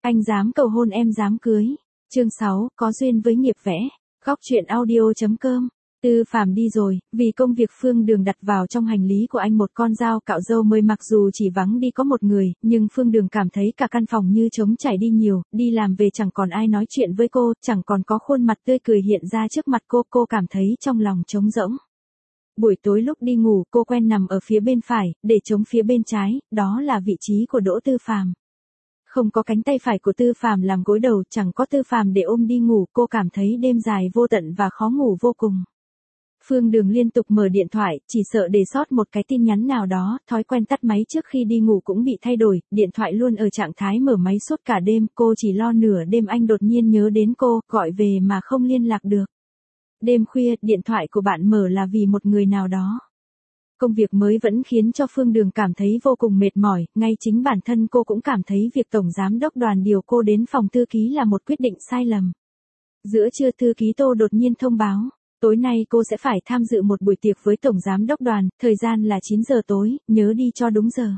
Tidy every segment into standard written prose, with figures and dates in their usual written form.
Anh dám cầu hôn em dám cưới. Chương 6, có duyên với nghiệp vẽ. Góc truyện audio.com. Tư Phàm đi rồi, vì công việc Phương Đường đặt vào trong hành lý của anh một con dao cạo râu mới, mặc dù chỉ vắng đi có một người, nhưng Phương Đường cảm thấy cả căn phòng như trống trải đi nhiều, đi làm về chẳng còn ai nói chuyện với cô, chẳng còn có khuôn mặt tươi cười hiện ra trước mặt cô cảm thấy trong lòng trống rỗng. Buổi tối lúc đi ngủ, cô quen nằm ở phía bên phải, để chống phía bên trái, đó là vị trí của Đỗ Tư Phàm. Không có cánh tay phải của Tư Phàm làm gối đầu, chẳng có Tư Phàm để ôm đi ngủ, cô cảm thấy đêm dài vô tận và khó ngủ vô cùng. Phương Đường liên tục mở điện thoại, chỉ sợ để sót một cái tin nhắn nào đó, thói quen tắt máy trước khi đi ngủ cũng bị thay đổi, điện thoại luôn ở trạng thái mở máy suốt cả đêm, cô chỉ lo nửa đêm anh đột nhiên nhớ đến cô, gọi về mà không liên lạc được. Đêm khuya, điện thoại của bạn mở là vì một người nào đó. Công việc mới vẫn khiến cho Phương Đường cảm thấy vô cùng mệt mỏi, ngay chính bản thân cô cũng cảm thấy việc Tổng Giám đốc Đoàn điều cô đến phòng thư ký là một quyết định sai lầm. Giữa trưa thư ký Tô đột nhiên thông báo, tối nay cô sẽ phải tham dự một buổi tiệc với Tổng Giám đốc Đoàn, thời gian là 9 giờ tối, nhớ đi cho đúng giờ.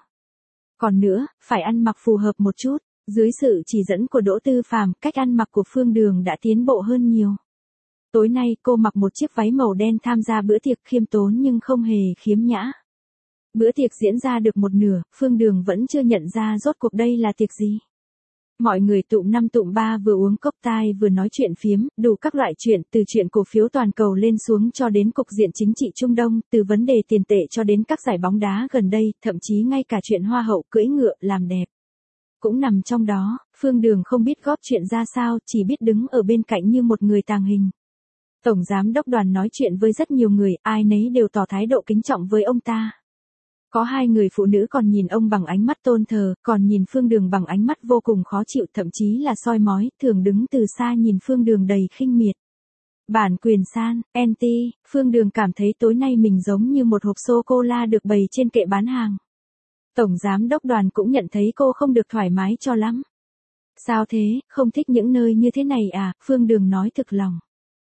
Còn nữa, phải ăn mặc phù hợp một chút, dưới sự chỉ dẫn của Đỗ Tư Phàm, cách ăn mặc của Phương Đường đã tiến bộ hơn nhiều. Tối nay cô mặc một chiếc váy màu đen tham gia bữa tiệc, khiêm tốn nhưng không hề khiếm nhã. Bữa tiệc diễn ra được một nửa, Phương Đường vẫn chưa nhận ra rốt cuộc đây là tiệc gì. Mọi người tụm năm tụm ba vừa uống cốc tai vừa nói chuyện phiếm, đủ các loại chuyện, từ chuyện cổ phiếu toàn cầu lên xuống cho đến cục diện chính trị Trung Đông, từ vấn đề tiền tệ cho đến các giải bóng đá gần đây, thậm chí ngay cả chuyện hoa hậu cưỡi ngựa làm đẹp cũng nằm trong đó. Phương Đường không biết góp chuyện ra sao, chỉ biết đứng ở bên cạnh như một người tàng hình. Tổng Giám đốc Đoàn nói chuyện với rất nhiều người, ai nấy đều tỏ thái độ kính trọng với ông ta. Có hai người phụ nữ còn nhìn ông bằng ánh mắt tôn thờ, còn nhìn Phương Đường bằng ánh mắt vô cùng khó chịu, thậm chí là soi mói, thường đứng từ xa nhìn Phương Đường đầy khinh miệt. Bản quyền san, NT, Phương Đường cảm thấy tối nay mình giống như một hộp sô-cô-la được bày trên kệ bán hàng. Tổng Giám đốc Đoàn cũng nhận thấy cô không được thoải mái cho lắm. Sao thế, không thích những nơi như thế này à? Phương Đường nói thực lòng.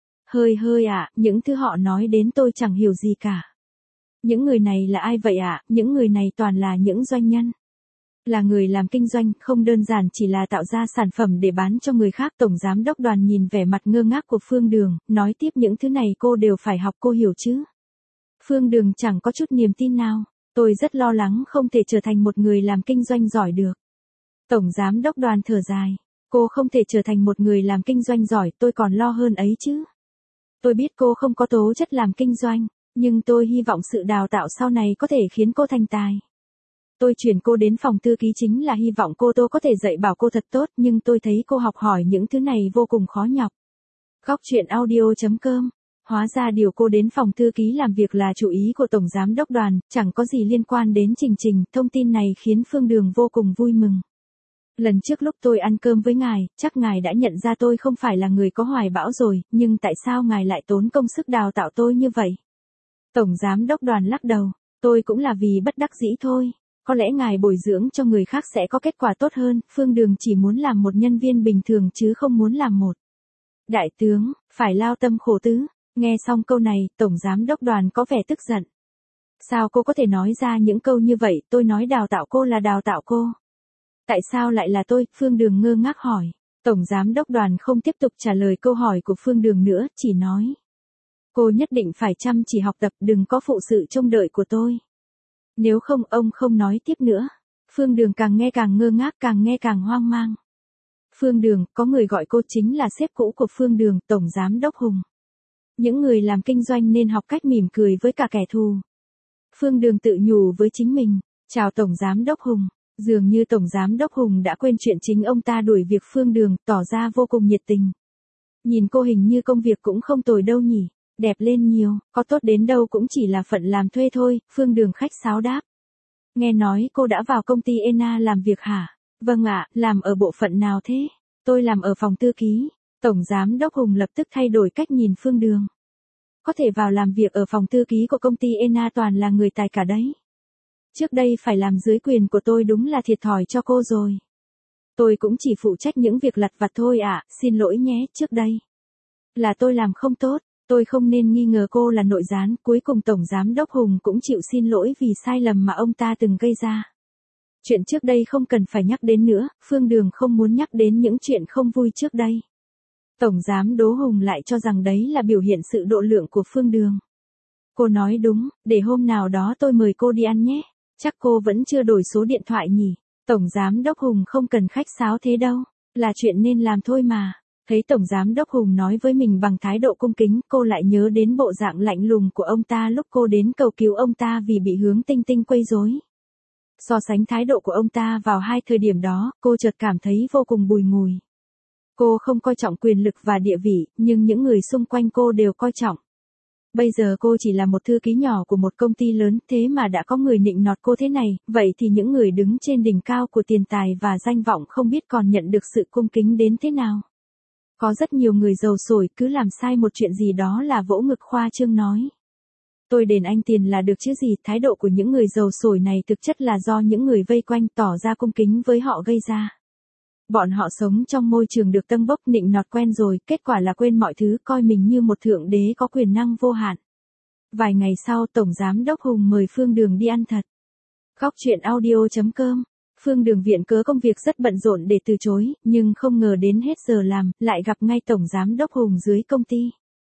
Hơi những thứ họ nói đến tôi chẳng hiểu gì cả. Những người này là ai vậy ạ? Những người này toàn là những doanh nhân. Là người làm kinh doanh, không đơn giản chỉ là tạo ra sản phẩm để bán cho người khác. Tổng Giám đốc Đoàn nhìn vẻ mặt ngơ ngác của Phương Đường, nói tiếp những thứ này cô đều phải học, cô hiểu chứ? Phương Đường chẳng có chút niềm tin nào. Tôi rất lo lắng không thể trở thành một người làm kinh doanh giỏi được. Tổng Giám đốc Đoàn thở dài. Cô không thể trở thành một người làm kinh doanh giỏi, tôi còn lo hơn ấy chứ. Tôi biết cô không có tố chất làm kinh doanh, nhưng tôi hy vọng sự đào tạo sau này có thể khiến cô thành tài. Tôi chuyển cô đến phòng thư ký chính là hy vọng tôi có thể dạy bảo cô thật tốt, nhưng tôi thấy cô học hỏi những thứ này vô cùng khó nhọc. Góc truyện audio.com. Hóa ra điều cô đến phòng thư ký làm việc là chủ ý của Tổng Giám đốc Đoàn, chẳng có gì liên quan đến Trình. Thông tin này khiến Phương Đường vô cùng vui mừng. Lần trước lúc tôi ăn cơm với ngài, chắc ngài đã nhận ra tôi không phải là người có hoài bão rồi, nhưng tại sao ngài lại tốn công sức đào tạo tôi như vậy? Tổng Giám đốc Đoàn lắc đầu, tôi cũng là vì bất đắc dĩ thôi. Có lẽ ngài bồi dưỡng cho người khác sẽ có kết quả tốt hơn, Phương Đường chỉ muốn làm một nhân viên bình thường chứ không muốn làm một đại tướng, phải lao tâm khổ tứ. Nghe xong câu này, Tổng Giám đốc Đoàn có vẻ tức giận. Sao cô có thể nói ra những câu như vậy? Tôi nói đào tạo cô là đào tạo cô. Tại sao lại là tôi? Phương Đường ngơ ngác hỏi. Tổng Giám đốc Đoàn không tiếp tục trả lời câu hỏi của Phương Đường nữa, chỉ nói. Cô nhất định phải chăm chỉ học tập, đừng có phụ sự trông đợi của tôi. Nếu không, ông không nói tiếp nữa. Phương Đường càng nghe càng ngơ ngác, càng nghe càng hoang mang. Phương Đường, có người gọi cô chính là sếp cũ của Phương Đường, Tổng Giám đốc Hùng. Những người làm kinh doanh nên học cách mỉm cười với cả kẻ thù. Phương Đường tự nhủ với chính mình. Chào Tổng Giám đốc Hùng. Dường như Tổng Giám đốc Hùng đã quên chuyện chính ông ta đuổi việc Phương Đường, tỏ ra vô cùng nhiệt tình. Nhìn cô hình như công việc cũng không tồi đâu nhỉ, đẹp lên nhiều, có tốt đến đâu cũng chỉ là phận làm thuê thôi, Phương Đường khách sáo đáp. Nghe nói cô đã vào công ty ENA làm việc hả? Vâng ạ, làm ở bộ phận nào thế? Tôi làm ở phòng thư ký. Tổng Giám đốc Hùng lập tức thay đổi cách nhìn Phương Đường. Có thể vào làm việc ở phòng thư ký của công ty ENA toàn là người tài cả đấy. Trước đây phải làm dưới quyền của tôi đúng là thiệt thòi cho cô rồi. Tôi cũng chỉ phụ trách những việc lặt vặt thôi ạ, xin lỗi nhé, trước đây là tôi làm không tốt, tôi không nên nghi ngờ cô là nội gián. Cuối cùng Tổng Giám đốc Hùng cũng chịu xin lỗi vì sai lầm mà ông ta từng gây ra. Chuyện trước đây không cần phải nhắc đến nữa, Phương Đường không muốn nhắc đến những chuyện không vui trước đây. Tổng giám Đỗ Hùng lại cho rằng đấy là biểu hiện sự độ lượng của Phương Đường. Cô nói đúng, để hôm nào đó tôi mời cô đi ăn nhé. Chắc cô vẫn chưa đổi số điện thoại nhỉ. Tổng giám đốc Hùng không cần khách sáo thế đâu, là chuyện nên làm thôi mà. Thấy Tổng giám đốc Hùng nói với mình bằng thái độ cung kính, cô lại nhớ đến bộ dạng lạnh lùng của ông ta lúc cô đến cầu cứu ông ta vì bị Hướng Tinh Tinh quấy rối. So sánh thái độ của ông ta vào hai thời điểm đó, cô chợt cảm thấy vô cùng bùi ngùi. Cô không coi trọng quyền lực và địa vị, nhưng những người xung quanh cô đều coi trọng. Bây giờ cô chỉ là một thư ký nhỏ của một công ty lớn, thế mà đã có người nịnh nọt cô thế này, vậy thì những người đứng trên đỉnh cao của tiền tài và danh vọng không biết còn nhận được sự cung kính đến thế nào. Có rất nhiều người giàu sổi cứ làm sai một chuyện gì đó là vỗ ngực khoa trương nói. Tôi đền anh tiền là được chứ gì, thái độ của những người giàu sổi này thực chất là do những người vây quanh tỏ ra cung kính với họ gây ra. Bọn họ sống trong môi trường được tâng bốc nịnh nọt quen rồi, kết quả là quên mọi thứ, coi mình như một thượng đế có quyền năng vô hạn. Vài ngày sau, Tổng giám đốc Hùng mời Phương Đường đi ăn thật. Góc truyện audio.com. Phương Đường viện cớ công việc rất bận rộn để từ chối, nhưng không ngờ đến hết giờ làm, lại gặp ngay Tổng giám đốc Hùng dưới công ty.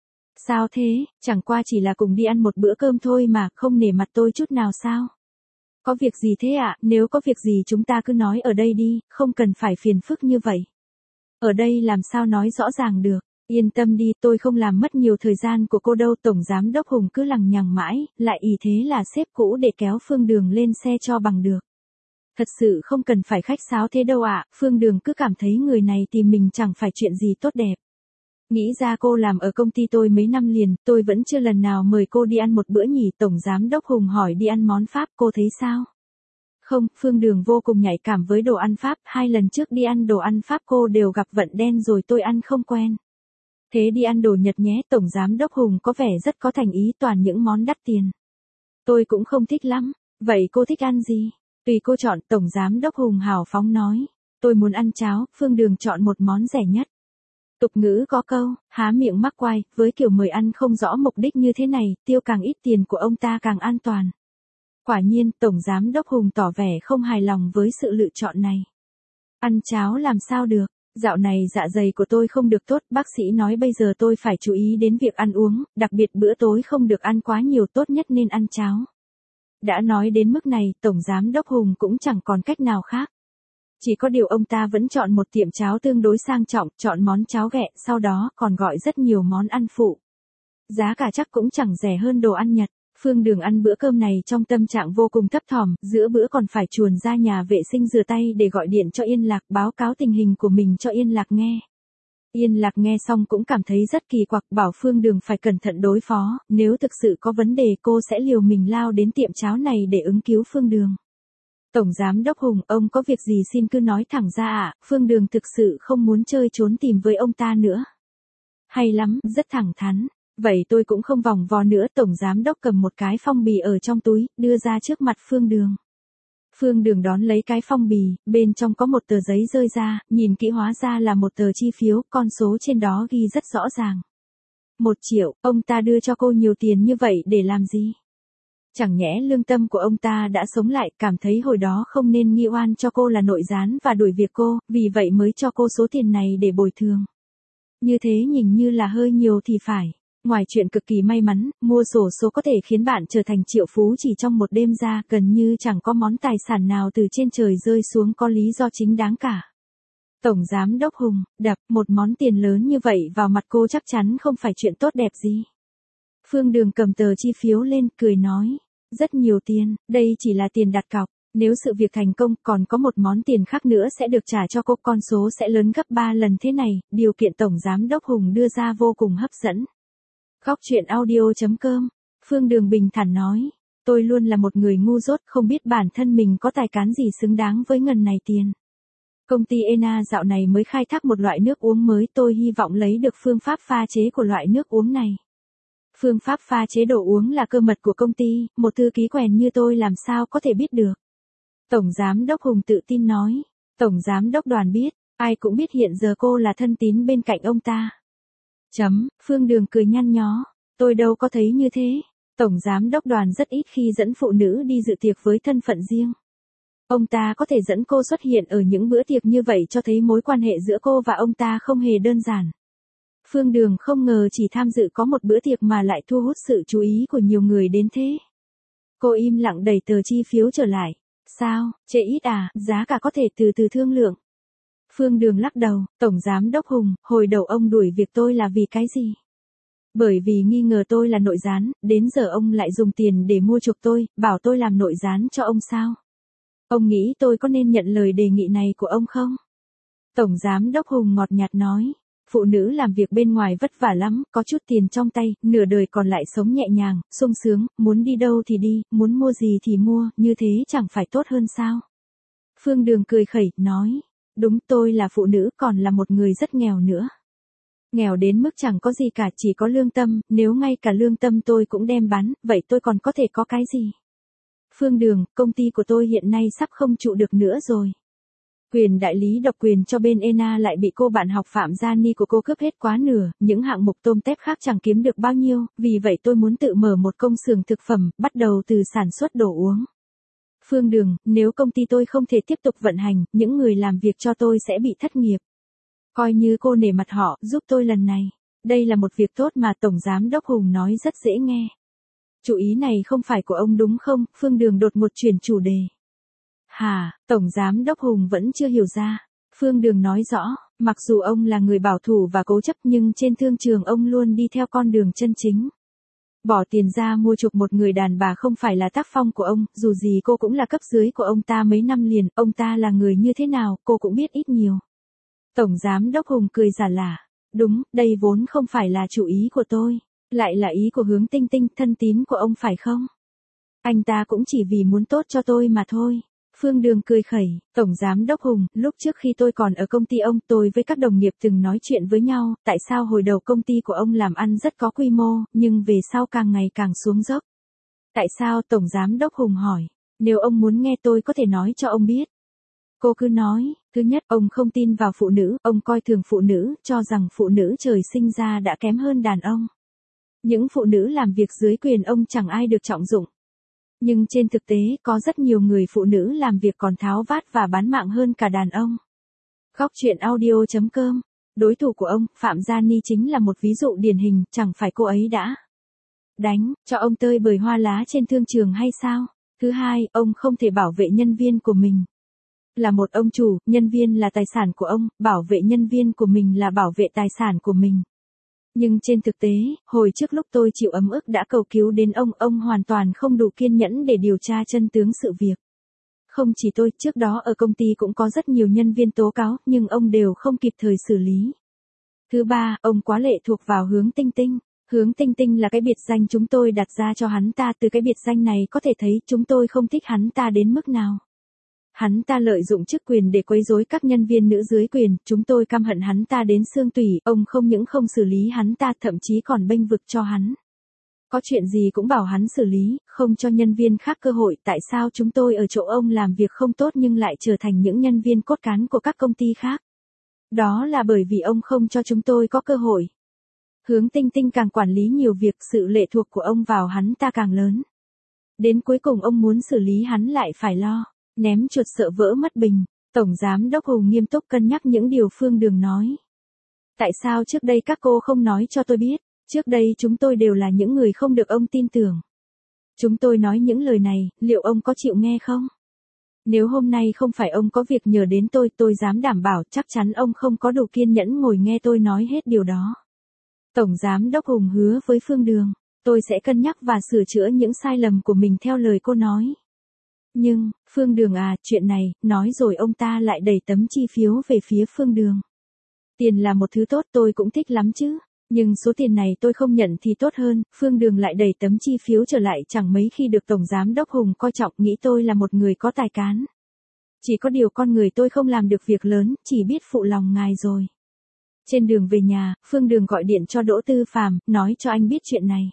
Sao thế, chẳng qua chỉ là cùng đi ăn một bữa cơm thôi mà, không nể mặt tôi chút nào sao? Có việc gì thế ạ? Nếu có việc gì chúng ta cứ nói ở đây đi, không cần phải phiền phức như vậy. Ở đây làm sao nói rõ ràng được, yên tâm đi, tôi không làm mất nhiều thời gian của cô đâu. Tổng giám đốc Hùng cứ lằng nhằng mãi, lại ý thế là sếp cũ để kéo Phương Đường lên xe cho bằng được. Thật sự không cần phải khách sáo thế đâu ạ, Phương Đường cứ cảm thấy người này tìm mình chẳng phải chuyện gì tốt đẹp. Nghĩ ra cô làm ở công ty tôi mấy năm liền, tôi vẫn chưa lần nào mời cô đi ăn một bữa nhỉ. Tổng giám đốc Hùng hỏi đi ăn món Pháp, cô thấy sao? Không, Phương Đường vô cùng nhạy cảm với đồ ăn Pháp, 2 lần trước đi ăn đồ ăn Pháp cô đều gặp vận đen rồi, tôi ăn không quen. Thế đi ăn đồ Nhật nhé. Tổng giám đốc Hùng có vẻ rất có thành ý, toàn những món đắt tiền. Tôi cũng không thích lắm, vậy cô thích ăn gì? Tùy cô chọn, Tổng giám đốc Hùng hào phóng nói. Tôi muốn ăn cháo, Phương Đường chọn một món rẻ nhất. Tục ngữ có câu, há miệng mắc quai, với kiểu mời ăn không rõ mục đích như thế này, tiêu càng ít tiền của ông ta càng an toàn. Quả nhiên, Tổng giám đốc Hùng tỏ vẻ không hài lòng với sự lựa chọn này. Ăn cháo làm sao được, dạo này dạ dày của tôi không được tốt, bác sĩ nói bây giờ tôi phải chú ý đến việc ăn uống, đặc biệt bữa tối không được ăn quá nhiều, tốt nhất nên ăn cháo. Đã nói đến mức này, Tổng giám đốc Hùng cũng chẳng còn cách nào khác. Chỉ có điều ông ta vẫn chọn một tiệm cháo tương đối sang trọng, chọn món cháo ghẹ, sau đó còn gọi rất nhiều món ăn phụ. Giá cả chắc cũng chẳng rẻ hơn đồ ăn Nhật. Phương Đường ăn bữa cơm này trong tâm trạng vô cùng thấp thỏm, giữa bữa còn phải chuồn ra nhà vệ sinh rửa tay để gọi điện cho Yên Lạc báo cáo tình hình của mình cho Yên Lạc nghe. Yên Lạc nghe xong cũng cảm thấy rất kỳ quặc, bảo Phương Đường phải cẩn thận đối phó, nếu thực sự có vấn đề cô sẽ liều mình lao đến tiệm cháo này để ứng cứu Phương Đường. Tổng giám đốc Hùng, ông có việc gì xin cứ nói thẳng ra ạ, Phương Đường thực sự không muốn chơi trốn tìm với ông ta nữa. Hay lắm, rất thẳng thắn. Vậy tôi cũng không vòng vo nữa. Tổng giám đốc cầm một cái phong bì ở trong túi, đưa ra trước mặt Phương Đường. Phương Đường đón lấy cái phong bì, bên trong có một tờ giấy rơi ra, nhìn kỹ hóa ra là một tờ chi phiếu, con số trên đó ghi rất rõ ràng. 1 triệu, ông ta đưa cho cô nhiều tiền như vậy để làm gì? Chẳng nhẽ lương tâm của ông ta đã sống lại, cảm thấy hồi đó không nên nghi oan cho cô là nội gián và đuổi việc cô, vì vậy mới cho cô số tiền này để bồi thường. Như thế nhìn như là hơi nhiều thì phải. Ngoài chuyện cực kỳ may mắn, mua xổ số có thể khiến bạn trở thành triệu phú chỉ trong một đêm ra, gần như chẳng có món tài sản nào từ trên trời rơi xuống có lý do chính đáng cả. Tổng giám đốc Hùng, đập một món tiền lớn như vậy vào mặt cô chắc chắn không phải chuyện tốt đẹp gì. Phương Đường cầm tờ chi phiếu lên, cười nói, rất nhiều tiền, đây chỉ là tiền đặt cọc. Nếu sự việc thành công, còn có một món tiền khác nữa sẽ được trả cho cô, con số sẽ lớn gấp 3 lần thế này, điều kiện Tổng giám đốc Hùng đưa ra vô cùng hấp dẫn. Góc truyện audio.com. Phương Đường bình thản nói, tôi luôn là một người ngu dốt, không biết bản thân mình có tài cán gì xứng đáng với ngần này tiền. Công ty ENA dạo này mới khai thác một loại nước uống mới, tôi hy vọng lấy được phương pháp pha chế của loại nước uống này. Phương pháp pha chế đồ uống là cơ mật của công ty, một thư ký quèn như tôi làm sao có thể biết được. Tổng giám đốc Hùng tự tin nói, Tổng giám đốc Đoàn biết, ai cũng biết hiện giờ cô là thân tín bên cạnh ông ta. Phương Đường cười nhăn nhó, tôi đâu có thấy như thế. Tổng giám đốc Đoàn rất ít khi dẫn phụ nữ đi dự tiệc với thân phận riêng. Ông ta có thể dẫn cô xuất hiện ở những bữa tiệc như vậy cho thấy mối quan hệ giữa cô và ông ta không hề đơn giản. Phương Đường không ngờ chỉ tham dự có một bữa tiệc mà lại thu hút sự chú ý của nhiều người đến thế. Cô im lặng đẩy tờ chi phiếu trở lại. Sao, chê ít à, giá cả có thể từ từ thương lượng. Phương Đường lắc đầu, Tổng Giám Đốc Hùng, hồi đầu ông đuổi việc tôi là vì cái gì? Bởi vì nghi ngờ tôi là nội gián, đến giờ ông lại dùng tiền để mua chuộc tôi, bảo tôi làm nội gián cho ông sao? Ông nghĩ tôi có nên nhận lời đề nghị này của ông không? Tổng Giám Đốc Hùng ngọt nhạt nói, phụ nữ làm việc bên ngoài vất vả lắm, có chút tiền trong tay, nửa đời còn lại sống nhẹ nhàng, sung sướng, muốn đi đâu thì đi, muốn mua gì thì mua, như thế chẳng phải tốt hơn sao? Phương Đường cười khẩy, nói, đúng tôi là phụ nữ còn là một người rất nghèo nữa. Nghèo đến mức chẳng có gì cả, chỉ có lương tâm, nếu ngay cả lương tâm tôi cũng đem bán, vậy tôi còn có thể có cái gì? Phương Đường, công ty của tôi hiện nay sắp không trụ được nữa rồi. Quyền đại lý độc quyền cho bên ENA lại bị cô bạn học Phạm Gia Ni của cô cướp hết quá nửa, những hạng mục tôm tép khác chẳng kiếm được bao nhiêu, vì vậy tôi muốn tự mở một công xưởng thực phẩm, bắt đầu từ sản xuất đồ uống. Phương Đường, nếu công ty tôi không thể tiếp tục vận hành, những người làm việc cho tôi sẽ bị thất nghiệp. Coi như cô nể mặt họ, giúp tôi lần này. Đây là một việc tốt mà Tổng Giám Đốc Hùng nói rất dễ nghe. Chủ ý này không phải của ông đúng không? Phương Đường đột ngột chuyển chủ đề. Hả, Tổng Giám Đốc Hùng vẫn chưa hiểu ra. Phương Đường nói rõ, mặc dù ông là người bảo thủ và cố chấp nhưng trên thương trường ông luôn đi theo con đường chân chính. Bỏ tiền ra mua chuộc một người đàn bà không phải là tác phong của ông, dù gì cô cũng là cấp dưới của ông ta mấy năm liền, ông ta là người như thế nào, cô cũng biết ít nhiều. Tổng Giám Đốc Hùng cười giả lả, đúng, đây vốn không phải là chủ ý của tôi, lại là ý của Hướng Tinh Tinh, thân tín của ông phải không? Anh ta cũng chỉ vì muốn tốt cho tôi mà thôi. Phương Đường cười khẩy, Tổng Giám Đốc Hùng, lúc trước khi tôi còn ở công ty ông, tôi với các đồng nghiệp từng nói chuyện với nhau, tại sao hồi đầu công ty của ông làm ăn rất có quy mô, nhưng về sau càng ngày càng xuống dốc. Tại sao? Tổng Giám Đốc Hùng hỏi, nếu ông muốn nghe tôi có thể nói cho ông biết. Cô cứ nói, thứ nhất, ông không tin vào phụ nữ, ông coi thường phụ nữ, cho rằng phụ nữ trời sinh ra đã kém hơn đàn ông. Những phụ nữ làm việc dưới quyền ông chẳng ai được trọng dụng. Nhưng trên thực tế, có rất nhiều người phụ nữ làm việc còn tháo vát và bán mạng hơn cả đàn ông. Góc truyện audio.com. Đối thủ của ông, Phạm Gia Ni chính là một ví dụ điển hình, chẳng phải cô ấy đã đánh cho ông tơi bời hoa lá trên thương trường hay sao? Thứ hai, ông không thể bảo vệ nhân viên của mình. Là một ông chủ, nhân viên là tài sản của ông, bảo vệ nhân viên của mình là bảo vệ tài sản của mình. Nhưng trên thực tế, hồi trước lúc tôi chịu ấm ức đã cầu cứu đến ông hoàn toàn không đủ kiên nhẫn để điều tra chân tướng sự việc. Không chỉ tôi, trước đó ở công ty cũng có rất nhiều nhân viên tố cáo, nhưng ông đều không kịp thời xử lý. Thứ ba, ông quá lệ thuộc vào Hướng Tinh Tinh. Hướng Tinh Tinh là cái biệt danh chúng tôi đặt ra cho hắn ta, từ cái biệt danh này có thể thấy chúng tôi không thích hắn ta đến mức nào. Hắn ta lợi dụng chức quyền để quấy rối các nhân viên nữ dưới quyền, chúng tôi căm hận hắn ta đến xương tủy, ông không những không xử lý hắn ta, thậm chí còn bênh vực cho hắn. Có chuyện gì cũng bảo hắn xử lý, không cho nhân viên khác cơ hội, tại sao chúng tôi ở chỗ ông làm việc không tốt nhưng lại trở thành những nhân viên cốt cán của các công ty khác? Đó là bởi vì ông không cho chúng tôi có cơ hội. Hướng Tinh Tinh càng quản lý nhiều việc, sự lệ thuộc của ông vào hắn ta càng lớn. Đến cuối cùng ông muốn xử lý hắn lại phải lo. Ném chuột sợ vỡ mất bình. Tổng Giám Đốc Hùng nghiêm túc cân nhắc những điều Phương Đường nói. Tại sao trước đây các cô không nói cho tôi biết? Trước đây chúng tôi đều là những người không được ông tin tưởng. Chúng tôi nói những lời này, liệu ông có chịu nghe không? Nếu hôm nay không phải ông có việc nhờ đến tôi dám đảm bảo chắc chắn ông không có đủ kiên nhẫn ngồi nghe tôi nói hết điều đó. Tổng Giám Đốc Hùng hứa với Phương Đường, tôi sẽ cân nhắc và sửa chữa những sai lầm của mình theo lời cô nói. Nhưng, Phương Đường à, chuyện này, nói rồi ông ta lại đẩy tấm chi phiếu về phía Phương Đường. Tiền là một thứ tốt tôi cũng thích lắm chứ, nhưng số tiền này tôi không nhận thì tốt hơn, Phương Đường lại đẩy tấm chi phiếu trở lại, chẳng mấy khi được Tổng Giám Đốc Hùng coi trọng, nghĩ tôi là một người có tài cán. Chỉ có điều con người tôi không làm được việc lớn, chỉ biết phụ lòng ngài rồi. Trên đường về nhà, Phương Đường gọi điện cho Đỗ Tư Phàm, nói cho anh biết chuyện này.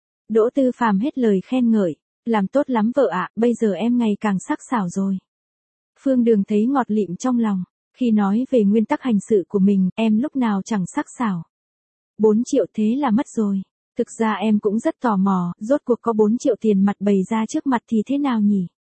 Đỗ Tư Phàm hết lời khen ngợi. Làm tốt lắm vợ ạ, bây giờ em ngày càng sắc sảo rồi. Phương Đường thấy ngọt lịm trong lòng. Khi nói về nguyên tắc hành sự của mình, em lúc nào chẳng sắc sảo. 4 triệu thế là mất rồi. Thực ra em cũng rất tò mò, rốt cuộc có 4 triệu tiền mặt bày ra trước mặt thì thế nào nhỉ?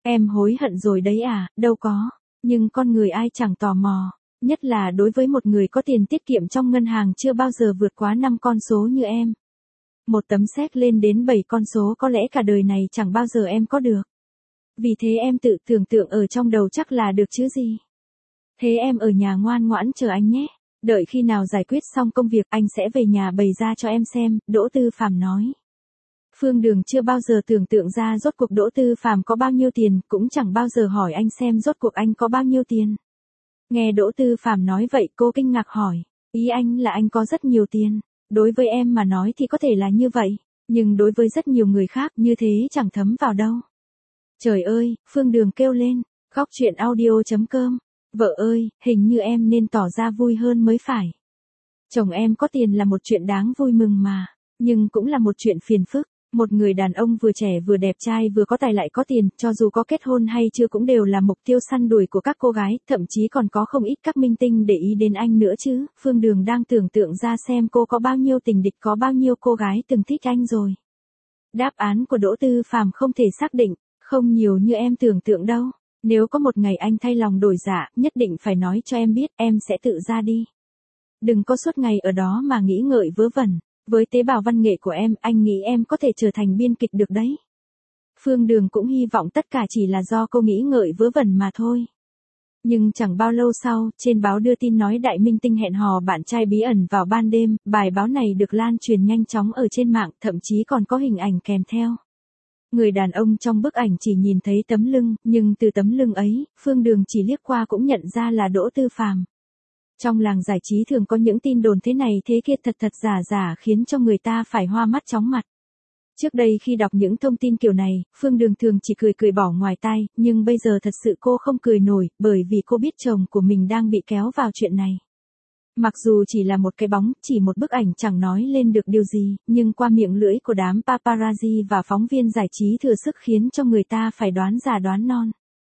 Em hối hận rồi đấy à, đâu có. Nhưng con người ai chẳng tò mò. Nhất là đối với một người có tiền tiết kiệm trong ngân hàng chưa bao giờ vượt quá 5 con số như em. Một tấm séc lên đến 7 con số có lẽ cả đời này chẳng bao giờ em có được. Vì thế em tự tưởng tượng ở trong đầu chắc là được chứ gì. Thế em ở nhà ngoan ngoãn chờ anh nhé. Đợi khi nào giải quyết xong công việc anh sẽ về nhà bày ra cho em xem, Đỗ Tư Phàm nói. Phương Đường chưa bao giờ tưởng tượng ra rốt cuộc Đỗ Tư Phàm có bao nhiêu tiền, cũng chẳng bao giờ hỏi anh xem rốt cuộc anh có bao nhiêu tiền. Nghe Đỗ Tư Phàm nói vậy cô kinh ngạc hỏi, ý anh là anh có rất nhiều tiền. Đối với em mà nói thì có thể là như vậy, nhưng đối với rất nhiều người khác như thế chẳng thấm vào đâu. Trời ơi, Phương Đường kêu lên, khóc chuyện audio.com. Vợ ơi, hình như em nên tỏ ra vui hơn mới phải. Chồng em có tiền là một chuyện đáng vui mừng mà, nhưng cũng là một chuyện phiền phức. Một người đàn ông vừa trẻ vừa đẹp trai vừa có tài lại có tiền, cho dù có kết hôn hay chưa cũng đều là mục tiêu săn đuổi của các cô gái, thậm chí còn có không ít các minh tinh để ý đến anh nữa chứ. Phương Đường đang tưởng tượng ra xem cô có bao nhiêu tình địch, có bao nhiêu cô gái từng thích anh rồi. Đáp án của Đỗ Tư Phàm không thể xác định, không nhiều như em tưởng tượng đâu. Nếu có một ngày anh thay lòng đổi dạ, nhất định phải nói cho em biết, em sẽ tự ra đi. Đừng có suốt ngày ở đó mà nghĩ ngợi vớ vẩn. Với tế bào văn nghệ của em, anh nghĩ em có thể trở thành biên kịch được đấy. Phương Đường cũng hy vọng tất cả chỉ là do cô nghĩ ngợi vớ vẩn mà thôi. Nhưng chẳng bao lâu sau, trên báo đưa tin nói đại minh tinh hẹn hò bạn trai bí ẩn vào ban đêm, bài báo này được lan truyền nhanh chóng ở trên mạng, thậm chí còn có hình ảnh kèm theo. Người đàn ông trong bức ảnh chỉ nhìn thấy tấm lưng, nhưng từ tấm lưng ấy, Phương Đường chỉ liếc qua cũng nhận ra là Đỗ Tư Phàm. Trong làng giải trí thường có những tin đồn thế này thế kia thật giả khiến cho người ta phải hoa mắt chóng mặt. Trước đây khi đọc những thông tin kiểu này, Phương Đường thường chỉ cười bỏ ngoài tai, nhưng bây giờ thật sự cô không cười nổi, bởi vì cô biết chồng của mình đang bị kéo vào chuyện này. Mặc dù chỉ là một cái bóng, chỉ một bức ảnh chẳng nói lên được điều gì, nhưng qua miệng lưỡi của đám paparazzi và phóng viên giải trí thừa sức khiến cho người ta phải đoán già đoán non.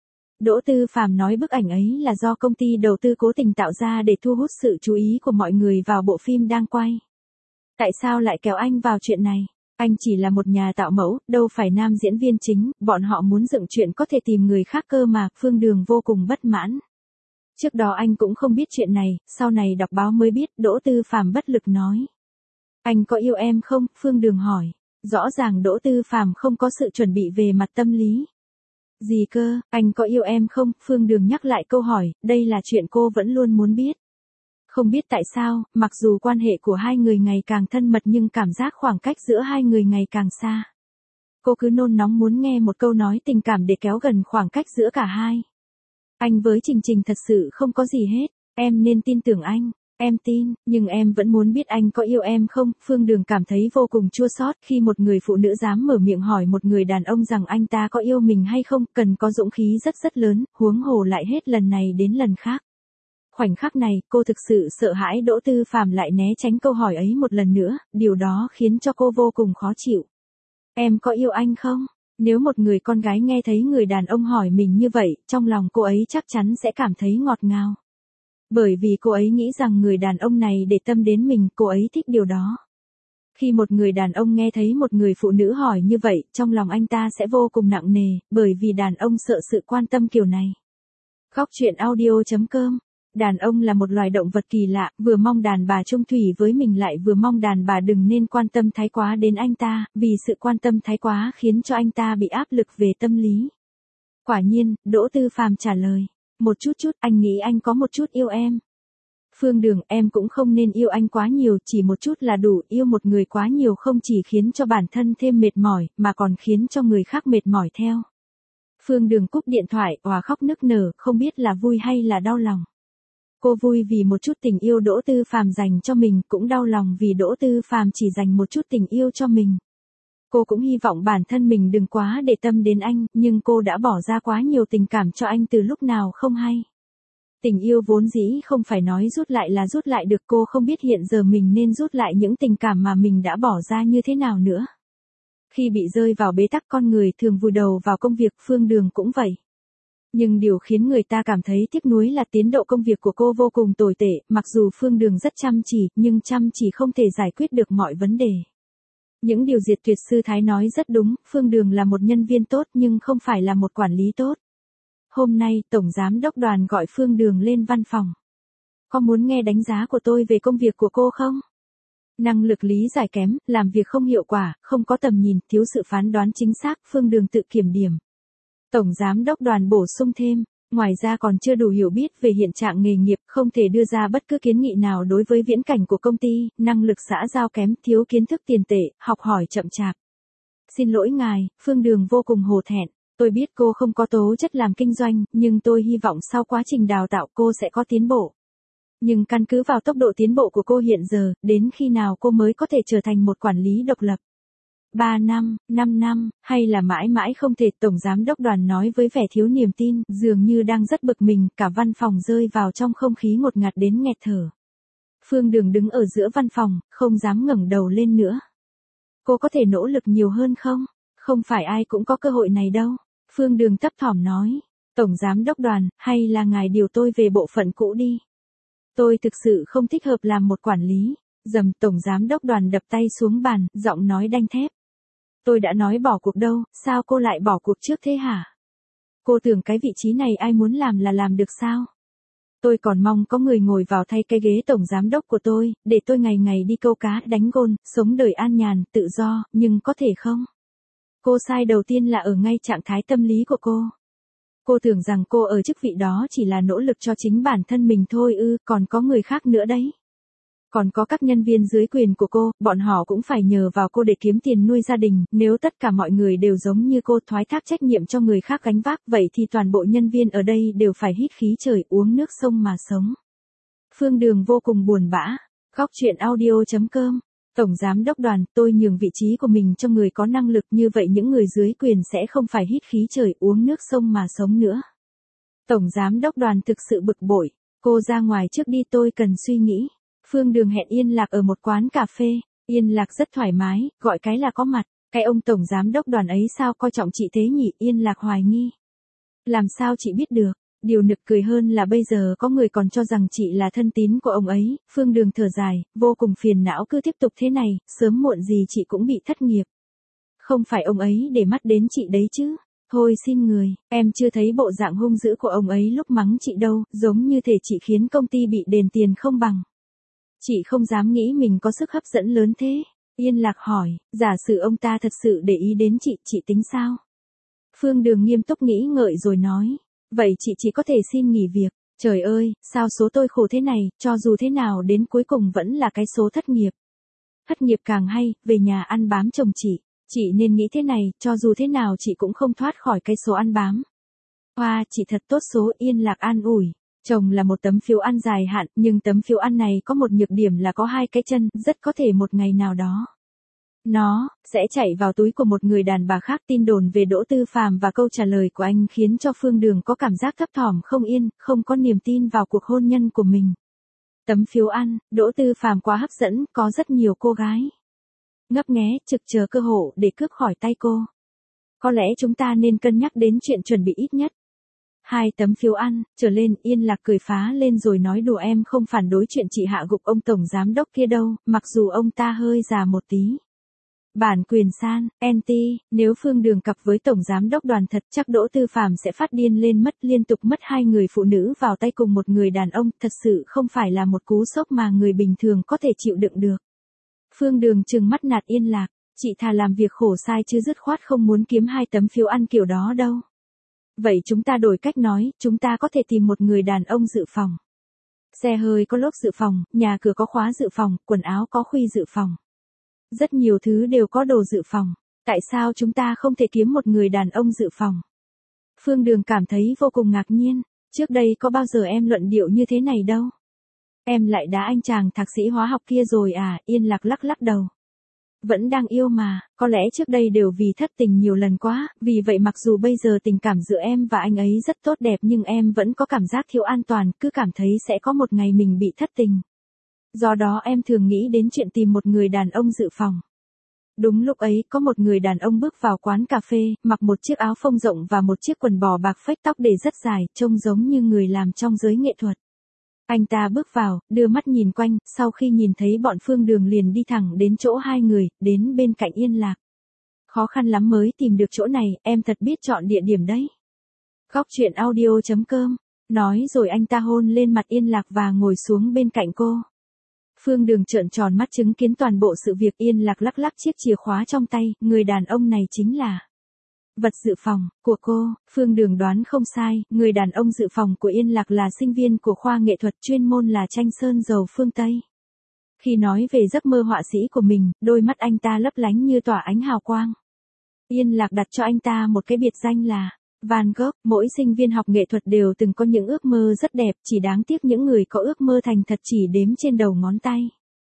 Đỗ Tư Phàm nói bức ảnh ấy là do công ty đầu tư cố tình tạo ra để thu hút sự chú ý của mọi người vào bộ phim đang quay. Tại sao lại kéo anh vào chuyện này? Anh chỉ là một nhà tạo mẫu, đâu phải nam diễn viên chính, bọn họ muốn dựng chuyện có thể tìm người khác cơ mà. Phương Đường vô cùng bất mãn. Trước đó anh cũng không biết chuyện này, sau này đọc báo mới biết. Đỗ Tư Phàm bất lực nói. Anh có yêu em không? Phương Đường hỏi. Rõ ràng Đỗ Tư Phàm không có sự chuẩn bị về mặt tâm lý. Gì cơ, anh có yêu em không? Phương Đường nhắc lại câu hỏi, đây là chuyện cô vẫn luôn muốn biết. Không biết tại sao, mặc dù quan hệ của hai người ngày càng thân mật nhưng cảm giác khoảng cách giữa hai người ngày càng xa. Cô cứ nôn nóng muốn nghe một câu nói tình cảm để kéo gần khoảng cách giữa cả hai. Anh với Trình Trình thật sự không có gì hết, em nên tin tưởng anh. Em tin, nhưng em vẫn muốn biết anh có yêu em không? Phương Đường cảm thấy vô cùng chua xót khi một người phụ nữ dám mở miệng hỏi một người đàn ông rằng anh ta có yêu mình hay không, cần có dũng khí rất lớn, huống hồ lại hết lần này đến lần khác. Khoảnh khắc này, cô thực sự sợ hãi Đỗ Tư Phàm lại né tránh câu hỏi ấy một lần nữa, điều đó khiến cho cô vô cùng khó chịu. Em có yêu anh không? Nếu một người con gái nghe thấy người đàn ông hỏi mình như vậy, trong lòng cô ấy chắc chắn sẽ cảm thấy ngọt ngào. Bởi vì cô ấy nghĩ rằng người đàn ông này để tâm đến mình, cô ấy thích điều đó. Khi một người đàn ông nghe thấy một người phụ nữ hỏi như vậy, trong lòng anh ta sẽ vô cùng nặng nề, bởi vì đàn ông sợ sự quan tâm kiểu này. Khóc chuyện audio.com. Đàn ông là một loài động vật kỳ lạ, vừa mong đàn bà chung thủy với mình lại vừa mong đàn bà đừng nên quan tâm thái quá đến anh ta, vì sự quan tâm thái quá khiến cho anh ta bị áp lực về tâm lý. Quả nhiên, Đỗ Tư Phàm trả lời. Một chút, anh nghĩ anh có một chút yêu em. Phương Đường, em cũng không nên yêu anh quá nhiều, chỉ một chút là đủ. Yêu một người quá nhiều không chỉ khiến cho bản thân thêm mệt mỏi, mà còn khiến cho người khác mệt mỏi theo. Phương Đường cúp điện thoại, òa khóc nức nở, không biết là vui hay là đau lòng. Cô vui vì một chút tình yêu Đỗ Tư Phàm dành cho mình, cũng đau lòng vì Đỗ Tư Phàm chỉ dành một chút tình yêu cho mình. Cô cũng hy vọng bản thân mình đừng quá để tâm đến anh, nhưng cô đã bỏ ra quá nhiều tình cảm cho anh từ lúc nào không hay. Tình yêu vốn dĩ không phải nói rút lại là rút lại được, cô không biết hiện giờ mình nên rút lại những tình cảm mà mình đã bỏ ra như thế nào nữa. Khi bị rơi vào bế tắc con người thường vùi đầu vào công việc, Phương Đường cũng vậy. Nhưng điều khiến người ta cảm thấy tiếc nuối là tiến độ công việc của cô vô cùng tồi tệ, mặc dù Phương Đường rất chăm chỉ, nhưng chăm chỉ không thể giải quyết được mọi vấn đề. Những điều Diệt Tuyệt Sư Thái nói rất đúng, Phương Đường là một nhân viên tốt nhưng không phải là một quản lý tốt. Hôm nay, Tổng Giám đốc Đoàn gọi Phương Đường lên văn phòng. Có muốn nghe đánh giá của tôi về công việc của cô không? Năng lực lý giải kém, làm việc không hiệu quả, không có tầm nhìn, thiếu sự phán đoán chính xác, Phương Đường tự kiểm điểm. Tổng Giám đốc Đoàn bổ sung thêm, ngoài ra còn chưa đủ hiểu biết về hiện trạng nghề nghiệp, không thể đưa ra bất cứ kiến nghị nào đối với viễn cảnh của công ty, năng lực xã giao kém, thiếu kiến thức tiền tệ, học hỏi chậm chạp. Xin lỗi ngài, Phương Đường vô cùng hổ thẹn. Tôi biết cô không có tố chất làm kinh doanh, nhưng tôi hy vọng sau quá trình đào tạo cô sẽ có tiến bộ. Nhưng căn cứ vào tốc độ tiến bộ của cô hiện giờ, đến khi nào cô mới có thể trở thành một quản lý độc lập? 3 năm, 5 năm, hay là mãi mãi không thể? Tổng Giám đốc Đoàn nói với vẻ thiếu niềm tin, dường như đang rất bực mình, cả văn phòng rơi vào trong không khí ngột ngạt đến nghẹt thở. Phương Đường đứng ở giữa văn phòng, không dám ngẩng đầu lên nữa. Cô có thể nỗ lực nhiều hơn không? Không phải ai cũng có cơ hội này đâu. Phương Đường thấp thỏm nói. Tổng Giám đốc Đoàn, hay là ngài điều tôi về bộ phận cũ đi? Tôi thực sự không thích hợp làm một quản lý. Dầm, Tổng Giám đốc Đoàn đập tay xuống bàn, giọng nói đanh thép. Tôi đã nói bỏ cuộc đâu, sao cô lại bỏ cuộc trước thế hả? Cô tưởng cái vị trí này ai muốn làm là làm được sao? Tôi còn mong có người ngồi vào thay cái ghế tổng giám đốc của tôi, để tôi ngày ngày đi câu cá, đánh gôn, sống đời an nhàn, tự do, nhưng có thể không? Cô sai đầu tiên là ở ngay trạng thái tâm lý của cô. Cô tưởng rằng cô ở chức vị đó chỉ là nỗ lực cho chính bản thân mình thôi ư, còn có người khác nữa đấy. Còn có các nhân viên dưới quyền của cô, bọn họ cũng phải nhờ vào cô để kiếm tiền nuôi gia đình, nếu tất cả mọi người đều giống như cô thoái thác trách nhiệm cho người khác gánh vác, vậy thì toàn bộ nhân viên ở đây đều phải hít khí trời uống nước sông mà sống. Phương Đường vô cùng buồn bã. Góc truyện audio.com. Tổng Giám đốc Đoàn, tôi nhường vị trí của mình cho người có năng lực, như vậy những người dưới quyền sẽ không phải hít khí trời uống nước sông mà sống nữa. Tổng Giám đốc Đoàn thực sự bực bội. Cô ra ngoài trước đi, tôi cần suy nghĩ. Phương Đường hẹn Yên Lạc ở một quán cà phê. Yên Lạc rất thoải mái, gọi cái là có mặt. Cái ông Tổng Giám đốc Đoàn ấy sao coi trọng chị thế nhỉ? Yên Lạc hoài nghi. Làm sao chị biết được? Điều nực cười hơn là bây giờ có người còn cho rằng chị là thân tín của ông ấy. Phương Đường thở dài, vô cùng phiền não, cứ tiếp tục thế này, sớm muộn gì chị cũng bị thất nghiệp. Không phải ông ấy để mắt đến chị đấy chứ. Thôi xin người, em chưa thấy bộ dạng hung dữ của ông ấy lúc mắng chị đâu, giống như thể chị khiến công ty bị đền tiền không bằng. Chị không dám nghĩ mình có sức hấp dẫn lớn thế. Yên Lạc hỏi, giả sử ông ta thật sự để ý đến chị tính sao? Phương Đường nghiêm túc nghĩ ngợi rồi nói, vậy chị chỉ có thể xin nghỉ việc. Trời ơi, sao số tôi khổ thế này, cho dù thế nào đến cuối cùng vẫn là cái số thất nghiệp. Thất nghiệp càng hay, về nhà ăn bám chồng chị. Chị nên nghĩ thế này, cho dù thế nào chị cũng không thoát khỏi cái số ăn bám. Hoa, chị thật tốt số. Yên Lạc an ủi. Chồng là một tấm phiếu ăn dài hạn, nhưng tấm phiếu ăn này có một nhược điểm là có hai cái chân, rất có thể một ngày nào đó nó sẽ chạy vào túi của một người đàn bà khác. Tin đồn về Đỗ Tư Phàm và câu trả lời của anh khiến cho Phương Đường có cảm giác thấp thỏm không yên, không có niềm tin vào cuộc hôn nhân của mình. Tấm phiếu ăn, Đỗ Tư Phàm quá hấp dẫn, có rất nhiều cô gái ngấp nghé, trực chờ cơ hội để cướp khỏi tay cô. Có lẽ chúng ta nên cân nhắc đến chuyện chuẩn bị ít nhất 2 tấm phiếu ăn trở lên. Yên Lạc cười phá lên rồi nói đùa, em không phản đối chuyện chị hạ gục ông tổng giám đốc kia đâu, mặc dù ông ta hơi già một tí. Bản quyền san, NT, nếu Phương Đường cặp với tổng giám đốc Đoàn thật, chắc Đỗ Tư Phàm sẽ phát điên lên mất, liên tục mất 2 người phụ nữ vào tay cùng một người đàn ông, thật sự không phải là một cú sốc mà người bình thường có thể chịu đựng được. Phương Đường trừng mắt nạt Yên Lạc, chị thà làm việc khổ sai chứ dứt khoát không muốn kiếm 2 tấm phiếu ăn kiểu đó đâu. Vậy chúng ta đổi cách nói, chúng ta có thể tìm một người đàn ông dự phòng. Xe hơi có lốp dự phòng, nhà cửa có khóa dự phòng, quần áo có khuy dự phòng. Rất nhiều thứ đều có đồ dự phòng. Tại sao chúng ta không thể kiếm một người đàn ông dự phòng? Phương Đường cảm thấy vô cùng ngạc nhiên. Trước đây có bao giờ em luận điệu như thế này đâu. Em lại đá anh chàng thạc sĩ hóa học kia rồi à? Yên Lạc lắc lắc đầu. Vẫn đang yêu mà, có lẽ trước đây đều vì thất tình nhiều lần quá, vì vậy mặc dù bây giờ tình cảm giữa em và anh ấy rất tốt đẹp nhưng em vẫn có cảm giác thiếu an toàn, cứ cảm thấy sẽ có một ngày mình bị thất tình. Do đó em thường nghĩ đến chuyện tìm một người đàn ông dự phòng. Đúng lúc ấy, có một người đàn ông bước vào quán cà phê, mặc một chiếc áo phông rộng và một chiếc quần bò bạc phết, tóc để rất dài, trông giống như người làm trong giới nghệ thuật. Anh ta bước vào, đưa mắt nhìn quanh, sau khi nhìn thấy bọn Phương Đường liền đi thẳng đến chỗ hai người, đến bên cạnh Yên Lạc. Khó khăn lắm mới tìm được chỗ này, em thật biết chọn địa điểm đấy. Góc truyện audio.com. Nói rồi anh ta hôn lên mặt Yên Lạc và ngồi xuống bên cạnh cô. Phương Đường trợn tròn mắt chứng kiến toàn bộ sự việc. Yên Lạc lắc lắc chiếc chìa khóa trong tay, người đàn ông này chính là vật dự phòng của cô. Phương Đường đoán không sai, người đàn ông dự phòng của Yên Lạc là sinh viên của khoa nghệ thuật chuyên môn là tranh sơn dầu phương Tây. Khi nói về giấc mơ họa sĩ của mình, đôi mắt anh ta lấp lánh như tỏa ánh hào quang. Yên Lạc đặt cho anh ta một cái biệt danh là Van Gogh. Mỗi sinh viên học nghệ thuật đều từng có những ước mơ rất đẹp, chỉ đáng tiếc những người có ước mơ thành thật chỉ đếm trên đầu ngón tay.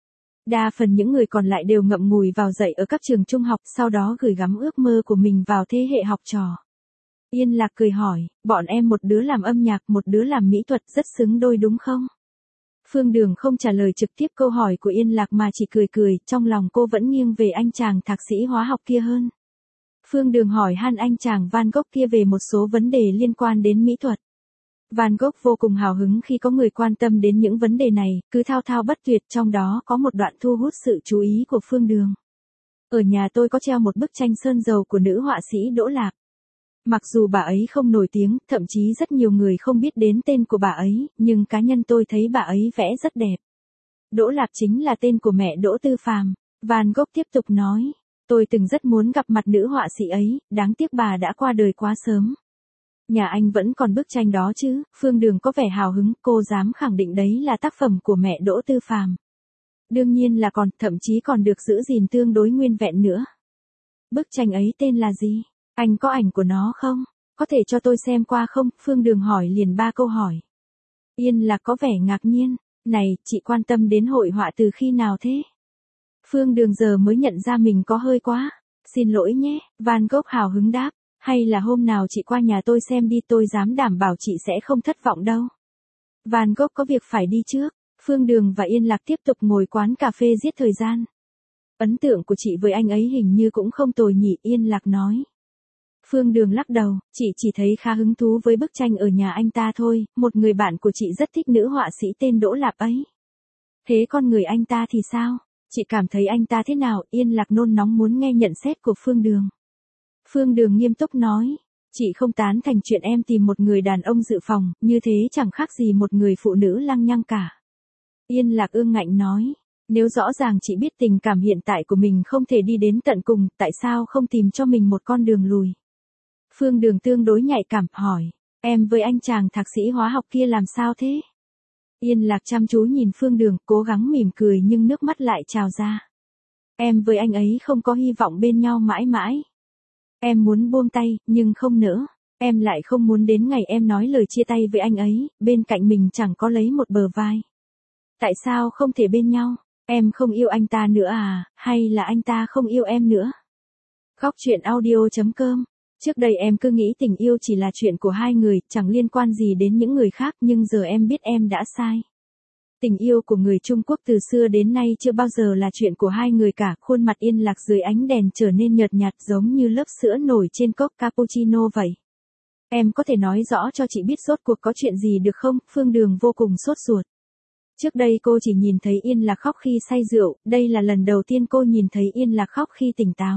Đa phần những người còn lại đều ngậm ngùi vào dạy ở các trường trung học, sau đó gửi gắm ước mơ của mình vào thế hệ học trò. Yên Lạc cười hỏi, bọn em một đứa làm âm nhạc, một đứa làm mỹ thuật, rất xứng đôi đúng không? Phương Đường không trả lời trực tiếp câu hỏi của Yên Lạc mà chỉ cười cười, trong lòng cô vẫn nghiêng về anh chàng thạc sĩ hóa học kia hơn. Phương Đường hỏi han anh chàng Van Gogh kia về một số vấn đề liên quan đến mỹ thuật. Van Gogh vô cùng hào hứng khi có người quan tâm đến những vấn đề này, cứ thao thao bất tuyệt, trong đó có một đoạn thu hút sự chú ý của Phương Đường. Ở nhà tôi có treo một bức tranh sơn dầu của nữ họa sĩ Đỗ Lạp. Mặc dù bà ấy không nổi tiếng, thậm chí rất nhiều người không biết đến tên của bà ấy, nhưng cá nhân tôi thấy bà ấy vẽ rất đẹp. Đỗ Lạp chính là tên của mẹ Đỗ Tư Phàm. Van Gogh tiếp tục nói, tôi từng rất muốn gặp mặt nữ họa sĩ ấy, đáng tiếc bà đã qua đời quá sớm. Nhà anh vẫn còn bức tranh đó chứ? Phương Đường có vẻ hào hứng, cô dám khẳng định đấy là tác phẩm của mẹ Đỗ Tư Phàm. Đương nhiên là còn, thậm chí còn được giữ gìn tương đối nguyên vẹn nữa. Bức tranh ấy tên là gì? Anh có ảnh của nó không? Có thể cho tôi xem qua không? Phương Đường hỏi liền 3 câu hỏi. Yên Lạc có vẻ ngạc nhiên. Này, chị quan tâm đến hội họa từ khi nào thế? Phương Đường giờ mới nhận ra mình có hơi quá. Xin lỗi nhé, Van Gogh hào hứng đáp. Hay là hôm nào chị qua nhà tôi xem đi, tôi dám đảm bảo chị sẽ không thất vọng đâu. Van Gogh có việc phải đi trước. Phương Đường và Yên Lạc tiếp tục ngồi quán cà phê giết thời gian. Ấn tượng của chị với anh ấy hình như cũng không tồi nhỉ, Yên Lạc nói. Phương Đường lắc đầu, chị chỉ thấy khá hứng thú với bức tranh ở nhà anh ta thôi, một người bạn của chị rất thích nữ họa sĩ tên Đỗ Lạp ấy. Thế con người anh ta thì sao? Chị cảm thấy anh ta thế nào? Yên Lạc nôn nóng muốn nghe nhận xét của Phương Đường. Phương Đường nghiêm túc nói, chị không tán thành chuyện em tìm một người đàn ông dự phòng, như thế chẳng khác gì một người phụ nữ lăng nhăng cả. Yên Lạc ương ngạnh nói, nếu rõ ràng chị biết tình cảm hiện tại của mình không thể đi đến tận cùng, tại sao không tìm cho mình một con đường lùi? Phương Đường tương đối nhạy cảm, hỏi, em với anh chàng thạc sĩ hóa học kia làm sao thế? Yên Lạc chăm chú nhìn Phương Đường, cố gắng mỉm cười nhưng nước mắt lại trào ra. Em với anh ấy không có hy vọng bên nhau mãi mãi. Em muốn buông tay, nhưng không nỡ. Em lại không muốn đến ngày em nói lời chia tay với anh ấy, bên cạnh mình chẳng có lấy một bờ vai. Tại sao không thể bên nhau? Em không yêu anh ta nữa à, hay là anh ta không yêu em nữa? Góc truyện audio.com. Trước đây em cứ nghĩ tình yêu chỉ là chuyện của hai người, chẳng liên quan gì đến những người khác, nhưng giờ em biết em đã sai. Tình yêu của người Trung Quốc từ xưa đến nay chưa bao giờ là chuyện của hai người cả. Khuôn mặt Yên Lạc dưới ánh đèn trở nên nhợt nhạt giống như lớp sữa nổi trên cốc cappuccino vậy. Em có thể nói rõ cho chị biết rốt cuộc có chuyện gì được không? Phương Đường vô cùng sốt ruột. Trước đây cô chỉ nhìn thấy Yên Lạc khóc khi say rượu, đây là lần đầu tiên cô nhìn thấy Yên Lạc khóc khi tỉnh táo.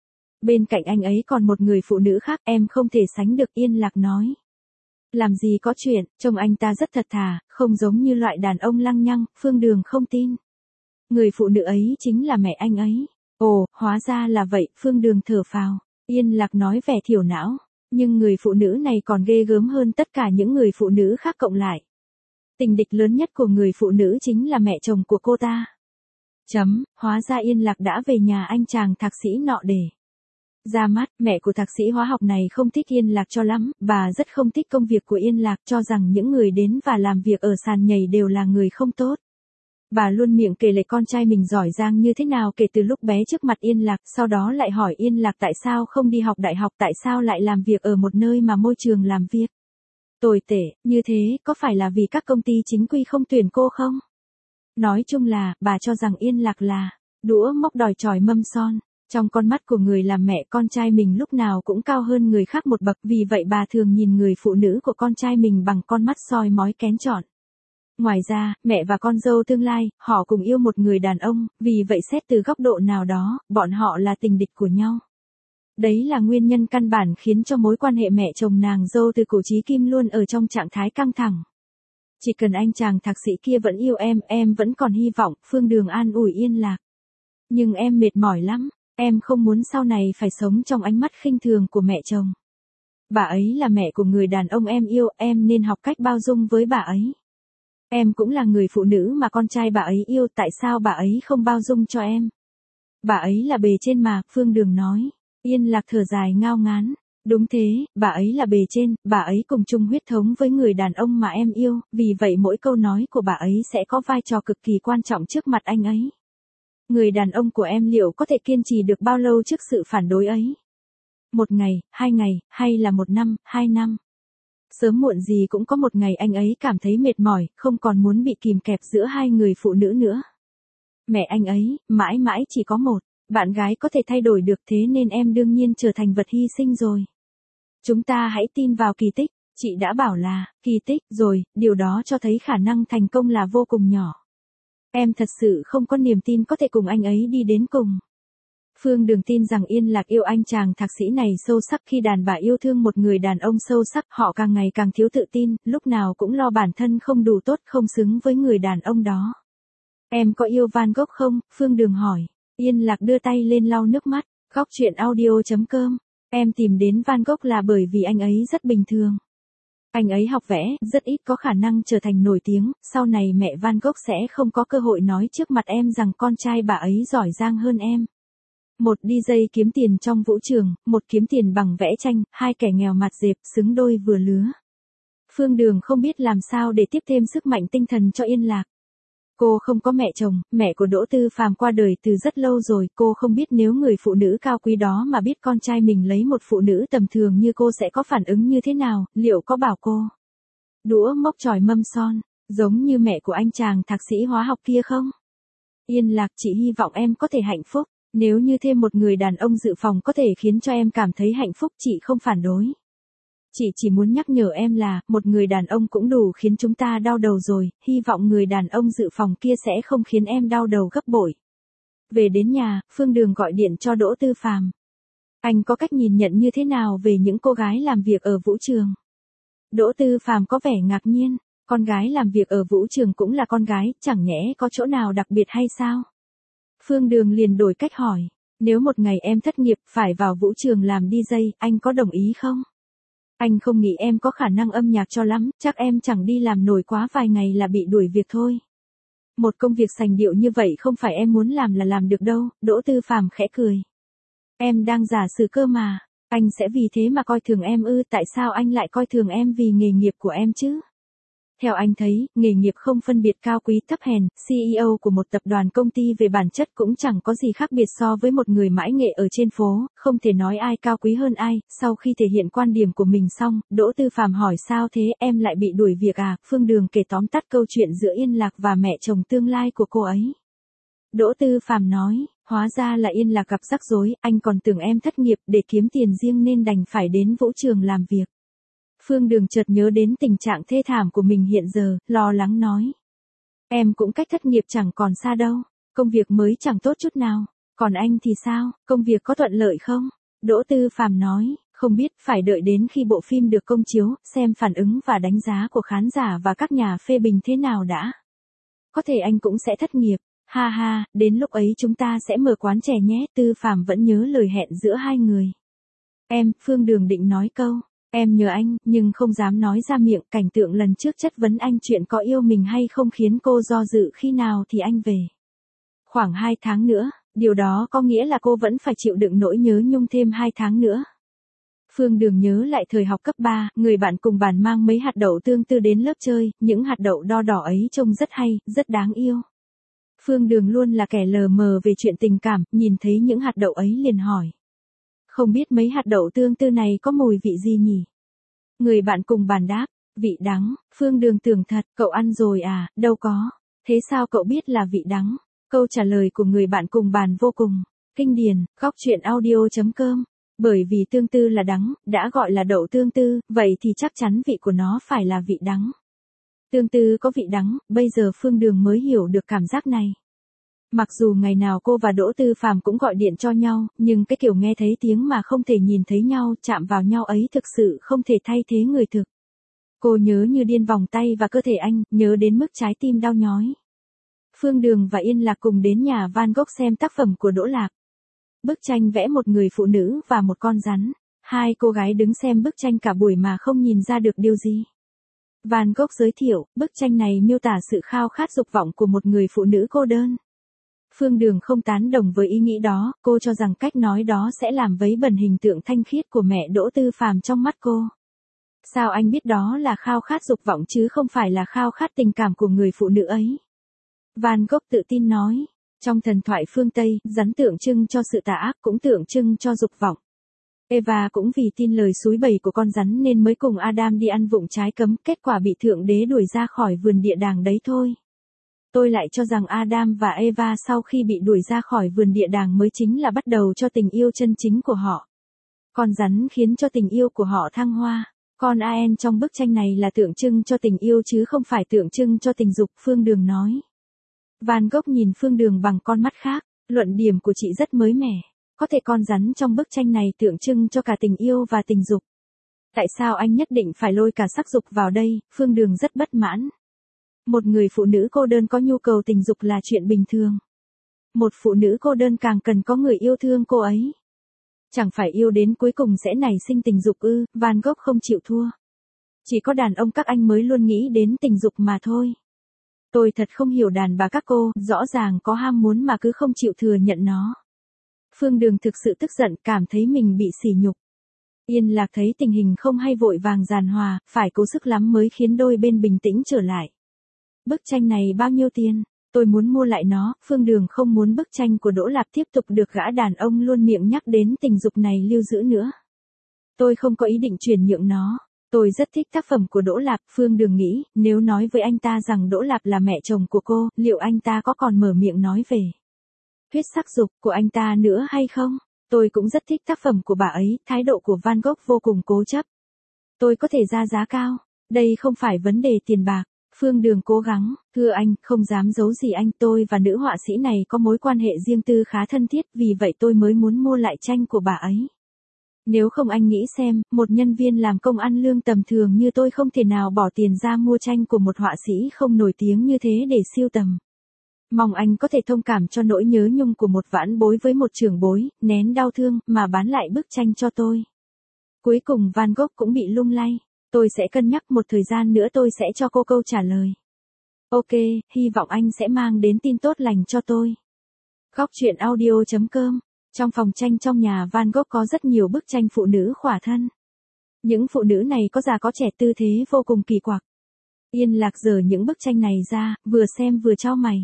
Bên cạnh anh ấy còn một người phụ nữ khác, em không thể sánh được, Yên Lạc nói. Làm gì có chuyện, trông anh ta rất thật thà, không giống như loại đàn ông lăng nhăng. Phương Đường không tin. Người phụ nữ ấy chính là mẹ anh ấy. Ồ, hóa ra là vậy, Phương Đường thở phào. Yên Lạc nói vẻ thiểu não. Nhưng người phụ nữ này còn ghê gớm hơn tất cả những người phụ nữ khác cộng lại. Tình địch lớn nhất của người phụ nữ chính là mẹ chồng của cô ta. Hóa ra Yên Lạc đã về nhà anh chàng thạc sĩ nọ để ra mắt. Mẹ của thạc sĩ hóa học này không thích Yên Lạc cho lắm, bà rất không thích công việc của Yên Lạc, cho rằng những người đến và làm việc ở sàn nhảy đều là người không tốt. Bà luôn miệng kể lể con trai mình giỏi giang như thế nào kể từ lúc bé trước mặt Yên Lạc, sau đó lại hỏi Yên Lạc tại sao không đi học đại học, tại sao lại làm việc ở một nơi mà môi trường làm việc tồi tệ như thế, có phải là vì các công ty chính quy không tuyển cô không? Nói chung là, bà cho rằng Yên Lạc là đũa móc đòi chòi mâm son. Trong con mắt của người làm mẹ, con trai mình lúc nào cũng cao hơn người khác một bậc, vì vậy bà thường nhìn người phụ nữ của con trai mình bằng con mắt soi mói kén chọn. Ngoài ra, mẹ và con dâu tương lai, họ cùng yêu một người đàn ông, vì vậy xét từ góc độ nào đó, bọn họ là tình địch của nhau. Đấy là nguyên nhân căn bản khiến cho mối quan hệ mẹ chồng nàng dâu từ cổ chí kim luôn ở trong trạng thái căng thẳng. Chỉ cần anh chàng thạc sĩ kia vẫn yêu em vẫn còn hy vọng, Phương Đường an ủi Yên Lạc. Nhưng em mệt mỏi lắm, em không muốn sau này phải sống trong ánh mắt khinh thường của mẹ chồng. Bà ấy là mẹ của người đàn ông em yêu, em nên học cách bao dung với bà ấy. Em cũng là người phụ nữ mà con trai bà ấy yêu, tại sao bà ấy không bao dung cho em? Bà ấy là bề trên mà, Phương Đường nói. Yên Lạc thở dài ngao ngán. Đúng thế, bà ấy là bề trên, bà ấy cùng chung huyết thống với người đàn ông mà em yêu, vì vậy mỗi câu nói của bà ấy sẽ có vai trò cực kỳ quan trọng trước mặt anh ấy. Người đàn ông của em liệu có thể kiên trì được bao lâu trước sự phản đối ấy? 1 ngày, 2 ngày, hay là 1 năm, 2 năm? Sớm muộn gì cũng có một ngày anh ấy cảm thấy mệt mỏi, không còn muốn bị kìm kẹp giữa hai người phụ nữ nữa. Mẹ anh ấy, mãi mãi chỉ có một, bạn gái có thể thay đổi được, thế nên em đương nhiên trở thành vật hy sinh rồi. Chúng ta hãy tin vào kỳ tích, chị đã bảo là, kỳ tích rồi, điều đó cho thấy khả năng thành công là vô cùng nhỏ. Em thật sự không có niềm tin có thể cùng anh ấy đi đến cùng. Phương Đường tin rằng Yên Lạc yêu anh chàng thạc sĩ này sâu sắc. Khi đàn bà yêu thương một người đàn ông sâu sắc, họ càng ngày càng thiếu tự tin, lúc nào cũng lo bản thân không đủ tốt, không xứng với người đàn ông đó. Em có yêu Van Gogh không? Phương Đường hỏi. Yên Lạc đưa tay lên lau nước mắt. Góc chuyện audio.com. Em tìm đến Van Gogh là bởi vì anh ấy rất bình thường. Anh ấy học vẽ, rất ít có khả năng trở thành nổi tiếng, sau này mẹ Van Gogh sẽ không có cơ hội nói trước mặt em rằng con trai bà ấy giỏi giang hơn em. Một DJ kiếm tiền trong vũ trường, một kiếm tiền bằng vẽ tranh, hai kẻ nghèo mặt dẹp, xứng đôi vừa lứa. Phương Đường không biết làm sao để tiếp thêm sức mạnh tinh thần cho Yên Lạc. Cô không có mẹ chồng, mẹ của Đỗ Tư Phàm qua đời từ rất lâu rồi, cô không biết nếu người phụ nữ cao quý đó mà biết con trai mình lấy một phụ nữ tầm thường như cô sẽ có phản ứng như thế nào, liệu có bảo cô đũa móc chòi mâm son, giống như mẹ của anh chàng thạc sĩ hóa học kia không? Yên Lạc, chị hy vọng em có thể hạnh phúc, nếu như thêm một người đàn ông dự phòng có thể khiến cho em cảm thấy hạnh phúc, chị không phản đối. Chị chỉ muốn nhắc nhở em là, một người đàn ông cũng đủ khiến chúng ta đau đầu rồi, hy vọng người đàn ông dự phòng kia sẽ không khiến em đau đầu gấp bội. Về đến nhà, Phương Đường gọi điện cho Đỗ Tư Phàm. Anh có cách nhìn nhận như thế nào về những cô gái làm việc ở vũ trường? Đỗ Tư Phàm có vẻ ngạc nhiên, con gái làm việc ở vũ trường cũng là con gái, chẳng nhẽ có chỗ nào đặc biệt hay sao? Phương Đường liền đổi cách hỏi, nếu một ngày em thất nghiệp phải vào vũ trường làm DJ, anh có đồng ý không? Anh không nghĩ em có khả năng âm nhạc cho lắm, chắc em chẳng đi làm nổi quá vài ngày là bị đuổi việc thôi. Một công việc sành điệu như vậy không phải em muốn làm là làm được đâu, Đỗ Tư Phàm khẽ cười. Em đang giả sử cơ mà, anh sẽ vì thế mà coi thường em ư? Tại sao anh lại coi thường em vì nghề nghiệp của em chứ? Theo anh thấy, nghề nghiệp không phân biệt cao quý thấp hèn, CEO của một tập đoàn công ty về bản chất cũng chẳng có gì khác biệt so với một người mãi nghệ ở trên phố, không thể nói ai cao quý hơn ai. Sau khi thể hiện quan điểm của mình xong, Đỗ Tư Phàm hỏi sao thế, em lại bị đuổi việc à? Phương Đường kể tóm tắt câu chuyện giữa Yên Lạc và mẹ chồng tương lai của cô ấy. Đỗ Tư Phàm nói, hóa ra là Yên Lạc gặp rắc rối, anh còn tưởng em thất nghiệp để kiếm tiền riêng nên đành phải đến vũ trường làm việc. Phương Đường chợt nhớ đến tình trạng thê thảm của mình hiện giờ, lo lắng nói. Em cũng cách thất nghiệp chẳng còn xa đâu, công việc mới chẳng tốt chút nào, còn anh thì sao, công việc có thuận lợi không? Đỗ Tư Phàm nói, không biết, phải đợi đến khi bộ phim được công chiếu, xem phản ứng và đánh giá của khán giả và các nhà phê bình thế nào đã. Có thể anh cũng sẽ thất nghiệp, ha ha, đến lúc ấy chúng ta sẽ mở quán chè nhé. Tư Phàm vẫn nhớ lời hẹn giữa hai người. Em, Phương Đường định nói câu. Em nhờ anh, nhưng không dám nói ra miệng. Cảnh tượng lần trước chất vấn anh chuyện có yêu mình hay không khiến cô do dự khi nào thì anh về. Khoảng 2 tháng nữa, điều đó có nghĩa là cô vẫn phải chịu đựng nỗi nhớ nhung thêm 2 tháng nữa. Phương Đường nhớ lại thời học cấp 3, người bạn cùng bàn mang mấy hạt đậu tương tư đến lớp chơi, những hạt đậu đo đỏ ấy trông rất hay, rất đáng yêu. Phương Đường luôn là kẻ lờ mờ về chuyện tình cảm, nhìn thấy những hạt đậu ấy liền hỏi. Không biết mấy hạt đậu tương tư này có mùi vị gì nhỉ? Người bạn cùng bàn đáp, vị đắng. Phương Đường tưởng thật, cậu ăn rồi à? Đâu có. Thế sao cậu biết là vị đắng? Câu trả lời của người bạn cùng bàn vô cùng kinh điển. Góc chuyện audio.com. Bởi vì tương tư là đắng, đã gọi là đậu tương tư, vậy thì chắc chắn vị của nó phải là vị đắng. Tương tư có vị đắng, bây giờ Phương Đường mới hiểu được cảm giác này. Mặc dù ngày nào cô và Đỗ Tư Phàm cũng gọi điện cho nhau, nhưng cái kiểu nghe thấy tiếng mà không thể nhìn thấy nhau, chạm vào nhau ấy thực sự không thể thay thế người thực. Cô nhớ như điên vòng tay và cơ thể anh, nhớ đến mức trái tim đau nhói. Phương Đường và Yên Lạc cùng đến nhà Van Gogh xem tác phẩm của Đỗ Lạc. Bức tranh vẽ một người phụ nữ và một con rắn. Hai cô gái đứng xem bức tranh cả buổi mà không nhìn ra được điều gì. Van Gogh giới thiệu, bức tranh này miêu tả sự khao khát dục vọng của một người phụ nữ cô đơn. Phương Đường không tán đồng với ý nghĩ đó, cô cho rằng cách nói đó sẽ làm vấy bẩn hình tượng thanh khiết của mẹ Đỗ Tư Phàm trong mắt cô. Sao anh biết đó là khao khát dục vọng chứ không phải là khao khát tình cảm của người phụ nữ ấy? Van Gogh tự tin nói, trong thần thoại phương Tây, rắn tượng trưng cho sự tà ác cũng tượng trưng cho dục vọng. Eva cũng vì tin lời xúi bày của con rắn nên mới cùng Adam đi ăn vụng trái cấm, kết quả bị Thượng Đế đuổi ra khỏi vườn địa đàng đấy thôi. Tôi lại cho rằng Adam và Eva sau khi bị đuổi ra khỏi vườn địa đàng mới chính là bắt đầu cho tình yêu chân chính của họ. Con rắn khiến cho tình yêu của họ thăng hoa. Con Aen trong bức tranh này là tượng trưng cho tình yêu chứ không phải tượng trưng cho tình dục, Phương Đường nói. Van Gogh nhìn Phương Đường bằng con mắt khác, luận điểm của chị rất mới mẻ. Có thể con rắn trong bức tranh này tượng trưng cho cả tình yêu và tình dục. Tại sao anh nhất định phải lôi cả sắc dục vào đây? Phương Đường rất bất mãn. Một người phụ nữ cô đơn có nhu cầu tình dục là chuyện bình thường. Một phụ nữ cô đơn càng cần có người yêu thương cô ấy. Chẳng phải yêu đến cuối cùng sẽ nảy sinh tình dục ư? Van Gogh không chịu thua. Chỉ có đàn ông các anh mới luôn nghĩ đến tình dục mà thôi. Tôi thật không hiểu đàn bà các cô, rõ ràng có ham muốn mà cứ không chịu thừa nhận nó. Phương Đường thực sự tức giận, cảm thấy mình bị sỉ nhục. Yên Lạc thấy tình hình không hay vội vàng giàn hòa, phải cố sức lắm mới khiến đôi bên bình tĩnh trở lại. Bức tranh này bao nhiêu tiền? Tôi muốn mua lại nó. Phương Đường không muốn bức tranh của Đỗ Lạc tiếp tục được gã đàn ông luôn miệng nhắc đến tình dục này lưu giữ nữa. Tôi không có ý định chuyển nhượng nó. Tôi rất thích tác phẩm của Đỗ Lạc. Phương Đường nghĩ, nếu nói với anh ta rằng Đỗ Lạc là mẹ chồng của cô, liệu anh ta có còn mở miệng nói về huyết sắc dục của anh ta nữa hay không? Tôi cũng rất thích tác phẩm của bà ấy, thái độ của Van Gogh vô cùng cố chấp. Tôi có thể ra giá cao. Đây không phải vấn đề tiền bạc. Phương Đường cố gắng, thưa anh, không dám giấu gì anh, tôi và nữ họa sĩ này có mối quan hệ riêng tư khá thân thiết, vì vậy tôi mới muốn mua lại tranh của bà ấy. Nếu không anh nghĩ xem, một nhân viên làm công ăn lương tầm thường như tôi không thể nào bỏ tiền ra mua tranh của một họa sĩ không nổi tiếng như thế để sưu tầm. Mong anh có thể thông cảm cho nỗi nhớ nhung của một vãn bối với một trưởng bối, nén đau thương, mà bán lại bức tranh cho tôi. Cuối cùng Van Gogh cũng bị lung lay. Tôi sẽ cân nhắc một thời gian nữa tôi sẽ cho cô câu trả lời. Ok, hy vọng anh sẽ mang đến tin tốt lành cho tôi. Góc truyện audio.com. Trong phòng tranh trong nhà Van Gogh có rất nhiều bức tranh phụ nữ khỏa thân. Những phụ nữ này có già có trẻ, tư thế vô cùng kỳ quặc. Yên Lạc giở những bức tranh này ra, vừa xem vừa chau mày.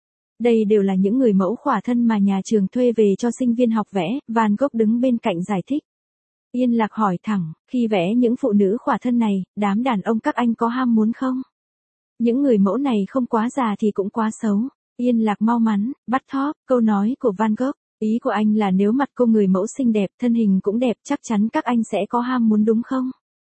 Đây đều là những người mẫu khỏa thân mà nhà trường thuê về cho sinh viên học vẽ. Van Gogh đứng bên cạnh giải thích. Yên Lạc hỏi thẳng, khi vẽ những phụ nữ khỏa thân này, đám đàn ông các anh có ham muốn không? Những người mẫu này không quá già thì cũng quá xấu. Yên Lạc mau mắn, bắt thóp, câu nói của Van Gogh. Ý của anh là nếu mặt cô người mẫu xinh đẹp, thân hình cũng đẹp, chắc chắn các anh sẽ có ham muốn đúng không?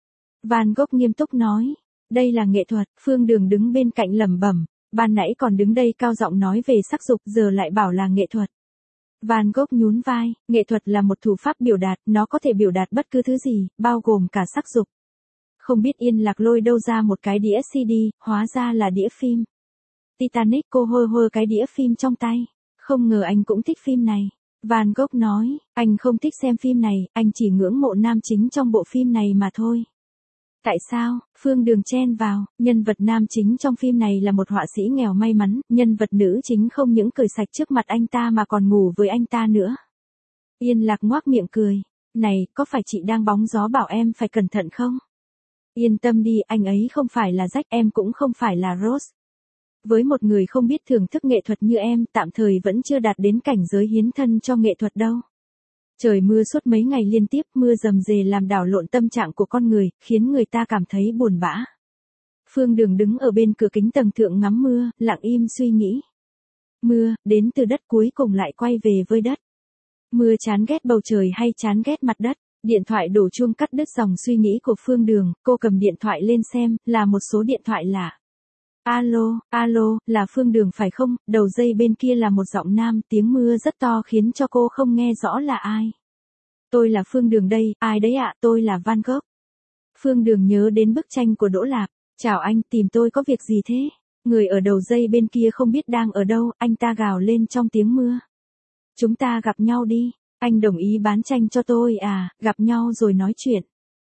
Van Gogh nghiêm túc nói, đây là nghệ thuật. Phương Đường đứng bên cạnh lẩm bẩm, ban nãy còn đứng đây cao giọng nói về sắc dục, giờ lại bảo là nghệ thuật. Van Gogh nhún vai, nghệ thuật là một thủ pháp biểu đạt, nó có thể biểu đạt bất cứ thứ gì, bao gồm cả sắc dục. Không biết Yên Lạc lôi đâu ra một cái đĩa CD, hóa ra là đĩa phim. Titanic, cô hơ hơ cái đĩa phim trong tay. Không ngờ anh cũng thích phim này. Van Gogh nói, anh không thích xem phim này, anh chỉ ngưỡng mộ nam chính trong bộ phim này mà thôi. Tại sao? Phương Đường chen vào, nhân vật nam chính trong phim này là một họa sĩ nghèo may mắn, nhân vật nữ chính không những cười sạch trước mặt anh ta mà còn ngủ với anh ta nữa. Yên Lạc ngoác miệng cười, này, có phải chị đang bóng gió bảo em phải cẩn thận không? Yên tâm đi, anh ấy không phải là Jack, em cũng không phải là Rose. Với một người không biết thưởng thức nghệ thuật như em, tạm thời vẫn chưa đạt đến cảnh giới hiến thân cho nghệ thuật đâu. Trời mưa suốt mấy ngày liên tiếp, mưa rầm rề làm đảo lộn tâm trạng của con người, khiến người ta cảm thấy buồn bã. Phương Đường đứng ở bên cửa kính tầng thượng ngắm mưa, lặng im suy nghĩ. Mưa, đến từ đất cuối cùng lại quay về với đất. Mưa chán ghét bầu trời hay chán ghét mặt đất? Điện thoại đổ chuông cắt đứt dòng suy nghĩ của Phương Đường, cô cầm điện thoại lên xem, là một số điện thoại lạ. Alo, alo, là Phương Đường phải không? Đầu dây bên kia là một giọng nam, tiếng mưa rất to khiến cho cô không nghe rõ là ai. Tôi là Phương Đường đây, ai đấy ạ? Tôi là Van Gogh. Phương Đường nhớ đến bức tranh của Đỗ Lạp. Chào anh, tìm tôi có việc gì thế? Người ở đầu dây bên kia không biết đang ở đâu, anh ta gào lên trong tiếng mưa. Chúng ta gặp nhau đi, anh đồng ý bán tranh cho tôi à, gặp nhau rồi nói chuyện.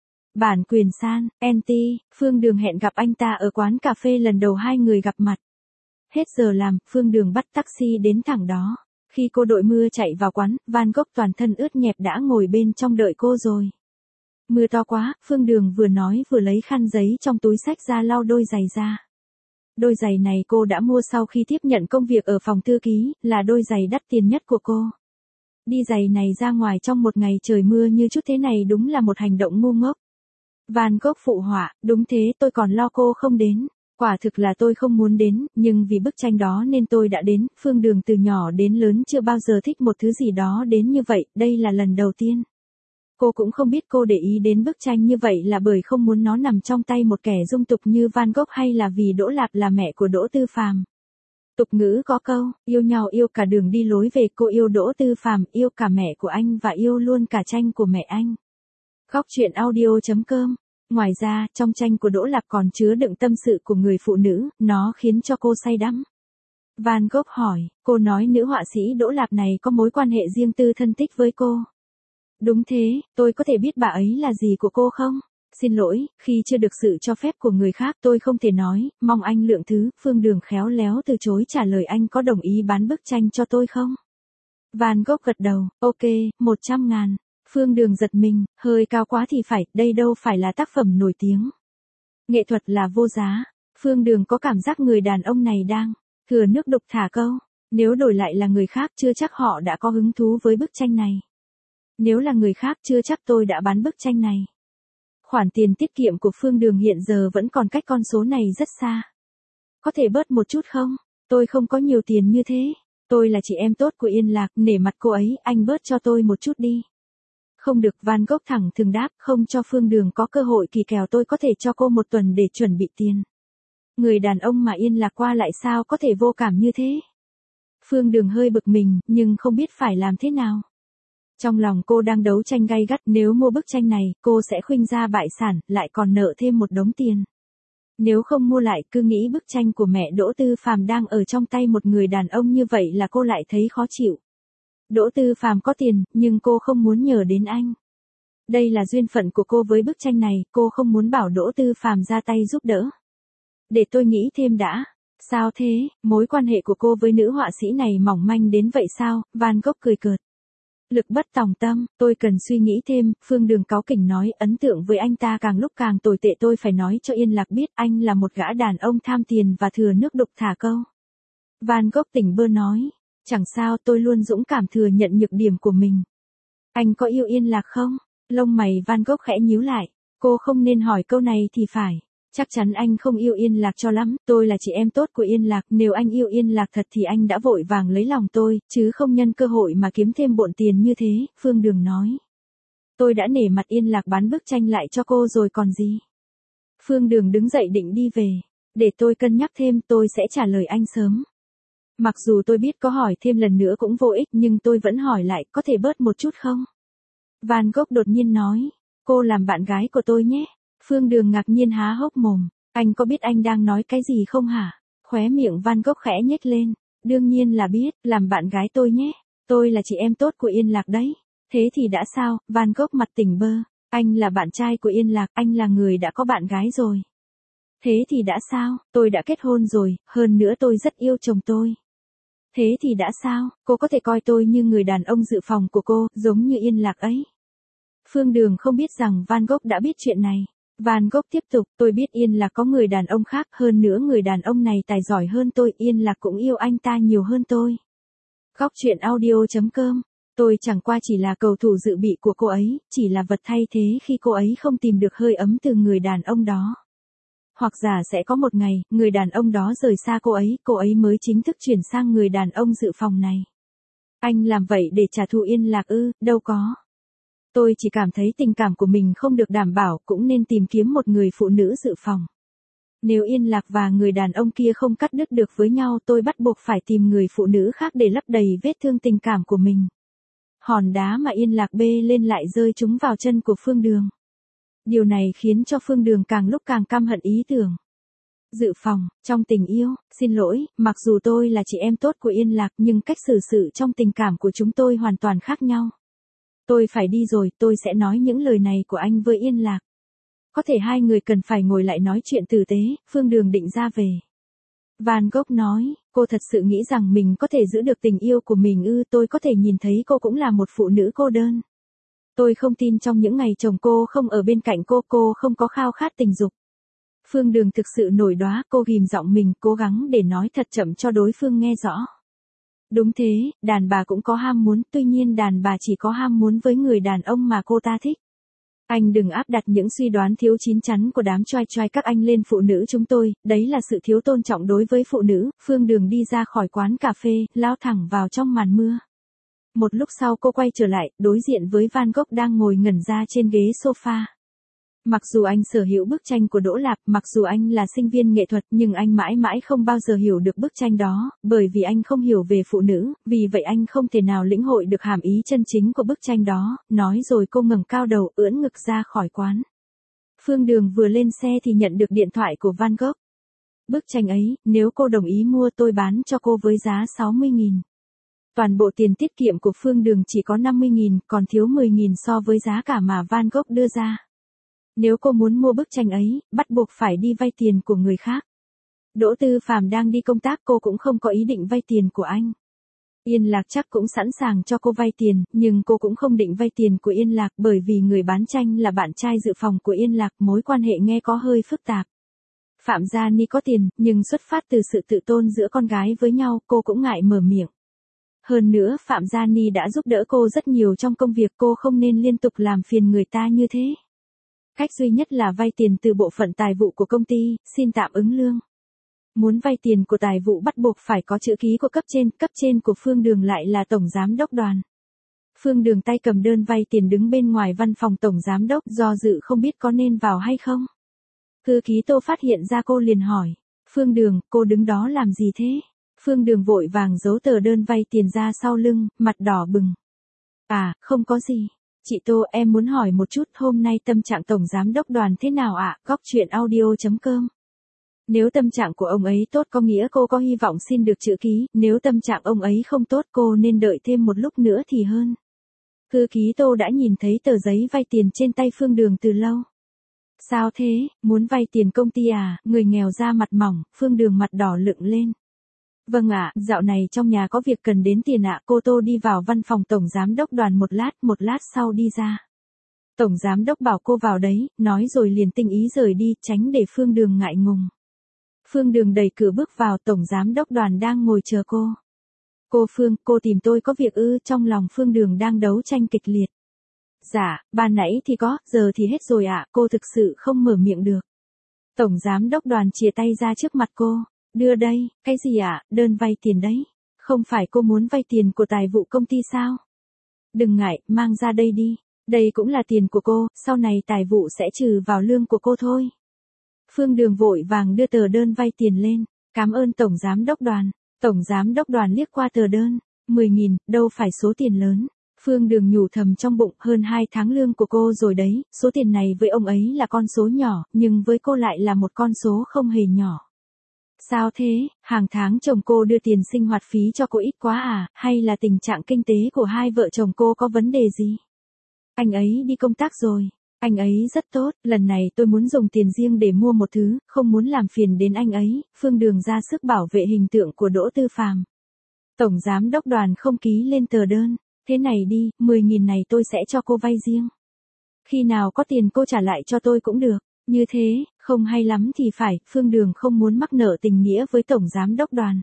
Bản quyền san, NT, Phương Đường hẹn gặp anh ta ở quán cà phê lần đầu hai người gặp mặt. Hết giờ làm, Phương Đường bắt taxi đến thẳng đó. Khi cô đội mưa chạy vào quán, Van Gogh toàn thân ướt nhẹp đã ngồi bên trong đợi cô rồi. Mưa to quá, Phương Đường vừa nói vừa lấy khăn giấy trong túi xách ra lau đôi giày ra. Đôi giày này cô đã mua sau khi tiếp nhận công việc ở phòng thư ký, là đôi giày đắt tiền nhất của cô. Đi giày này ra ngoài trong một ngày trời mưa như chút thế này đúng là một hành động ngu ngốc. Van Gogh phụ họa, đúng thế, tôi còn lo cô không đến. Quả thực là tôi không muốn đến, nhưng vì bức tranh đó nên tôi đã đến. Phương Đường từ nhỏ đến lớn chưa bao giờ thích một thứ gì đó đến như vậy, đây là lần đầu tiên. Cô cũng không biết cô để ý đến bức tranh như vậy là bởi không muốn nó nằm trong tay một kẻ dung tục như Van Gogh hay là vì Đỗ Lạp là mẹ của Đỗ Tư Phàm. Tục ngữ có câu, yêu nhau yêu cả đường đi lối về, cô yêu Đỗ Tư Phàm, yêu cả mẹ của anh và yêu luôn cả tranh của mẹ anh. Góc truyện audio.com. Ngoài ra, trong tranh của Đỗ Lạp còn chứa đựng tâm sự của người phụ nữ, nó khiến cho cô say đắm. Van Gogh hỏi, cô nói nữ họa sĩ Đỗ Lạp này có mối quan hệ riêng tư thân tích với cô. Đúng thế, tôi có thể biết bà ấy là gì của cô không? Xin lỗi, khi chưa được sự cho phép của người khác tôi không thể nói, mong anh lượng thứ. Phương Đường khéo léo từ chối trả lời, anh có đồng ý bán bức tranh cho tôi không? Van Gogh gật đầu, ok, 100.000. Phương Đường giật mình, hơi cao quá thì phải, đây đâu phải là tác phẩm nổi tiếng. Nghệ thuật là vô giá. Phương Đường có cảm giác người đàn ông này đang thừa nước đục thả câu. Nếu đổi lại là người khác chưa chắc họ đã có hứng thú với bức tranh này. Nếu là người khác chưa chắc tôi đã bán bức tranh này. Khoản tiền tiết kiệm của Phương Đường hiện giờ vẫn còn cách con số này rất xa. Có thể bớt một chút không? Tôi không có nhiều tiền như thế. Tôi là chị em tốt của Yên Lạc, nể mặt cô ấy, anh bớt cho tôi một chút đi. Không được, Van Gogh thẳng thừng đáp, không cho Phương Đường có cơ hội kỳ kèo, tôi có thể cho cô một tuần để chuẩn bị tiền. Người đàn ông mà Yên Lạc qua lại sao có thể vô cảm như thế? Phương Đường hơi bực mình, nhưng không biết phải làm thế nào. Trong lòng cô đang đấu tranh gay gắt, nếu mua bức tranh này, cô sẽ khuynh ra bại sản, lại còn nợ thêm một đống tiền. Nếu không mua lại, cứ nghĩ bức tranh của mẹ Đỗ Tư Phàm đang ở trong tay một người đàn ông như vậy là cô lại thấy khó chịu. Đỗ Tư Phàm có tiền, nhưng cô không muốn nhờ đến anh. Đây là duyên phận của cô với bức tranh này, cô không muốn bảo Đỗ Tư Phàm ra tay giúp đỡ. Để tôi nghĩ thêm đã. Sao thế, mối quan hệ của cô với nữ họa sĩ này mỏng manh đến vậy sao? Van Gogh cười cợt. Lực bất tòng tâm, tôi cần suy nghĩ thêm. Phương Đường cáu kỉnh nói, ấn tượng với anh ta càng lúc càng tồi tệ, tôi phải nói cho Yên Lạc biết anh là một gã đàn ông tham tiền và thừa nước đục thả câu. Van Gogh tỉnh bơ nói, chẳng sao, tôi luôn dũng cảm thừa nhận nhược điểm của mình. Anh có yêu Yên Lạc không? Lông mày Van Gogh khẽ nhíu lại, cô không nên hỏi câu này thì phải. Chắc chắn anh không yêu Yên Lạc cho lắm, tôi là chị em tốt của Yên Lạc, nếu anh yêu Yên Lạc thật thì anh đã vội vàng lấy lòng tôi, chứ không nhân cơ hội mà kiếm thêm bộn tiền như thế, Phương Đường nói. Tôi đã nể mặt Yên Lạc bán bức tranh lại cho cô rồi còn gì. Phương Đường đứng dậy định đi về, để tôi cân nhắc thêm, tôi sẽ trả lời anh sớm. Mặc dù tôi biết có hỏi thêm lần nữa cũng vô ích, nhưng tôi vẫn hỏi lại, có thể bớt một chút không? Van Gogh đột nhiên nói, cô làm bạn gái của tôi nhé. Phương Đường ngạc nhiên há hốc mồm, anh có biết anh đang nói cái gì không hả? Khóe miệng Van Gogh khẽ nhếch lên, đương nhiên là biết, làm bạn gái tôi nhé, tôi là chị em tốt của Yên Lạc đấy. Thế thì đã sao? Van Gogh mặt tỉnh bơ, anh là bạn trai của Yên Lạc, anh là người đã có bạn gái rồi. Thế thì đã sao? Tôi đã kết hôn rồi, hơn nữa tôi rất yêu chồng tôi. Thế thì đã sao? Cô có thể coi tôi như người đàn ông dự phòng của cô, giống như Yên Lạc ấy. Phương Đường không biết rằng Van Gogh đã biết chuyện này. Van Gogh tiếp tục, tôi biết Yên Lạc có người đàn ông khác, hơn nữa người đàn ông này tài giỏi hơn tôi, Yên Lạc cũng yêu anh ta nhiều hơn tôi. Góc truyện audio.com. Tôi chẳng qua chỉ là cầu thủ dự bị của cô ấy, chỉ là vật thay thế khi cô ấy không tìm được hơi ấm từ người đàn ông đó. Hoặc giả sẽ có một ngày, người đàn ông đó rời xa cô ấy mới chính thức chuyển sang người đàn ông dự phòng này. Anh làm vậy để trả thù Yên Lạc ư? Đâu có. Tôi chỉ cảm thấy tình cảm của mình không được đảm bảo, cũng nên tìm kiếm một người phụ nữ dự phòng. Nếu Yên Lạc và người đàn ông kia không cắt đứt được với nhau, tôi bắt buộc phải tìm người phụ nữ khác để lấp đầy vết thương tình cảm của mình. Hòn đá mà Yên Lạc bê lên lại rơi trúng vào chân của Phương Đường. Điều này khiến cho Phương Đường càng lúc càng căm hận ý tưởng. Dự phòng, trong tình yêu, xin lỗi, mặc dù tôi là chị em tốt của Yên Lạc nhưng cách xử sự trong tình cảm của chúng tôi hoàn toàn khác nhau. Tôi phải đi rồi, tôi sẽ nói những lời này của anh với Yên Lạc. Có thể hai người cần phải ngồi lại nói chuyện tử tế, Phương Đường định ra về. Van Gogh nói, cô thật sự nghĩ rằng mình có thể giữ được tình yêu của mình ư? Tôi có thể nhìn thấy cô cũng là một phụ nữ cô đơn. Tôi không tin trong những ngày chồng cô không ở bên cạnh cô không có khao khát tình dục. Phương Đường thực sự nổi đoá, cô ghim giọng mình, cố gắng để nói thật chậm cho đối phương nghe rõ. Đúng thế, đàn bà cũng có ham muốn, tuy nhiên đàn bà chỉ có ham muốn với người đàn ông mà cô ta thích. Anh đừng áp đặt những suy đoán thiếu chín chắn của đám choai choai các anh lên phụ nữ chúng tôi, đấy là sự thiếu tôn trọng đối với phụ nữ. Phương Đường đi ra khỏi quán cà phê, lao thẳng vào trong màn mưa. Một lúc sau cô quay trở lại, đối diện với Van Gogh đang ngồi ngẩn ra trên ghế sofa. Mặc dù anh sở hữu bức tranh của Đỗ Lạp, mặc dù anh là sinh viên nghệ thuật, nhưng anh mãi mãi không bao giờ hiểu được bức tranh đó, bởi vì anh không hiểu về phụ nữ, vì vậy anh không thể nào lĩnh hội được hàm ý chân chính của bức tranh đó. Nói rồi cô ngẩng cao đầu, ưỡn ngực ra khỏi quán. Phương Đường vừa lên xe thì nhận được điện thoại của Van Gogh. Bức tranh ấy, nếu cô đồng ý mua tôi bán cho cô với giá 60.000. Toàn bộ tiền tiết kiệm của Phương Đường chỉ có 50.000, còn thiếu 10.000 so với giá cả mà Van Gogh đưa ra. Nếu cô muốn mua bức tranh ấy, bắt buộc phải đi vay tiền của người khác. Đỗ Tư Phàm đang đi công tác, cô cũng không có ý định vay tiền của anh. Yên Lạc chắc cũng sẵn sàng cho cô vay tiền, nhưng cô cũng không định vay tiền của Yên Lạc bởi vì người bán tranh là bạn trai dự phòng của Yên Lạc, mối quan hệ nghe có hơi phức tạp. Phạm Gia Ni có tiền, nhưng xuất phát từ sự tự tôn giữa con gái với nhau, cô cũng ngại mở miệng. Hơn nữa, Phạm Gia Ni đã giúp đỡ cô rất nhiều trong công việc, cô không nên liên tục làm phiền người ta như thế. Cách duy nhất là vay tiền từ bộ phận tài vụ của công ty, xin tạm ứng lương. Muốn vay tiền của tài vụ bắt buộc phải có chữ ký của cấp trên của Phương Đường lại là tổng giám đốc đoàn. Phương Đường tay cầm đơn vay tiền đứng bên ngoài văn phòng tổng giám đốc, do dự không biết có nên vào hay không. Thư ký Tô phát hiện ra cô liền hỏi, Phương Đường, cô đứng đó làm gì thế? Phương Đường vội vàng giấu tờ đơn vay tiền ra sau lưng, mặt đỏ bừng. À, không có gì. Chị Tô, em muốn hỏi một chút, hôm nay tâm trạng tổng giám đốc đoàn thế nào ạ? Góc chuyện audio.com. Nếu tâm trạng của ông ấy tốt có nghĩa cô có hy vọng xin được chữ ký, nếu tâm trạng ông ấy không tốt cô nên đợi thêm một lúc nữa thì hơn. Thư ký Tô đã nhìn thấy tờ giấy vay tiền trên tay Phương Đường từ lâu. Sao thế, muốn vay tiền công ty à? Người nghèo da mặt mỏng, Phương Đường mặt đỏ lựng lên. Vâng ạ, dạo này trong nhà có việc cần đến tiền ạ. Cô Tô đi vào văn phòng tổng giám đốc đoàn một lát sau đi ra. Tổng giám đốc bảo cô vào đấy, nói rồi liền tinh ý rời đi, tránh để Phương Đường ngại ngùng. Phương Đường đẩy cửa bước vào, tổng giám đốc đoàn đang ngồi chờ cô. Cô Phương, cô tìm tôi có việc ư? Trong lòng Phương Đường đang đấu tranh kịch liệt. Dạ, ban nãy thì có, giờ thì hết rồi ạ. Cô thực sự không mở miệng được. Tổng giám đốc đoàn chìa tay ra trước mặt cô. Đưa đây, cái gì ạ? Đơn vay tiền đấy. Không phải cô muốn vay tiền của tài vụ công ty sao? Đừng ngại, mang ra đây đi. Đây cũng là tiền của cô, sau này tài vụ sẽ trừ vào lương của cô thôi. Phương Đường vội vàng đưa tờ đơn vay tiền lên. Cảm ơn tổng giám đốc đoàn. Tổng giám đốc đoàn liếc qua tờ đơn. 10.000, đâu phải số tiền lớn. Phương Đường nhủ thầm trong bụng, hơn 2 tháng lương của cô rồi đấy, số tiền này với ông ấy là con số nhỏ, nhưng với cô lại là một con số không hề nhỏ. Sao thế, hàng tháng chồng cô đưa tiền sinh hoạt phí cho cô ít quá à, hay là tình trạng kinh tế của hai vợ chồng cô có vấn đề gì? Anh ấy đi công tác rồi, anh ấy rất tốt, lần này tôi muốn dùng tiền riêng để mua một thứ, không muốn làm phiền đến anh ấy. Phương Đường ra sức bảo vệ hình tượng của Đỗ Tư Phàm. Tổng giám đốc đoàn không ký lên tờ đơn, thế này đi, 10.000 này tôi sẽ cho cô vay riêng. Khi nào có tiền cô trả lại cho tôi cũng được. Như thế, không hay lắm thì phải, Phương Đường không muốn mắc nợ tình nghĩa với tổng giám đốc đoàn.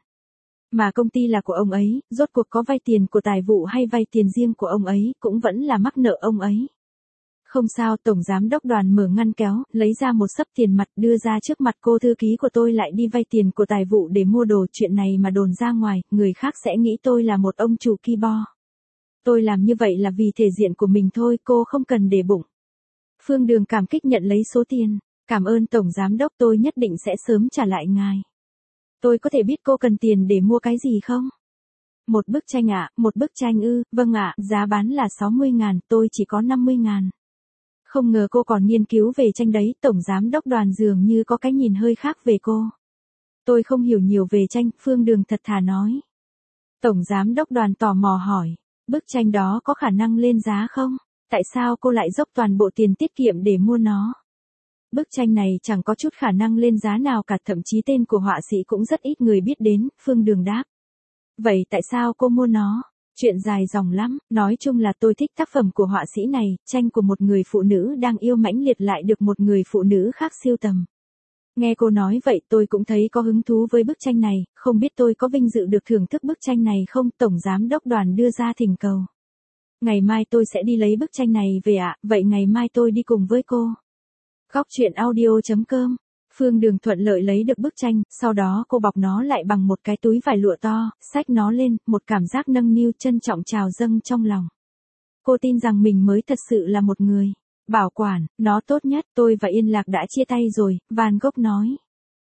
Mà công ty là của ông ấy, rốt cuộc có vay tiền của tài vụ hay vay tiền riêng của ông ấy, cũng vẫn là mắc nợ ông ấy. Không sao, tổng giám đốc đoàn mở ngăn kéo, lấy ra một xấp tiền mặt đưa ra trước mặt cô. Thư ký của tôi lại đi vay tiền của tài vụ để mua đồ, chuyện này mà đồn ra ngoài, người khác sẽ nghĩ tôi là một ông chủ ki bo. Tôi làm như vậy là vì thể diện của mình thôi, cô không cần để bụng. Phương Đường cảm kích nhận lấy số tiền. Cảm ơn Tổng Giám Đốc, tôi nhất định sẽ sớm trả lại ngài. Tôi có thể biết cô cần tiền để mua cái gì không? Một bức tranh ạ, một bức tranh ư, vâng ạ, giá bán là 60.000, tôi chỉ có 50.000. Không ngờ cô còn nghiên cứu về tranh đấy, Tổng Giám Đốc Đoàn dường như có cái nhìn hơi khác về cô. Tôi không hiểu nhiều về tranh, Phương Đường thật thà nói. Tổng Giám Đốc Đoàn tò mò hỏi, bức tranh đó có khả năng lên giá không? Tại sao cô lại dốc toàn bộ tiền tiết kiệm để mua nó? Bức tranh này chẳng có chút khả năng lên giá nào cả, thậm chí tên của họa sĩ cũng rất ít người biết đến, Phương Đường đáp. Vậy tại sao cô mua nó? Chuyện dài dòng lắm, nói chung là tôi thích tác phẩm của họa sĩ này, tranh của một người phụ nữ đang yêu mãnh liệt lại được một người phụ nữ khác sưu tầm. Nghe cô nói vậy tôi cũng thấy có hứng thú với bức tranh này, không biết tôi có vinh dự được thưởng thức bức tranh này không? Tổng Giám Đốc Đoàn đưa ra thỉnh cầu. Ngày mai tôi sẽ đi lấy bức tranh này về ạ, vậy ngày mai tôi đi cùng với cô. Góc truyện audio.com. Phương Đường thuận lợi lấy được bức tranh, sau đó cô bọc nó lại bằng một cái túi vải lụa to, xách nó lên, một cảm giác nâng niu trân trọng trào dâng trong lòng. Cô tin rằng mình mới thật sự là một người bảo quản nó tốt nhất. Tôi và Yên Lạc đã chia tay rồi, Van Gogh nói.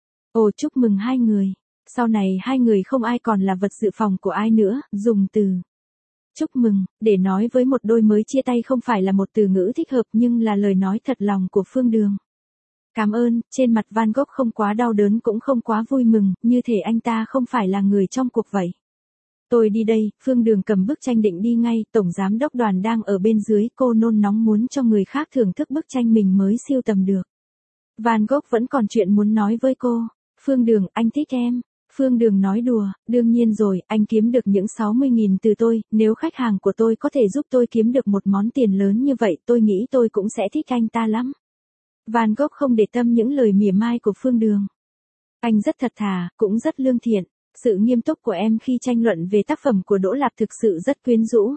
Ồ, chúc mừng hai người. Sau này hai người không ai còn là vật dự phòng của ai nữa, dùng từ chúc mừng để nói với một đôi mới chia tay không phải là một từ ngữ thích hợp nhưng là lời nói thật lòng của Phương Đường. Cảm ơn, trên mặt Van Gogh không quá đau đớn cũng không quá vui mừng, như thể anh ta không phải là người trong cuộc vậy. Tôi đi đây, Phương Đường cầm bức tranh định đi ngay, Tổng Giám Đốc Đoàn đang ở bên dưới, cô nôn nóng muốn cho người khác thưởng thức bức tranh mình mới sưu tầm được. Van Gogh vẫn còn chuyện muốn nói với cô. Phương Đường, anh thích em. Phương Đường nói đùa, đương nhiên rồi, anh kiếm được những 60.000 từ tôi, nếu khách hàng của tôi có thể giúp tôi kiếm được một món tiền lớn như vậy tôi nghĩ tôi cũng sẽ thích anh ta lắm. Van Gogh không để tâm những lời mỉa mai của Phương Đường. Anh rất thật thà, cũng rất lương thiện. Sự nghiêm túc của em khi tranh luận về tác phẩm của Đỗ Lạp thực sự rất quyến rũ.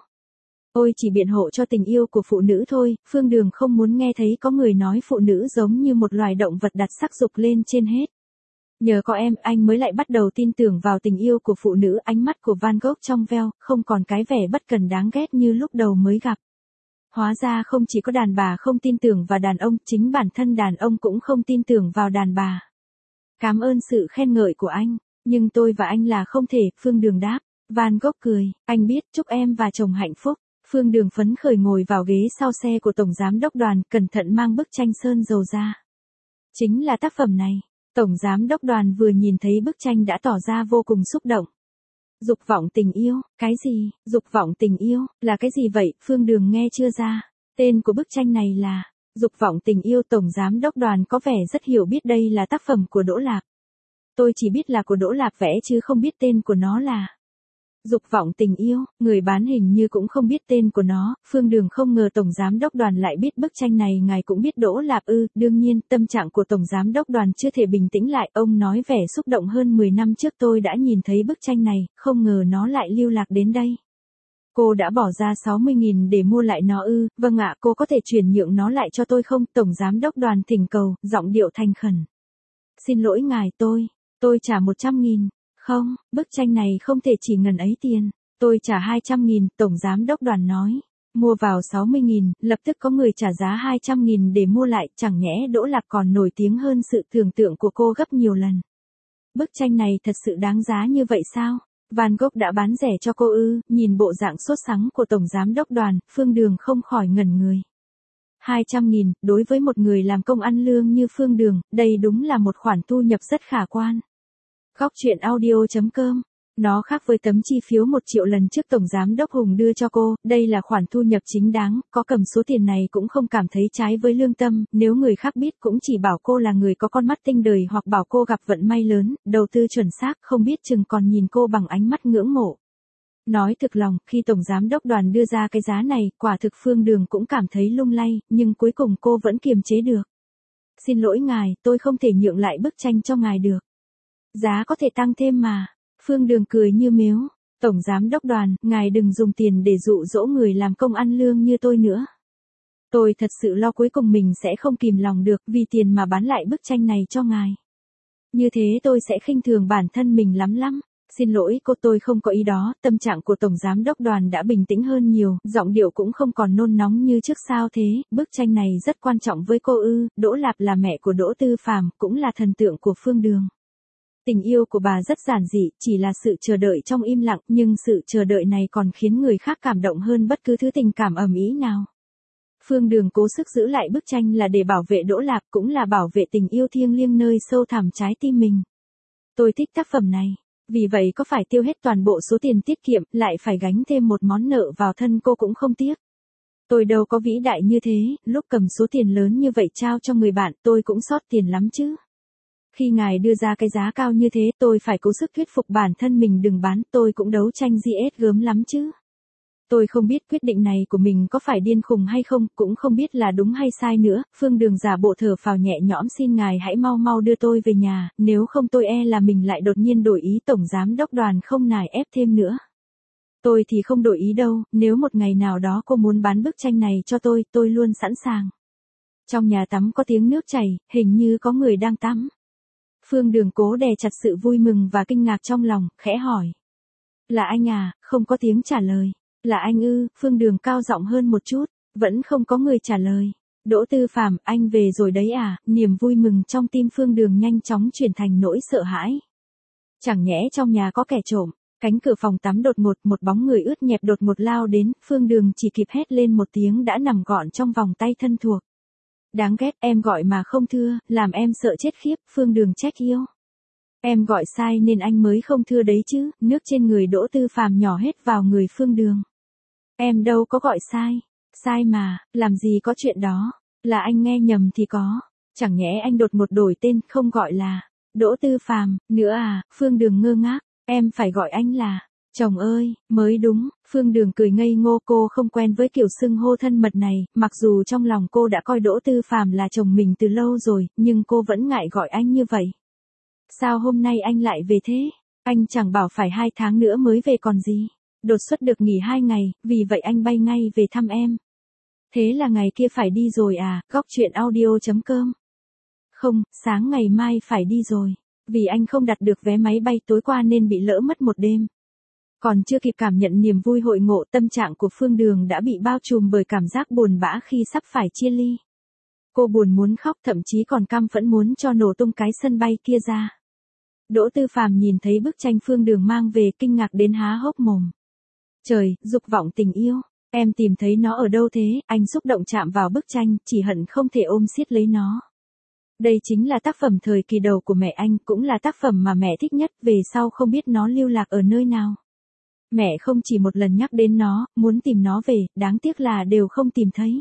Ôi chỉ biện hộ cho tình yêu của phụ nữ thôi, Phương Đường không muốn nghe thấy có người nói phụ nữ giống như một loài động vật đặt sắc dục lên trên hết. Nhờ có em, anh mới lại bắt đầu tin tưởng vào tình yêu của phụ nữ. Ánh mắt của Van Gogh trong veo, không còn cái vẻ bất cần đáng ghét như lúc đầu mới gặp. Hóa ra không chỉ có đàn bà không tin tưởng vào đàn ông, chính bản thân đàn ông cũng không tin tưởng vào đàn bà. Cảm ơn sự khen ngợi của anh, nhưng tôi và anh là không thể, Phương Đường đáp. Van Gogh cười, anh biết, chúc em và chồng hạnh phúc. Phương Đường phấn khởi ngồi vào ghế sau xe của Tổng Giám Đốc Đoàn, cẩn thận mang bức tranh sơn dầu ra. Chính là tác phẩm này. Tổng Giám Đốc Đoàn vừa nhìn thấy bức tranh đã tỏ ra vô cùng xúc động. Dục vọng tình yêu, cái gì? Dục vọng tình yêu, là cái gì vậy? Phương Đường nghe chưa ra. Tên của bức tranh này là Dục vọng tình yêu. Tổng Giám Đốc Đoàn có vẻ rất hiểu biết đây là tác phẩm của Đỗ Lạp. Tôi chỉ biết là của Đỗ Lạp vẽ chứ không biết tên của nó là Dục vọng tình yêu. Người bán hình như cũng không biết tên của nó. Phương Đường không ngờ Tổng Giám Đốc Đoàn lại biết bức tranh này. Ngài cũng biết Đỗ Lạp ư? Đương nhiên, tâm trạng của Tổng Giám Đốc Đoàn chưa thể bình tĩnh lại. Ông nói vẻ xúc động, hơn 10 năm trước tôi đã nhìn thấy bức tranh này, không ngờ nó lại lưu lạc đến đây. Cô đã bỏ ra 60.000 để mua lại nó ư? Vâng ạ, cô có thể chuyển nhượng nó lại cho tôi không? Tổng Giám Đốc Đoàn thỉnh cầu, giọng điệu thành khẩn. Xin lỗi ngài, tôi trả 100.000. Không, bức tranh này không thể chỉ ngần ấy tiền. Tôi trả 200.000, Tổng Giám Đốc Đoàn nói. Mua vào 60.000, lập tức có người trả giá 200.000 để mua lại, chẳng nhẽ Đỗ Lạp còn nổi tiếng hơn sự tưởng tượng của cô gấp nhiều lần. Bức tranh này thật sự đáng giá như vậy sao? Van Gogh đã bán rẻ cho cô ư? Nhìn bộ dạng sốt sắng của Tổng Giám Đốc Đoàn, Phương Đường không khỏi ngẩn người. 200.000, đối với một người làm công ăn lương như Phương Đường, đây đúng là một khoản thu nhập rất khả quan. Góc truyện audio.com. Nó khác với tấm chi phiếu 1 triệu lần trước Tổng Giám Đốc Hùng đưa cho cô, đây là khoản thu nhập chính đáng, có cầm số tiền này cũng không cảm thấy trái với lương tâm, nếu người khác biết cũng chỉ bảo cô là người có con mắt tinh đời hoặc bảo cô gặp vận may lớn, đầu tư chuẩn xác, không biết chừng còn nhìn cô bằng ánh mắt ngưỡng mộ. Nói thực lòng, khi Tổng Giám Đốc Đoàn đưa ra cái giá này, quả thực Phương Đường cũng cảm thấy lung lay, nhưng cuối cùng cô vẫn kiềm chế được. Xin lỗi ngài, tôi không thể nhượng lại bức tranh cho ngài được. Giá có thể tăng thêm mà. Phương Đường cười như mếu. Tổng Giám Đốc Đoàn, ngài đừng dùng tiền để dụ dỗ người làm công ăn lương như tôi nữa. Tôi thật sự lo cuối cùng mình sẽ không kìm lòng được vì tiền mà bán lại bức tranh này cho ngài. Như thế tôi sẽ khinh thường bản thân mình lắm lắm. Xin lỗi cô, tôi không có ý đó. Tâm trạng của Tổng Giám đốc Đoàn đã bình tĩnh hơn nhiều, giọng điệu cũng không còn nôn nóng như trước. Sao thế, bức tranh này rất quan trọng với cô ư? Đỗ Lạp là mẹ của Đỗ Tư Phàm, cũng là thần tượng của Phương Đường. Tình yêu của bà rất giản dị, chỉ là sự chờ đợi trong im lặng, nhưng sự chờ đợi này còn khiến người khác cảm động hơn bất cứ thứ tình cảm ầm ĩ nào. Phương Đường cố sức giữ lại bức tranh là để bảo vệ Đỗ Lạp, cũng là bảo vệ tình yêu thiêng liêng nơi sâu thẳm trái tim mình. Tôi thích tác phẩm này. Vì vậy có phải tiêu hết toàn bộ số tiền tiết kiệm, lại phải gánh thêm một món nợ vào thân cô cũng không tiếc. Tôi đâu có vĩ đại như thế, lúc cầm số tiền lớn như vậy trao cho người bạn, tôi cũng xót tiền lắm chứ. Khi ngài đưa ra cái giá cao như thế, tôi phải cố sức thuyết phục bản thân mình đừng bán, tôi cũng đấu tranh GS gớm lắm chứ. Tôi không biết quyết định này của mình có phải điên khùng hay không, cũng không biết là đúng hay sai nữa. Phương Đường giả bộ thở phào nhẹ nhõm, xin ngài hãy mau mau đưa tôi về nhà, nếu không tôi e là mình lại đột nhiên đổi ý. Tổng Giám đốc Đoàn không nài ép thêm nữa. Tôi thì không đổi ý đâu, nếu một ngày nào đó cô muốn bán bức tranh này cho tôi luôn sẵn sàng. Trong nhà tắm có tiếng nước chảy, hình như có người đang tắm. Phương Đường cố đè chặt sự vui mừng và kinh ngạc trong lòng, khẽ hỏi. Là anh à? Không có tiếng trả lời. Là anh ư? Phương Đường cao giọng hơn một chút, vẫn không có người trả lời. Đỗ Tư Phàm, anh về rồi đấy à? Niềm vui mừng trong tim Phương Đường nhanh chóng chuyển thành nỗi sợ hãi. Chẳng nhẽ trong nhà có kẻ trộm? Cánh cửa phòng tắm đột ngột, một bóng người ướt nhẹp đột ngột lao đến, Phương Đường chỉ kịp hét lên một tiếng đã nằm gọn trong vòng tay thân thuộc. Đáng ghét, em gọi mà không thưa, làm em sợ chết khiếp. Phương Đường trách yêu. Em gọi sai nên anh mới không thưa đấy chứ. Nước trên người Đỗ Tư Phàm nhỏ hết vào người Phương Đường. Em đâu có gọi sai. Sai mà, làm gì có chuyện đó. Là anh nghe nhầm thì có. Chẳng nhẽ anh đột ngột đổi tên, không gọi là Đỗ Tư Phàm nữa à? Phương Đường ngơ ngác. Em phải gọi anh là chồng ơi, mới đúng. Phương Đường cười ngây ngô, cô không quen với kiểu xưng hô thân mật này, mặc dù trong lòng cô đã coi Đỗ Tư Phàm là chồng mình từ lâu rồi, nhưng cô vẫn ngại gọi anh như vậy. Sao hôm nay anh lại về thế? Anh chẳng bảo phải 2 tháng nữa mới về còn gì. Đột xuất được nghỉ 2 ngày, vì vậy anh bay ngay về thăm em. Thế là ngày kia phải đi rồi à? Góc chuyện audio.com. Không, sáng ngày mai phải đi rồi. Vì anh không đặt được vé máy bay tối qua nên bị lỡ mất một đêm. Còn chưa kịp cảm nhận niềm vui hội ngộ, tâm trạng của Phương Đường đã bị bao trùm bởi cảm giác buồn bã khi sắp phải chia ly. Cô buồn muốn khóc, thậm chí còn căm phẫn muốn cho nổ tung cái sân bay kia ra. Đỗ Tư Phàm nhìn thấy bức tranh Phương Đường mang về, kinh ngạc đến há hốc mồm. Trời, dục vọng tình yêu, em tìm thấy nó ở đâu thế? Anh xúc động chạm vào bức tranh, chỉ hận không thể ôm siết lấy nó. Đây chính là tác phẩm thời kỳ đầu của mẹ anh, cũng là tác phẩm mà mẹ thích nhất, về sau không biết nó lưu lạc ở nơi nào. Mẹ không chỉ một lần nhắc đến nó, muốn tìm nó về, đáng tiếc là đều không tìm thấy.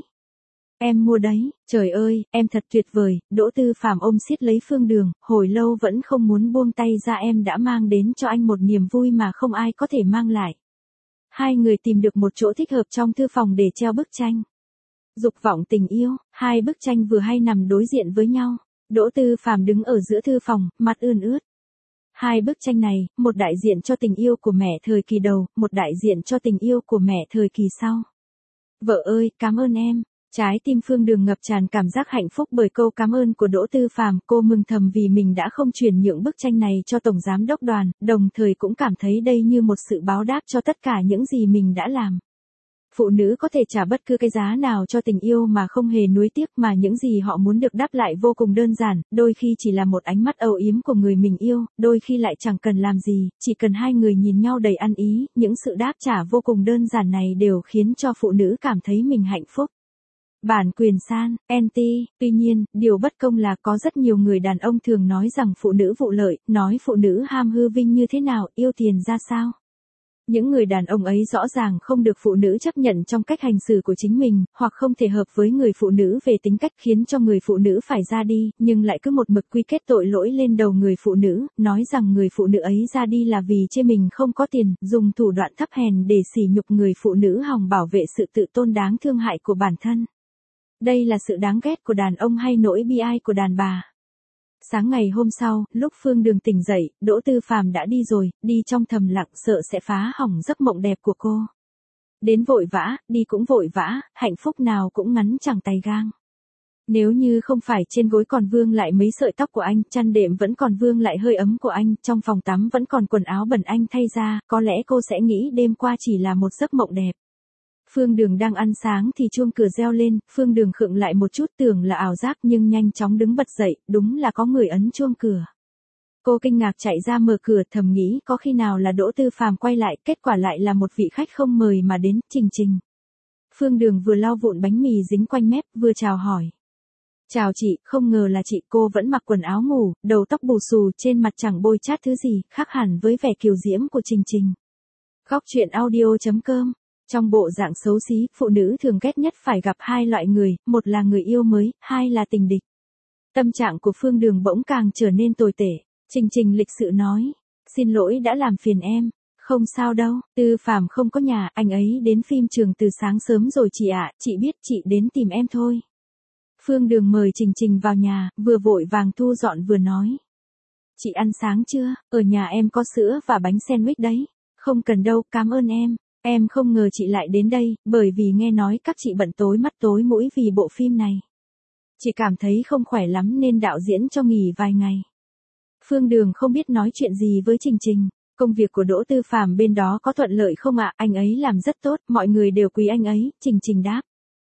Em mua đấy, trời ơi, em thật tuyệt vời. Đỗ Tư Phàm ôm siết lấy Phương Đường, hồi lâu vẫn không muốn buông tay ra. Em đã mang đến cho anh một niềm vui mà không ai có thể mang lại. Hai người tìm được một chỗ thích hợp trong thư phòng để treo bức tranh. Dục vọng tình yêu, hai bức tranh vừa hay nằm đối diện với nhau. Đỗ Tư Phàm đứng ở giữa thư phòng, mặt ươn ướt. Hai bức tranh này, một đại diện cho tình yêu của mẹ thời kỳ đầu, một đại diện cho tình yêu của mẹ thời kỳ sau. Vợ ơi, cảm ơn em. Trái tim Phương Đường ngập tràn cảm giác hạnh phúc bởi câu cảm ơn của Đỗ Tư Phàm. Cô mừng thầm vì mình đã không chuyển nhượng bức tranh này cho Tổng Giám đốc Đoàn, đồng thời cũng cảm thấy đây như một sự báo đáp cho tất cả những gì mình đã làm. Phụ nữ có thể trả bất cứ cái giá nào cho tình yêu mà không hề nuối tiếc, mà những gì họ muốn được đáp lại vô cùng đơn giản, đôi khi chỉ là một ánh mắt âu yếm của người mình yêu, đôi khi lại chẳng cần làm gì, chỉ cần hai người nhìn nhau đầy ăn ý. Những sự đáp trả vô cùng đơn giản này đều khiến cho phụ nữ cảm thấy mình hạnh phúc. Bản quyền san, NT, tuy nhiên, điều bất công là có rất nhiều người đàn ông thường nói rằng phụ nữ vụ lợi, nói phụ nữ ham hư vinh như thế nào, yêu tiền ra sao. Những người đàn ông ấy rõ ràng không được phụ nữ chấp nhận trong cách hành xử của chính mình, hoặc không thể hợp với người phụ nữ về tính cách, khiến cho người phụ nữ phải ra đi, nhưng lại cứ một mực quy kết tội lỗi lên đầu người phụ nữ, nói rằng người phụ nữ ấy ra đi là vì chê mình không có tiền, dùng thủ đoạn thấp hèn để sỉ nhục người phụ nữ hòng bảo vệ sự tự tôn đáng thương hại của bản thân. Đây là sự đáng ghét của đàn ông hay nỗi bi ai của đàn bà? Sáng ngày hôm sau, lúc Phương Đường tỉnh dậy, Đỗ Tư Phàm đã đi rồi, đi trong thầm lặng, sợ sẽ phá hỏng giấc mộng đẹp của cô. Đến vội vã, đi cũng vội vã, hạnh phúc nào cũng ngắn chẳng tay gang. Nếu như không phải trên gối còn vương lại mấy sợi tóc của anh, chăn đệm vẫn còn vương lại hơi ấm của anh, trong phòng tắm vẫn còn quần áo bẩn anh thay ra, có lẽ cô sẽ nghĩ đêm qua chỉ là một giấc mộng đẹp. Phương Đường đang ăn sáng thì chuông cửa reo lên, Phương Đường khựng lại một chút tưởng là ảo giác nhưng nhanh chóng đứng bật dậy, đúng là có người ấn chuông cửa. Cô kinh ngạc chạy ra mở cửa thầm nghĩ có khi nào là Đỗ Tư Phàm quay lại, kết quả lại là một vị khách không mời mà đến, Trình Trình. Phương Đường vừa lau vụn bánh mì dính quanh mép, vừa chào hỏi. Chào chị, không ngờ là chị. Cô vẫn mặc quần áo ngủ, đầu tóc bù xù, trên mặt chẳng bôi chát thứ gì, khác hẳn với vẻ kiều diễm của Trình Trình. Góc truyện audio.com. Trong bộ dạng xấu xí, phụ nữ thường ghét nhất phải gặp hai loại người, một là người yêu mới, hai là tình địch. Tâm trạng của Phương Đường bỗng càng trở nên tồi tệ. Trình Trình lịch sự nói, xin lỗi đã làm phiền em. Không sao đâu, Tư Phàm không có nhà, anh ấy đến phim trường từ sáng sớm rồi chị ạ, chị biết chị đến tìm em thôi. Phương Đường mời Trình Trình vào nhà, vừa vội vàng thu dọn vừa nói. Chị ăn sáng chưa? Ở nhà em có sữa và bánh sandwich đấy. Không cần đâu, cảm ơn em. Em không ngờ chị lại đến đây, bởi vì nghe nói các chị bận tối mắt tối mũi vì bộ phim này. Chị cảm thấy không khỏe lắm nên đạo diễn cho nghỉ vài ngày. Phương Đường không biết nói chuyện gì với Trình Trình. Công việc của Đỗ Tư Phàm bên đó có thuận lợi không ạ? Anh ấy làm rất tốt, mọi người đều quý anh ấy, Trình Trình đáp.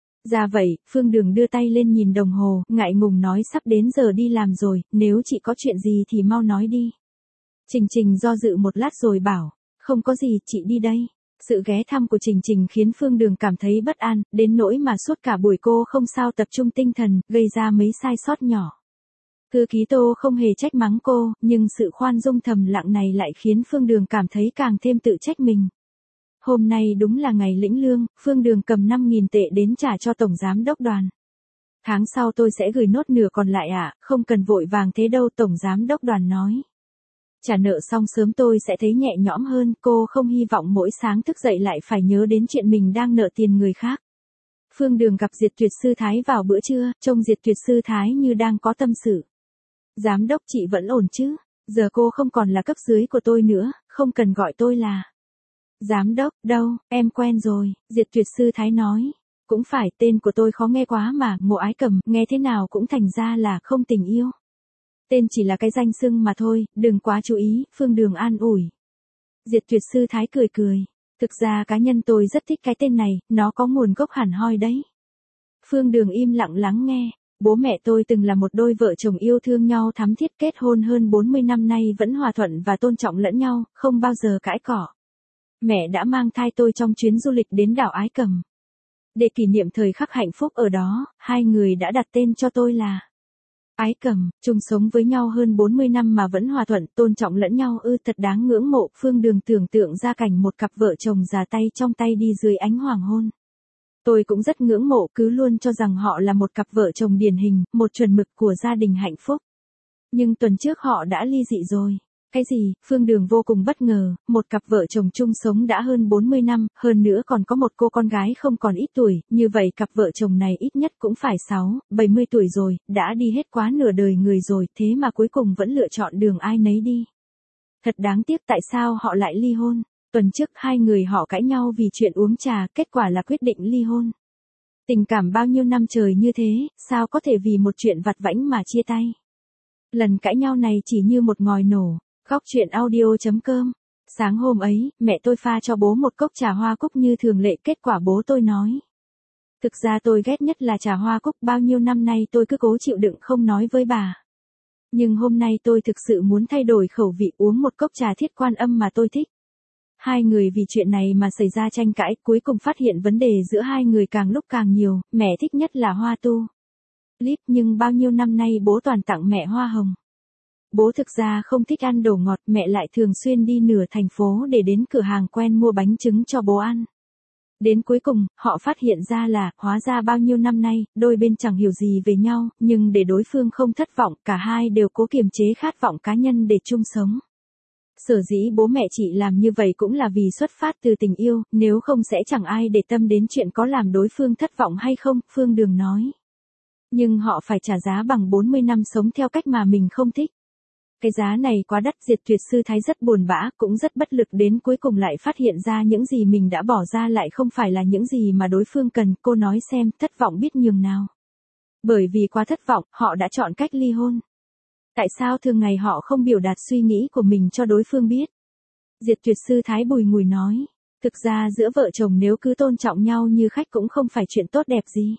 Ra vậy, Phương Đường đưa tay lên nhìn đồng hồ, ngại ngùng nói sắp đến giờ đi làm rồi, nếu chị có chuyện gì thì mau nói đi. Trình Trình do dự một lát rồi bảo, không có gì, chị đi đây. Sự ghé thăm của Trình Trình khiến Phương Đường cảm thấy bất an, đến nỗi mà suốt cả buổi cô không sao tập trung tinh thần, gây ra mấy sai sót nhỏ. Thư ký Tô không hề trách mắng cô, nhưng sự khoan dung thầm lặng này lại khiến Phương Đường cảm thấy càng thêm tự trách mình. Hôm nay đúng là ngày lĩnh lương, Phương Đường cầm 5.000 tệ đến trả cho Tổng Giám Đốc Đoàn. Tháng sau tôi sẽ gửi nốt nửa còn lại ạ, không cần vội vàng thế đâu, Tổng Giám Đốc Đoàn nói. Trả nợ xong sớm tôi sẽ thấy nhẹ nhõm hơn, cô không hy vọng mỗi sáng thức dậy lại phải nhớ đến chuyện mình đang nợ tiền người khác. Phương Đường gặp Diệt Tuyệt Sư Thái vào bữa trưa, trông Diệt Tuyệt Sư Thái như đang có tâm sự. Giám đốc chị vẫn ổn chứ, giờ cô không còn là cấp dưới của tôi nữa, không cần gọi tôi là Giám đốc, đâu, em quen rồi, Diệt Tuyệt Sư Thái nói. Cũng phải, tên của tôi khó nghe quá mà, Ngộ Ái Cầm, nghe thế nào cũng thành ra là không tình yêu. Tên chỉ là cái danh xưng mà thôi, đừng quá chú ý, Phương Đường an ủi. Diệt Tuyệt Sư Thái cười cười. Thực ra cá nhân tôi rất thích cái tên này, nó có nguồn gốc hẳn hoi đấy. Phương Đường im lặng lắng nghe. Bố mẹ tôi từng là một đôi vợ chồng yêu thương nhau thắm thiết, kết hôn hơn 40 năm nay vẫn hòa thuận và tôn trọng lẫn nhau, không bao giờ cãi cọ. Mẹ đã mang thai tôi trong chuyến du lịch đến đảo Ái Cầm. Để kỷ niệm thời khắc hạnh phúc ở đó, hai người đã đặt tên cho tôi là Ái Cầm. Chung sống với nhau hơn 40 năm mà vẫn hòa thuận, tôn trọng lẫn nhau, thật đáng ngưỡng mộ. Phương Đường tưởng tượng ra cảnh một cặp vợ chồng già tay trong tay đi dưới ánh hoàng hôn. Tôi cũng rất ngưỡng mộ, cứ luôn cho rằng họ là một cặp vợ chồng điển hình, một chuẩn mực của gia đình hạnh phúc. Nhưng tuần trước họ đã ly dị rồi. Cái gì? Phương Đường vô cùng bất ngờ, một cặp vợ chồng chung sống đã hơn 40 năm, hơn nữa còn có một cô con gái không còn ít tuổi, như vậy cặp vợ chồng này ít nhất cũng phải 70 tuổi rồi, đã đi hết quá nửa đời người rồi, thế mà cuối cùng vẫn lựa chọn đường ai nấy đi. Thật đáng tiếc, tại sao họ lại ly hôn? Tuần trước hai người họ cãi nhau vì chuyện uống trà, kết quả là quyết định ly hôn. Tình cảm bao nhiêu năm trời như thế, sao có thể vì một chuyện vặt vãnh mà chia tay? Lần cãi nhau này chỉ như một ngòi nổ. Góc truyện audio.com. Sáng hôm ấy, mẹ tôi pha cho bố một cốc trà hoa cúc như thường lệ, kết quả bố tôi nói. Thực ra tôi ghét nhất là trà hoa cúc, bao nhiêu năm nay tôi cứ cố chịu đựng không nói với bà. Nhưng hôm nay tôi thực sự muốn thay đổi khẩu vị, uống một cốc trà Thiết Quan Âm mà tôi thích. Hai người vì chuyện này mà xảy ra tranh cãi, cuối cùng phát hiện vấn đề giữa hai người càng lúc càng nhiều, mẹ thích nhất là hoa tu lip, nhưng bao nhiêu năm nay bố toàn tặng mẹ hoa hồng. Bố thực ra không thích ăn đồ ngọt, mẹ lại thường xuyên đi nửa thành phố để đến cửa hàng quen mua bánh trứng cho bố ăn. Đến cuối cùng, họ phát hiện ra là, hóa ra bao nhiêu năm nay, đôi bên chẳng hiểu gì về nhau, nhưng để đối phương không thất vọng, cả hai đều cố kiềm chế khát vọng cá nhân để chung sống. Sở dĩ bố mẹ chị làm như vậy cũng là vì xuất phát từ tình yêu, nếu không sẽ chẳng ai để tâm đến chuyện có làm đối phương thất vọng hay không, Phương Đường nói. Nhưng họ phải trả giá bằng 40 năm sống theo cách mà mình không thích. Cái giá này quá đắt. Diệt Tuyệt Sư Thái rất buồn bã, cũng rất bất lực, đến cuối cùng lại phát hiện ra những gì mình đã bỏ ra lại không phải là những gì mà đối phương cần. Cô nói xem, thất vọng biết nhường nào. Bởi vì quá thất vọng, họ đã chọn cách ly hôn. Tại sao thường ngày họ không biểu đạt suy nghĩ của mình cho đối phương biết? Diệt Tuyệt Sư Thái bùi ngùi nói. Thực ra giữa vợ chồng nếu cứ tôn trọng nhau như khách cũng không phải chuyện tốt đẹp gì.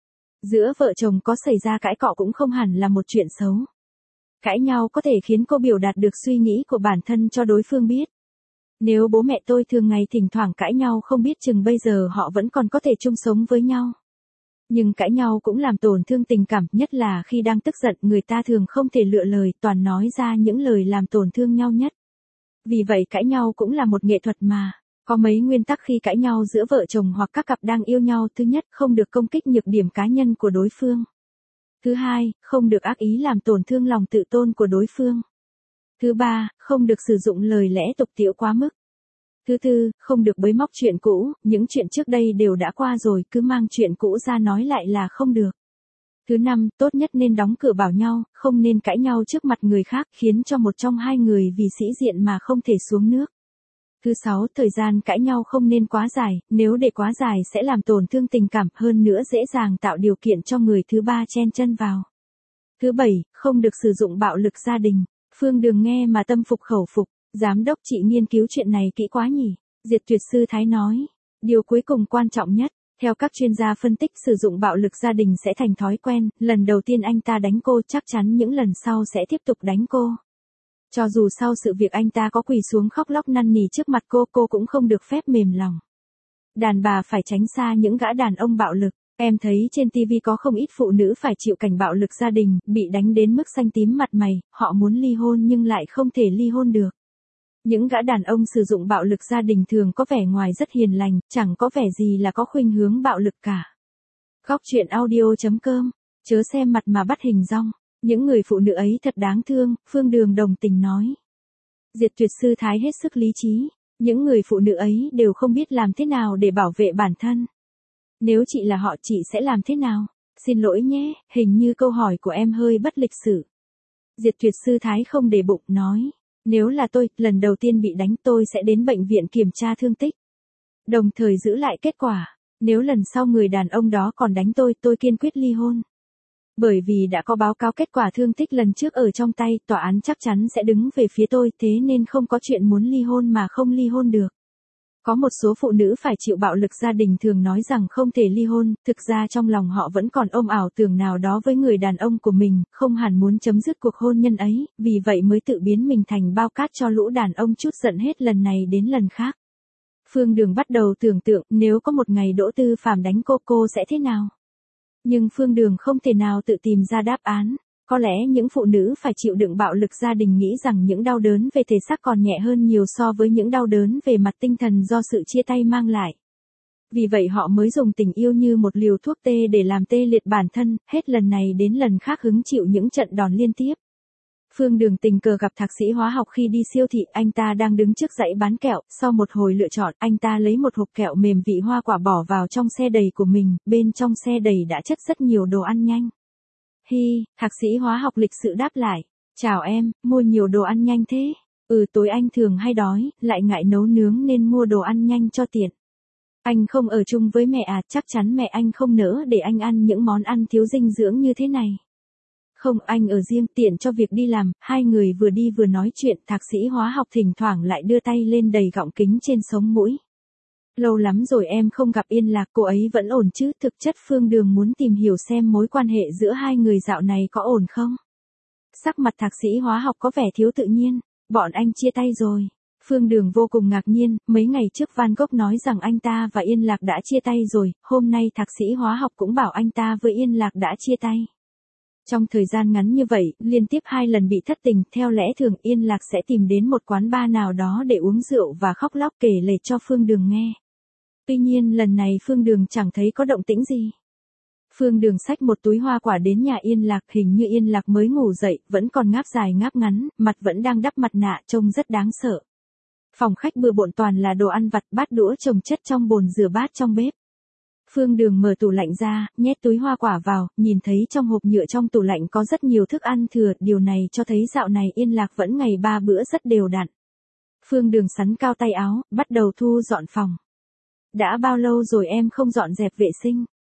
Giữa vợ chồng có xảy ra cãi cọ cũng không hẳn là một chuyện xấu. Cãi nhau có thể khiến cô biểu đạt được suy nghĩ của bản thân cho đối phương biết. Nếu bố mẹ tôi thường ngày thỉnh thoảng cãi nhau không biết chừng bây giờ họ vẫn còn có thể chung sống với nhau. Nhưng cãi nhau cũng làm tổn thương tình cảm, nhất là khi đang tức giận người ta thường không thể lựa lời, toàn nói ra những lời làm tổn thương nhau nhất. Vì vậy cãi nhau cũng là một nghệ thuật mà. Có mấy nguyên tắc khi cãi nhau giữa vợ chồng hoặc các cặp đang yêu nhau. Thứ nhất, không được công kích nhược điểm cá nhân của đối phương. Thứ hai, không được ác ý làm tổn thương lòng tự tôn của đối phương. Thứ ba, không được sử dụng lời lẽ tục tĩu quá mức. Thứ tư, không được bới móc chuyện cũ, những chuyện trước đây đều đã qua rồi, cứ mang chuyện cũ ra nói lại là không được. Thứ năm, tốt nhất nên đóng cửa bảo nhau, không nên cãi nhau trước mặt người khác khiến cho một trong hai người vì sĩ diện mà không thể xuống nước. Thứ sáu, thời gian cãi nhau không nên quá dài, nếu để quá dài sẽ làm tổn thương tình cảm, hơn nữa dễ dàng tạo điều kiện cho người thứ ba chen chân vào. Thứ bảy, không được sử dụng bạo lực gia đình. Phương Đường nghe mà tâm phục khẩu phục, giám đốc chị nghiên cứu chuyện này kỹ quá nhỉ? Diệt Tuyệt Sư Thái nói. Điều cuối cùng quan trọng nhất, theo các chuyên gia phân tích, sử dụng bạo lực gia đình sẽ thành thói quen, lần đầu tiên anh ta đánh cô chắc chắn những lần sau sẽ tiếp tục đánh cô. Cho dù sau sự việc anh ta có quỳ xuống khóc lóc năn nỉ trước mặt cô cũng không được phép mềm lòng. Đàn bà phải tránh xa những gã đàn ông bạo lực. Em thấy trên TV có không ít phụ nữ phải chịu cảnh bạo lực gia đình, bị đánh đến mức xanh tím mặt mày, họ muốn ly hôn nhưng lại không thể ly hôn được. Những gã đàn ông sử dụng bạo lực gia đình thường có vẻ ngoài rất hiền lành, chẳng có vẻ gì là có khuynh hướng bạo lực cả. Góc truyện audio.com, chớ xem mặt mà bắt hình dong. Những người phụ nữ ấy thật đáng thương, Phương Đường đồng tình nói. Diệt Tuyệt Sư Thái hết sức lý trí, những người phụ nữ ấy đều không biết làm thế nào để bảo vệ bản thân. Nếu chị là họ chị sẽ làm thế nào? Xin lỗi nhé, hình như câu hỏi của em hơi bất lịch sự. Diệt Tuyệt Sư Thái không để bụng nói. Nếu là tôi, lần đầu tiên bị đánh tôi sẽ đến bệnh viện kiểm tra thương tích. Đồng thời giữ lại kết quả. Nếu lần sau người đàn ông đó còn đánh tôi kiên quyết ly hôn. Bởi vì đã có báo cáo kết quả thương tích lần trước ở trong tay, tòa án chắc chắn sẽ đứng về phía tôi, thế nên không có chuyện muốn ly hôn mà không ly hôn được. Có một số phụ nữ phải chịu bạo lực gia đình thường nói rằng không thể ly hôn, thực ra trong lòng họ vẫn còn ôm ảo tưởng nào đó với người đàn ông của mình, không hẳn muốn chấm dứt cuộc hôn nhân ấy, vì vậy mới tự biến mình thành bao cát cho lũ đàn ông trút giận hết lần này đến lần khác. Phương Đường bắt đầu tưởng tượng, nếu có một ngày Đỗ Tư Phàm đánh cô sẽ thế nào? Nhưng Phương Đường không thể nào tự tìm ra đáp án. Có lẽ những phụ nữ phải chịu đựng bạo lực gia đình nghĩ rằng những đau đớn về thể xác còn nhẹ hơn nhiều so với những đau đớn về mặt tinh thần do sự chia tay mang lại. Vì vậy họ mới dùng tình yêu như một liều thuốc tê để làm tê liệt bản thân, hết lần này đến lần khác hứng chịu những trận đòn liên tiếp. Phương Đường tình cờ gặp thạc sĩ hóa học khi đi siêu thị, anh ta đang đứng trước dãy bán kẹo, sau một hồi lựa chọn, anh ta lấy một hộp kẹo mềm vị hoa quả bỏ vào trong xe đầy của mình, bên trong xe đầy đã chất rất nhiều đồ ăn nhanh. Hi, thạc sĩ hóa học lịch sự đáp lại, chào em, mua nhiều đồ ăn nhanh thế? Tối anh thường hay đói, lại ngại nấu nướng nên mua đồ ăn nhanh cho tiện. Anh không ở chung với mẹ à, chắc chắn mẹ anh không nỡ để anh ăn những món ăn thiếu dinh dưỡng như thế này. Không, anh ở riêng tiện cho việc đi làm. Hai người vừa đi vừa nói chuyện, thạc sĩ hóa học thỉnh thoảng lại đưa tay lên đầy gọng kính trên sống mũi. Lâu lắm rồi em không gặp Yên Lạc, cô ấy vẫn ổn chứ? Thực chất Phương Đường muốn tìm hiểu xem mối quan hệ giữa hai người dạo này có ổn không. Sắc mặt thạc sĩ hóa học có vẻ thiếu tự nhiên. Bọn anh chia tay rồi. Phương Đường vô cùng ngạc nhiên, mấy ngày trước Van Gogh nói rằng anh ta và Yên Lạc đã chia tay rồi, hôm nay thạc sĩ hóa học cũng bảo anh ta với Yên Lạc đã chia tay. Trong thời gian ngắn như vậy, liên tiếp 2 lần bị thất tình, theo lẽ thường Yên Lạc sẽ tìm đến một quán bar nào đó để uống rượu và khóc lóc kể lể cho Phương Đường nghe. Tuy nhiên lần này Phương Đường chẳng thấy có động tĩnh gì. Phương Đường xách một túi hoa quả đến nhà Yên Lạc, hình như Yên Lạc mới ngủ dậy, vẫn còn ngáp dài ngáp ngắn, mặt vẫn đang đắp mặt nạ, trông rất đáng sợ. Phòng khách bừa bộn toàn là đồ ăn vặt, bát đũa chồng chất trong bồn rửa bát trong bếp. Phương Đường mở tủ lạnh ra, nhét túi hoa quả vào, nhìn thấy trong hộp nhựa trong tủ lạnh có rất nhiều thức ăn thừa, điều này cho thấy dạo này Yên Lạc vẫn ngày 3 bữa rất đều đặn. Phương Đường xắn cao tay áo, bắt đầu thu dọn phòng. Đã bao lâu rồi em không dọn dẹp vệ sinh?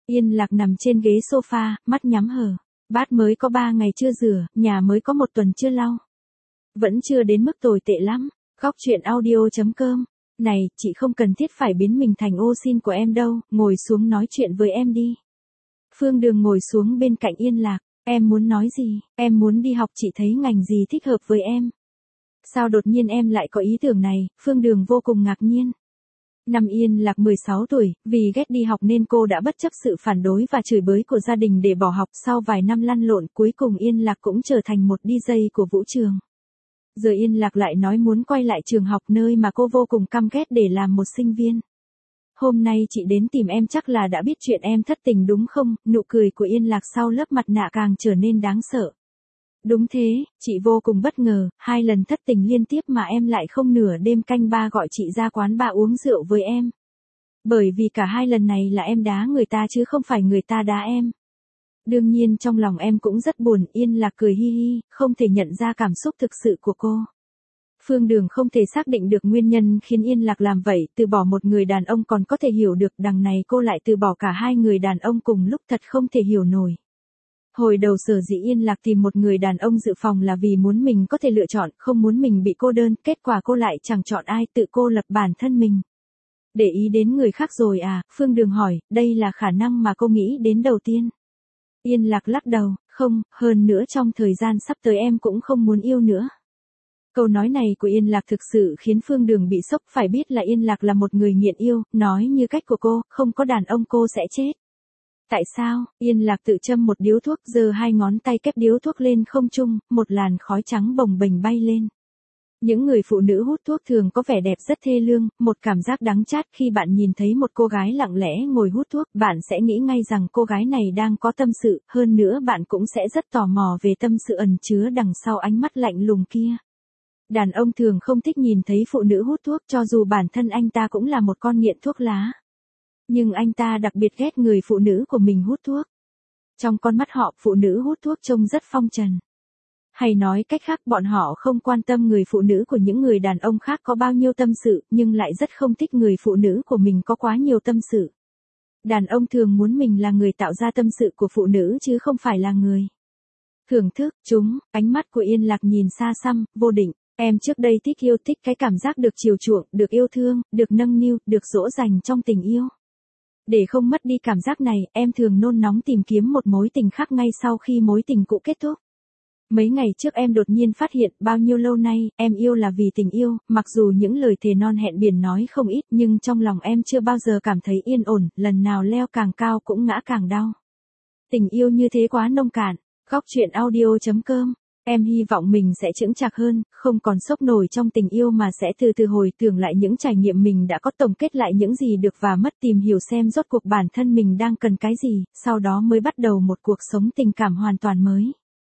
Yên Lạc nằm trên ghế sofa, mắt nhắm hờ. Bát mới có 3 ngày chưa rửa, nhà mới có 1 tuần chưa lau. Vẫn chưa đến mức tồi tệ lắm. Góc chuyện audio.com. Này, chị không cần thiết phải biến mình thành ô xin của em đâu, ngồi xuống nói chuyện với em đi. Phương Đường ngồi xuống bên cạnh Yên Lạc. Em muốn nói gì? Em muốn đi học, chị thấy ngành gì thích hợp với em? Sao đột nhiên em lại có ý tưởng này? Phương Đường vô cùng ngạc nhiên. Năm Yên Lạc 16 tuổi, vì ghét đi học nên cô đã bất chấp sự phản đối và chửi bới của gia đình để bỏ học. Sau vài năm lăn lộn, cuối cùng Yên Lạc cũng trở thành một DJ của vũ trường. Giờ Yên Lạc lại nói muốn quay lại trường học, nơi mà cô vô cùng căm ghét, để làm một sinh viên. Hôm nay chị đến tìm em chắc là đã biết chuyện em thất tình đúng không? Nụ cười của Yên Lạc sau lớp mặt nạ càng trở nên đáng sợ. Đúng thế, chị vô cùng bất ngờ, 2 lần thất tình liên tiếp mà em lại không nửa đêm canh 3 gọi chị ra quán bar uống rượu với em. Bởi vì cả 2 lần này là em đá người ta chứ không phải người ta đá em. Đương nhiên trong lòng em cũng rất buồn. Yên Lạc cười hi hi, không thể nhận ra cảm xúc thực sự của cô. Phương Đường không thể xác định được nguyên nhân khiến Yên Lạc làm vậy, từ bỏ một người đàn ông còn có thể hiểu được, đằng này cô lại từ bỏ cả 2 người đàn ông cùng lúc, thật không thể hiểu nổi. Hồi đầu sở dĩ Yên Lạc tìm một người đàn ông dự phòng là vì muốn mình có thể lựa chọn, không muốn mình bị cô đơn, kết quả cô lại chẳng chọn ai, tự cô lập bản thân mình. Để ý đến người khác rồi à? Phương Đường hỏi, đây là khả năng mà cô nghĩ đến đầu tiên. Yên Lạc lắc đầu, không, hơn nữa trong thời gian sắp tới em cũng không muốn yêu nữa. Câu nói này của Yên Lạc thực sự khiến Phương Đường bị sốc, phải biết là Yên Lạc là một người nghiện yêu, nói như cách của cô, không có đàn ông cô sẽ chết. Tại sao? Yên Lạc tự châm một điếu thuốc, giơ 2 ngón tay kép điếu thuốc lên không trung, một làn khói trắng bồng bềnh bay lên. Những người phụ nữ hút thuốc thường có vẻ đẹp rất thê lương, một cảm giác đắng chát. Khi bạn nhìn thấy một cô gái lặng lẽ ngồi hút thuốc, bạn sẽ nghĩ ngay rằng cô gái này đang có tâm sự, hơn nữa bạn cũng sẽ rất tò mò về tâm sự ẩn chứa đằng sau ánh mắt lạnh lùng kia. Đàn ông thường không thích nhìn thấy phụ nữ hút thuốc, cho dù bản thân anh ta cũng là một con nghiện thuốc lá. Nhưng anh ta đặc biệt ghét người phụ nữ của mình hút thuốc. Trong con mắt họ, phụ nữ hút thuốc trông rất phong trần. Hay nói cách khác, bọn họ không quan tâm người phụ nữ của những người đàn ông khác có bao nhiêu tâm sự, nhưng lại rất không thích người phụ nữ của mình có quá nhiều tâm sự. Đàn ông thường muốn mình là người tạo ra tâm sự của phụ nữ chứ không phải là người thưởng thức chúng. Ánh mắt của Yên Lạc nhìn xa xăm, vô định. Em trước đây thích cái cảm giác được chiều chuộng, được yêu thương, được nâng niu, được dỗ dành trong tình yêu. Để không mất đi cảm giác này, em thường nôn nóng tìm kiếm một mối tình khác ngay sau khi mối tình cũ kết thúc. Mấy ngày trước em đột nhiên phát hiện, bao nhiêu lâu nay, em yêu là vì tình yêu, mặc dù những lời thề non hẹn biển nói không ít, nhưng trong lòng em chưa bao giờ cảm thấy yên ổn, lần nào leo càng cao cũng ngã càng đau. Tình yêu như thế quá nông cạn. Góc chuyện audio.com. Em hy vọng mình sẽ chững chạc hơn, không còn sốc nổi trong tình yêu mà sẽ từ từ hồi tưởng lại những trải nghiệm mình đã có, tổng kết lại những gì được và mất, tìm hiểu xem rốt cuộc bản thân mình đang cần cái gì, sau đó mới bắt đầu một cuộc sống tình cảm hoàn toàn mới.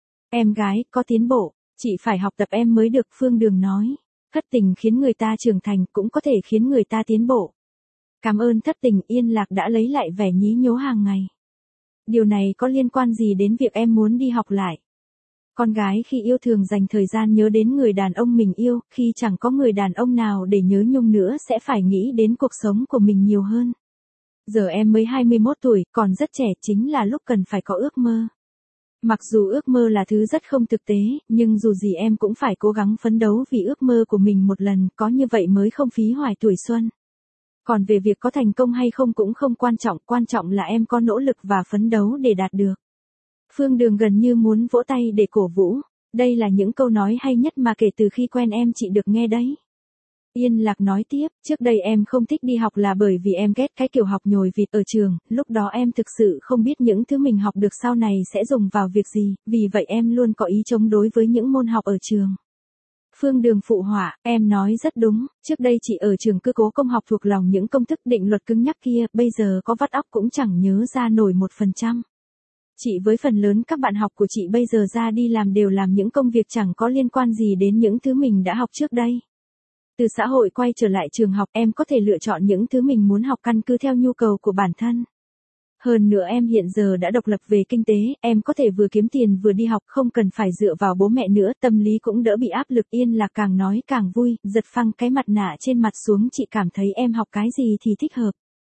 Em gái, có tiến bộ, chị phải học tập em mới được, Phương Đường nói. Thất tình khiến người ta trưởng thành, cũng có thể khiến người ta tiến bộ. Cảm ơn thất tình. Yên Lạc đã lấy lại vẻ nhí nhố hàng ngày. Điều này có liên quan gì đến việc em muốn đi học lại? Con gái khi yêu thường dành thời gian nhớ đến người đàn ông mình yêu, khi chẳng có người đàn ông nào để nhớ nhung nữa sẽ phải nghĩ đến cuộc sống của mình nhiều hơn. Giờ em mới 21 tuổi, còn rất trẻ, chính là lúc cần phải có ước mơ. Mặc dù ước mơ là thứ rất không thực tế, nhưng dù gì em cũng phải cố gắng phấn đấu vì ước mơ của mình một lần, có như vậy mới không phí hoài tuổi xuân. Còn về việc có thành công hay không cũng không quan trọng là em có nỗ lực và phấn đấu để đạt được. Phương Đường gần như muốn vỗ tay để cổ vũ. Đây là những câu nói hay nhất mà kể từ khi quen em chị được nghe đấy. Yên Lạc nói tiếp, trước đây em không thích đi học là bởi vì em ghét cái kiểu học nhồi vịt ở trường, lúc đó em thực sự không biết những thứ mình học được sau này sẽ dùng vào việc gì, vì vậy em luôn có ý chống đối với những môn học ở trường. Phương Đường phụ họa, em nói rất đúng, trước đây chị ở trường cứ cố công học thuộc lòng những công thức định luật cứng nhắc kia, bây giờ có vắt óc cũng chẳng nhớ ra nổi 1%. Chị với phần lớn các bạn học của chị bây giờ ra đi làm đều làm những công việc chẳng có liên quan gì đến những thứ mình đã học trước đây. Từ xã hội quay trở lại trường học, em có thể lựa chọn những thứ mình muốn học căn cứ theo nhu cầu của bản thân. Hơn nữa em hiện giờ đã độc lập về kinh tế, em có thể vừa kiếm tiền vừa đi học, không cần phải dựa vào bố mẹ nữa, tâm lý cũng đỡ bị áp lực. Yên Lạc càng nói càng vui, giật phăng cái mặt nạ trên mặt xuống, chị cảm thấy em học cái gì thì thích hợp.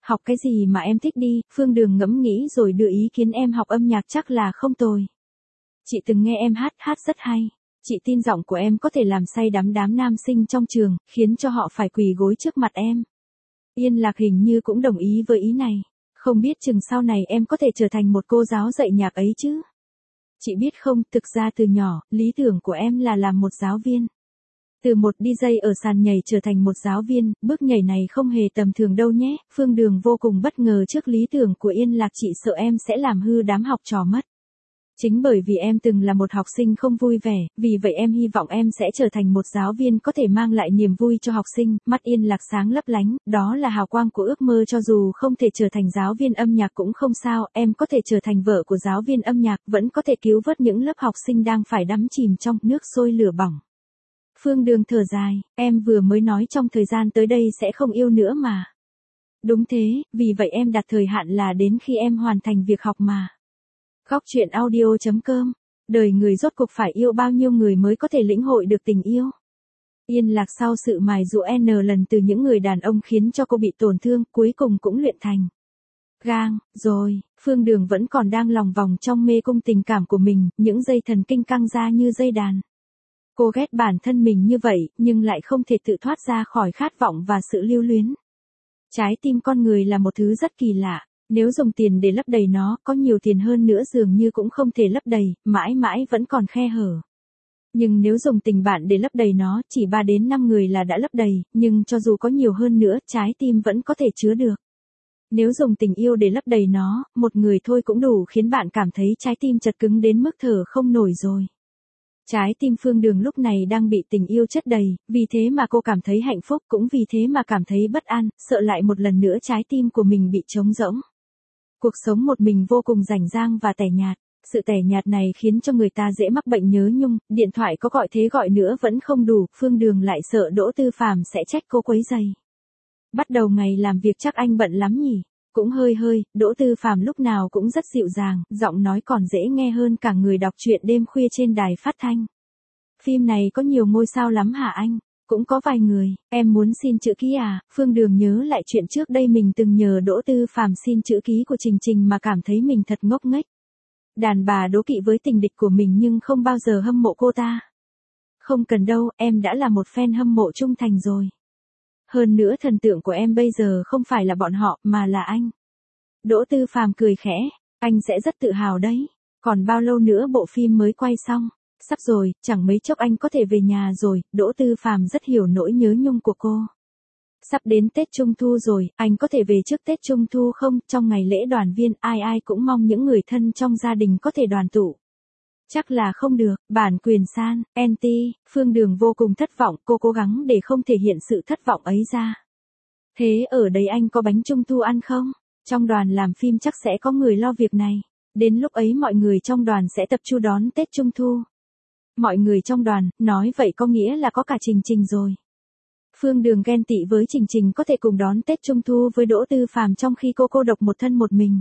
Học cái gì mà em thích đi, Phương Đường ngẫm nghĩ rồi đưa ý kiến em học âm nhạc chắc là không tồi. Chị từng nghe em hát rất hay. Chị tin giọng của em có thể làm say đám nam sinh trong trường, khiến cho họ phải quỳ gối trước mặt em. Yên Lạc hình như cũng đồng ý với ý này. Không biết chừng sau này em có thể trở thành một cô giáo dạy nhạc ấy chứ? Chị biết không, thực ra từ nhỏ, lý tưởng của em là làm một giáo viên. Từ một DJ ở sàn nhảy trở thành một giáo viên, bước nhảy này không hề tầm thường đâu nhé. Phương Đường vô cùng bất ngờ trước lý tưởng của Yên Lạc, chị sợ em sẽ làm hư đám học trò mất. Chính bởi vì em từng là một học sinh không vui vẻ, vì vậy em hy vọng em sẽ trở thành một giáo viên có thể mang lại niềm vui cho học sinh. Mắt Yên Lạc sáng lấp lánh, đó là hào quang của ước mơ. Cho dù không thể trở thành giáo viên âm nhạc cũng không sao, em có thể trở thành vợ của giáo viên âm nhạc, vẫn có thể cứu vớt những lớp học sinh đang phải đắm chìm trong nước sôi lửa bỏng. Phương Đường thở dài, em vừa mới nói trong thời gian tới đây sẽ không yêu nữa mà. Đúng thế, vì vậy em đặt thời hạn là đến khi em hoàn thành việc học mà. Góc truyện audio.com. Đời người rốt cuộc phải yêu bao nhiêu người mới có thể lĩnh hội được tình yêu. Yên Lạc sau sự mài dũa N lần từ những người đàn ông khiến cho cô bị tổn thương, cuối cùng cũng luyện thành gang, rồi, Phương Đường vẫn còn đang lòng vòng trong mê cung tình cảm của mình, những dây thần kinh căng ra như dây đàn. Cô ghét bản thân mình như vậy, nhưng lại không thể tự thoát ra khỏi khát vọng và sự lưu luyến. Trái tim con người là một thứ rất kỳ lạ. Nếu dùng tiền để lấp đầy nó, có nhiều tiền hơn nữa dường như cũng không thể lấp đầy, mãi mãi vẫn còn khe hở. Nhưng nếu dùng tình bạn để lấp đầy nó, chỉ 3 đến 5 người là đã lấp đầy, nhưng cho dù có nhiều hơn nữa, trái tim vẫn có thể chứa được. Nếu dùng tình yêu để lấp đầy nó, một người thôi cũng đủ khiến bạn cảm thấy trái tim chật cứng đến mức thở không nổi rồi. Trái tim Phương Đường lúc này đang bị tình yêu chất đầy, vì thế mà cô cảm thấy hạnh phúc, cũng vì thế mà cảm thấy bất an, sợ lại một lần nữa trái tim của mình bị trống rỗng. Cuộc sống một mình vô cùng rảnh rang và tẻ nhạt. Sự tẻ nhạt này khiến cho người ta dễ mắc bệnh nhớ nhung, điện thoại có gọi thế gọi nữa vẫn không đủ, Phương Đường lại sợ Đỗ Tư Phàm sẽ trách cô quấy rầy. Bắt đầu ngày làm việc chắc anh bận lắm nhỉ? Cũng hơi, Đỗ Tư Phàm lúc nào cũng rất dịu dàng, giọng nói còn dễ nghe hơn cả người đọc truyện đêm khuya trên đài phát thanh. Phim này có nhiều ngôi sao lắm hả anh? Cũng có vài người, em muốn xin chữ ký à? Phương Đường nhớ lại chuyện trước đây mình từng nhờ Đỗ Tư Phàm xin chữ ký của Trình Trình mà cảm thấy mình thật ngốc nghếch. Đàn bà đố kỵ với tình địch của mình nhưng không bao giờ hâm mộ cô ta. Không cần đâu, em đã là một fan hâm mộ trung thành rồi. Hơn nữa thần tượng của em bây giờ không phải là bọn họ mà là anh. Đỗ Tư Phàm cười khẽ, anh sẽ rất tự hào đấy. Còn bao lâu nữa bộ phim mới quay xong? Sắp rồi, chẳng mấy chốc anh có thể về nhà rồi. Đỗ Tư Phàm rất hiểu nỗi nhớ nhung của cô. Sắp đến Tết Trung Thu rồi, anh có thể về trước Tết Trung Thu không? Trong ngày lễ đoàn viên, ai cũng mong những người thân trong gia đình có thể đoàn tụ. Chắc là không được, bản quyền san, NT, Phương Đường vô cùng thất vọng, cô cố gắng để không thể hiện sự thất vọng ấy ra. Thế ở đây anh có bánh Trung Thu ăn không? Trong đoàn làm phim chắc sẽ có người lo việc này. Đến lúc ấy mọi người trong đoàn sẽ tập trung đón Tết Trung Thu. Mọi người trong đoàn, nói vậy có nghĩa là có cả Trình Trình rồi. Phương Đường ghen tị với Trình Trình có thể cùng đón Tết Trung Thu với Đỗ Tư Phàm trong khi cô độc một thân một mình.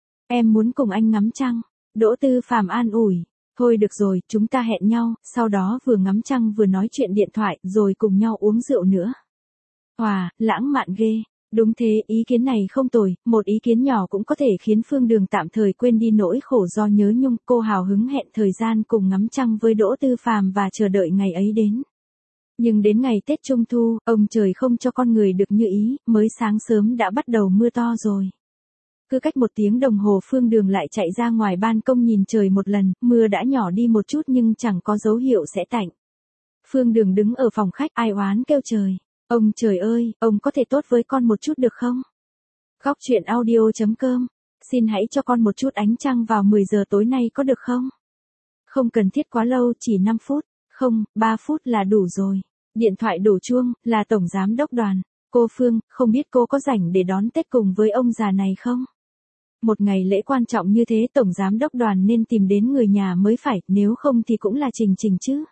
Em muốn cùng anh ngắm trăng. Đỗ Tư Phàm an ủi. Thôi được rồi, chúng ta hẹn nhau, sau đó vừa ngắm trăng vừa nói chuyện điện thoại, rồi cùng nhau uống rượu nữa. Wow, lãng mạn ghê. Đúng thế, ý kiến này không tồi, một ý kiến nhỏ cũng có thể khiến Phương Đường tạm thời quên đi nỗi khổ do nhớ nhung. Cô hào hứng hẹn thời gian cùng ngắm trăng với Đỗ Tư Phàm và chờ đợi ngày ấy đến. Nhưng đến ngày Tết Trung Thu, ông trời không cho con người được như ý, mới sáng sớm đã bắt đầu mưa to rồi. Cứ cách 1 tiếng đồng hồ Phương Đường lại chạy ra ngoài ban công nhìn trời một lần, mưa đã nhỏ đi một chút nhưng chẳng có dấu hiệu sẽ tạnh. Phương Đường đứng ở phòng khách ai oán kêu trời. Ông trời ơi, ông có thể tốt với con một chút được không? Góc truyện audio.com. Xin hãy cho con một chút ánh trăng vào 10 giờ tối nay có được không? Không cần thiết quá lâu, chỉ 5 phút. Không, 3 phút là đủ rồi. Điện thoại đổ chuông, là Tổng Giám đốc Đoàn. Cô Phương, không biết cô có rảnh để đón Tết cùng với ông già này không? Một ngày lễ quan trọng như thế Tổng Giám đốc Đoàn nên tìm đến người nhà mới phải, nếu không thì cũng là Trình Trình chứ.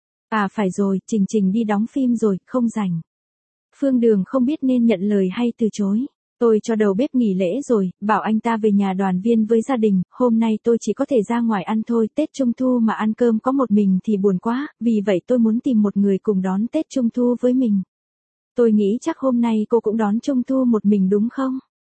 À phải rồi, Trình Trình đi đóng phim rồi, không rảnh. Phương Đường không biết nên nhận lời hay từ chối. Tôi cho đầu bếp nghỉ lễ rồi, bảo anh ta về nhà đoàn viên với gia đình, hôm nay tôi chỉ có thể ra ngoài ăn thôi, Tết Trung Thu mà ăn cơm có một mình thì buồn quá, vì vậy tôi muốn tìm một người cùng đón Tết Trung Thu với mình. Tôi nghĩ chắc hôm nay cô cũng đón Trung Thu một mình đúng không?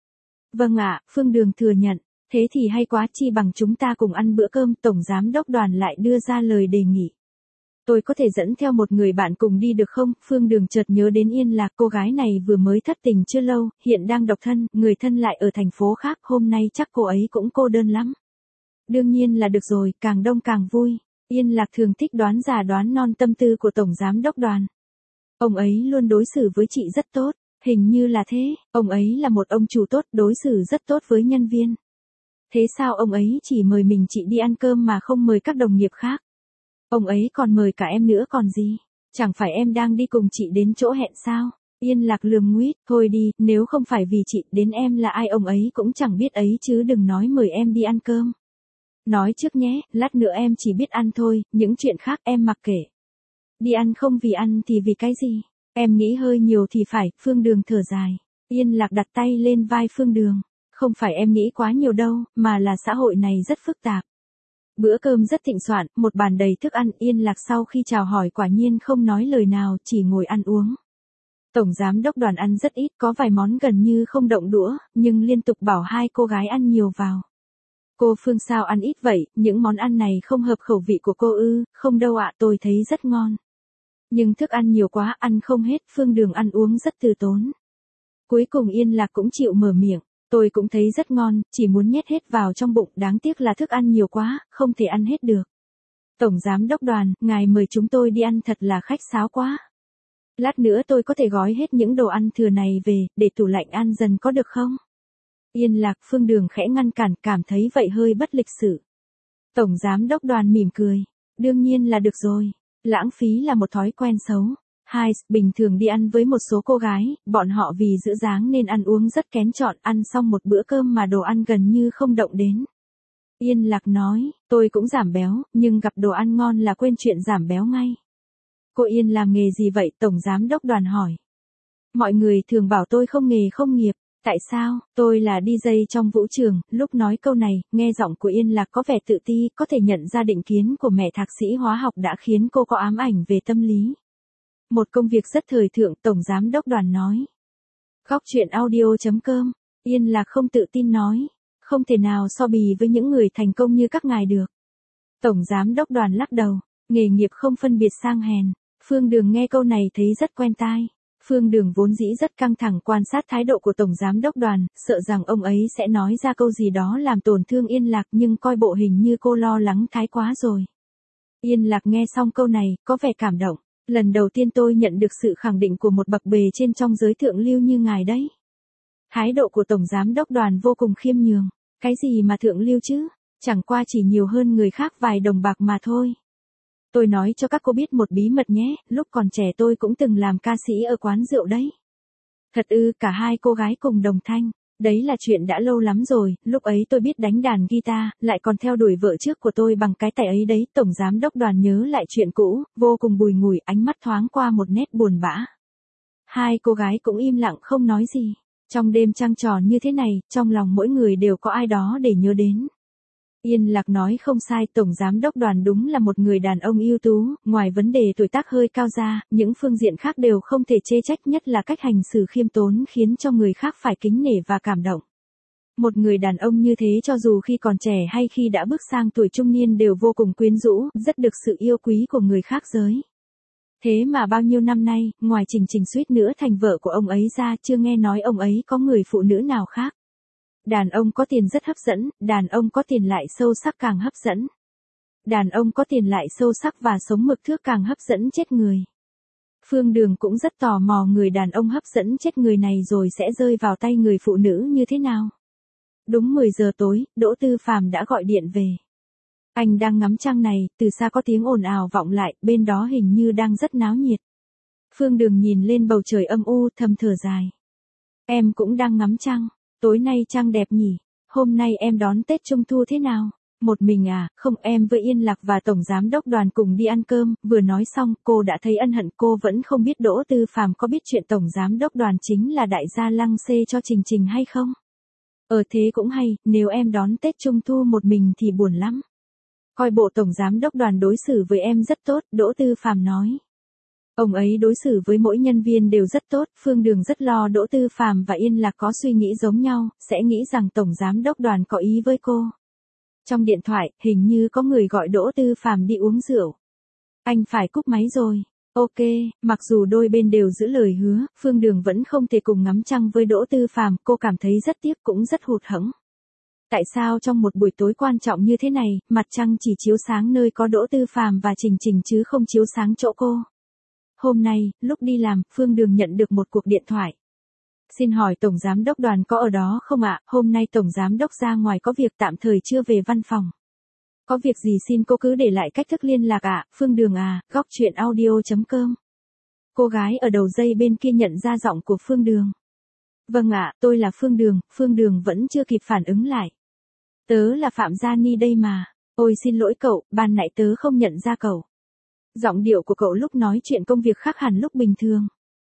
Vâng ạ, Phương Đường thừa nhận. Thế thì hay quá, chi bằng chúng ta cùng ăn bữa cơm. Tổng giám đốc Đoàn lại đưa ra lời đề nghị. Tôi có thể dẫn theo một người bạn cùng đi được không? Phương Đường chợt nhớ đến Yên Lạc, cô gái này vừa mới thất tình chưa lâu, hiện đang độc thân, người thân lại ở thành phố khác, hôm nay chắc cô ấy cũng cô đơn lắm. Đương nhiên là được rồi, càng đông càng vui. Yên Lạc thường thích đoán già đoán non tâm tư của Tổng giám đốc Đoàn. Ông ấy luôn đối xử với chị rất tốt, hình như là thế, ông ấy là một ông chủ tốt, đối xử rất tốt với nhân viên. Thế sao ông ấy chỉ mời mình chị đi ăn cơm mà không mời các đồng nghiệp khác? Ông ấy còn mời cả em nữa còn gì? Chẳng phải em đang đi cùng chị đến chỗ hẹn sao? Yên Lạc lườm nguýt, thôi đi, nếu không phải vì chị, đến em là ai ông ấy cũng chẳng biết ấy chứ đừng nói mời em đi ăn cơm. Nói trước nhé, lát nữa em chỉ biết ăn thôi, những chuyện khác em mặc kệ. Đi ăn không vì ăn thì vì cái gì? Em nghĩ hơi nhiều thì phải, Phương Đường thở dài. Yên Lạc đặt tay lên vai Phương Đường. Không phải em nghĩ quá nhiều đâu, mà là xã hội này rất phức tạp. Bữa cơm rất thịnh soạn, một bàn đầy thức ăn. Yên Lạc sau khi chào hỏi quả nhiên không nói lời nào, chỉ ngồi ăn uống. Tổng giám đốc Đoàn ăn rất ít, có vài món gần như không động đũa, nhưng liên tục bảo hai cô gái ăn nhiều vào. Cô Phương sao ăn ít vậy, những món ăn này không hợp khẩu vị của cô ư? Không đâu ạ, tôi thấy rất ngon. Nhưng thức ăn nhiều quá, ăn không hết, Phương Đường ăn uống rất từ tốn. Cuối cùng Yên Lạc cũng chịu mở miệng. Tôi cũng thấy rất ngon, chỉ muốn nhét hết vào trong bụng, đáng tiếc là thức ăn nhiều quá, không thể ăn hết được. Tổng giám đốc Đoàn, ngài mời chúng tôi đi ăn thật là khách sáo quá. Lát nữa tôi có thể gói hết những đồ ăn thừa này về, để tủ lạnh ăn dần có được không? Yên Lạc, Phương Đường khẽ ngăn cản, cảm thấy vậy hơi bất lịch sự. Tổng giám đốc Đoàn mỉm cười. Đương nhiên là được rồi. Lãng phí là một thói quen xấu. Hai, bình thường đi ăn với một số cô gái, bọn họ vì giữ dáng nên ăn uống rất kén chọn, ăn xong một bữa cơm mà đồ ăn gần như không động đến. Yên Lạc nói, tôi cũng giảm béo, nhưng gặp đồ ăn ngon là quên chuyện giảm béo ngay. Cô Yên làm nghề gì vậy? Tổng giám đốc Đoàn hỏi. Mọi người thường bảo tôi không nghề không nghiệp. Tại sao? Tôi là DJ trong vũ trường. Lúc nói câu này, nghe giọng của Yên Lạc có vẻ tự ti, có thể nhận ra định kiến của mẹ thạc sĩ hóa học đã khiến cô có ám ảnh về tâm lý. Một công việc rất thời thượng, Tổng giám đốc Đoàn nói. Góc chuyện audio.com, Yên Lạc không tự tin nói. Không thể nào so bì với những người thành công như các ngài được. Tổng giám đốc Đoàn lắc đầu, nghề nghiệp không phân biệt sang hèn. Phương Đường nghe câu này thấy rất quen tai. Phương Đường vốn dĩ rất căng thẳng quan sát thái độ của Tổng giám đốc Đoàn, sợ rằng ông ấy sẽ nói ra câu gì đó làm tổn thương Yên Lạc, nhưng coi bộ hình như cô lo lắng thái quá rồi. Yên Lạc nghe xong câu này, có vẻ cảm động. Lần đầu tiên tôi nhận được sự khẳng định của một bậc bề trên trong giới thượng lưu như ngài đấy. Thái độ của Tổng giám đốc Đoàn vô cùng khiêm nhường. Cái gì mà thượng lưu chứ? Chẳng qua chỉ nhiều hơn người khác vài đồng bạc mà thôi. Tôi nói cho các cô biết một bí mật nhé, lúc còn trẻ tôi cũng từng làm ca sĩ ở quán rượu đấy. Thật ư? Cả hai cô gái cùng đồng thanh. Đấy là chuyện đã lâu lắm rồi, lúc ấy tôi biết đánh đàn guitar, lại còn theo đuổi vợ trước của tôi bằng cái tay ấy đấy. Tổng giám đốc Đoàn nhớ lại chuyện cũ, vô cùng bùi ngùi, ánh mắt thoáng qua một nét buồn bã. Hai cô gái cũng im lặng không nói gì. Trong đêm trăng tròn như thế này, trong lòng mỗi người đều có ai đó để nhớ đến. Yên Lạc nói không sai, Tổng giám đốc Đoàn đúng là một người đàn ông ưu tú, ngoài vấn đề tuổi tác hơi cao ra, những phương diện khác đều không thể chê trách, nhất là cách hành xử khiêm tốn khiến cho người khác phải kính nể và cảm động. Một người đàn ông như thế cho dù khi còn trẻ hay khi đã bước sang tuổi trung niên đều vô cùng quyến rũ, rất được sự yêu quý của người khác giới. Thế mà bao nhiêu năm nay, ngoài Trình Trình suýt nữa thành vợ của ông ấy ra, chưa nghe nói ông ấy có người phụ nữ nào khác. Đàn ông có tiền rất hấp dẫn, đàn ông có tiền lại sâu sắc càng hấp dẫn. Đàn ông có tiền lại sâu sắc và sống mực thước càng hấp dẫn chết người. Phương Đường cũng rất tò mò người đàn ông hấp dẫn chết người này rồi sẽ rơi vào tay người phụ nữ như thế nào. Đúng 10 giờ tối, Đỗ Tư Phàm đã gọi điện về. Anh đang ngắm trăng này, từ xa có tiếng ồn ào vọng lại, bên đó hình như đang rất náo nhiệt. Phương Đường nhìn lên bầu trời âm u thầm thở dài. Em cũng đang ngắm trăng. Tối nay trăng đẹp nhỉ, hôm nay em đón Tết Trung Thu thế nào? Một mình à? Không, em với Yên Lạc và Tổng giám đốc Đoàn cùng đi ăn cơm. Vừa nói xong, cô đã thấy ân hận. Cô vẫn không biết Đỗ Tư Phàm có biết chuyện Tổng giám đốc Đoàn chính là đại gia lăng xê cho Trình Trình hay không? Thế cũng hay, nếu em đón Tết Trung Thu một mình thì buồn lắm. Coi bộ Tổng giám đốc Đoàn đối xử với em rất tốt, Đỗ Tư Phàm nói. Ông ấy đối xử với mỗi nhân viên đều rất tốt, Phương Đường rất lo Đỗ Tư Phàm và Yên Lạc có suy nghĩ giống nhau, sẽ nghĩ rằng Tổng Giám đốc Đoàn có ý với cô. Trong điện thoại, hình như có người gọi Đỗ Tư Phàm đi uống rượu. Anh phải cúp máy rồi. Ok, mặc dù đôi bên đều giữ lời hứa, Phương Đường vẫn không thể cùng ngắm trăng với Đỗ Tư Phàm, cô cảm thấy rất tiếc cũng rất hụt hẫng. Tại sao trong một buổi tối quan trọng như thế này, mặt trăng chỉ chiếu sáng nơi có Đỗ Tư Phàm và Trình Trình chứ không chiếu sáng chỗ cô? Hôm nay, lúc đi làm, Phương Đường nhận được một cuộc điện thoại. Xin hỏi Tổng Giám đốc Đoàn có ở đó không ạ? Hôm nay Tổng Giám đốc ra ngoài có việc tạm thời chưa về văn phòng. Có việc gì xin cô cứ để lại cách thức liên lạc ạ. Phương Đường à, góc chuyện audio.com. Cô gái ở đầu dây bên kia nhận ra giọng của Phương Đường. Vâng ạ, tôi là Phương Đường vẫn chưa kịp phản ứng lại. Tớ là Phạm Gia Ni đây mà. Ôi xin lỗi cậu, ban nãy tớ không nhận ra cậu. Giọng điệu của cậu lúc nói chuyện công việc khác hẳn lúc bình thường.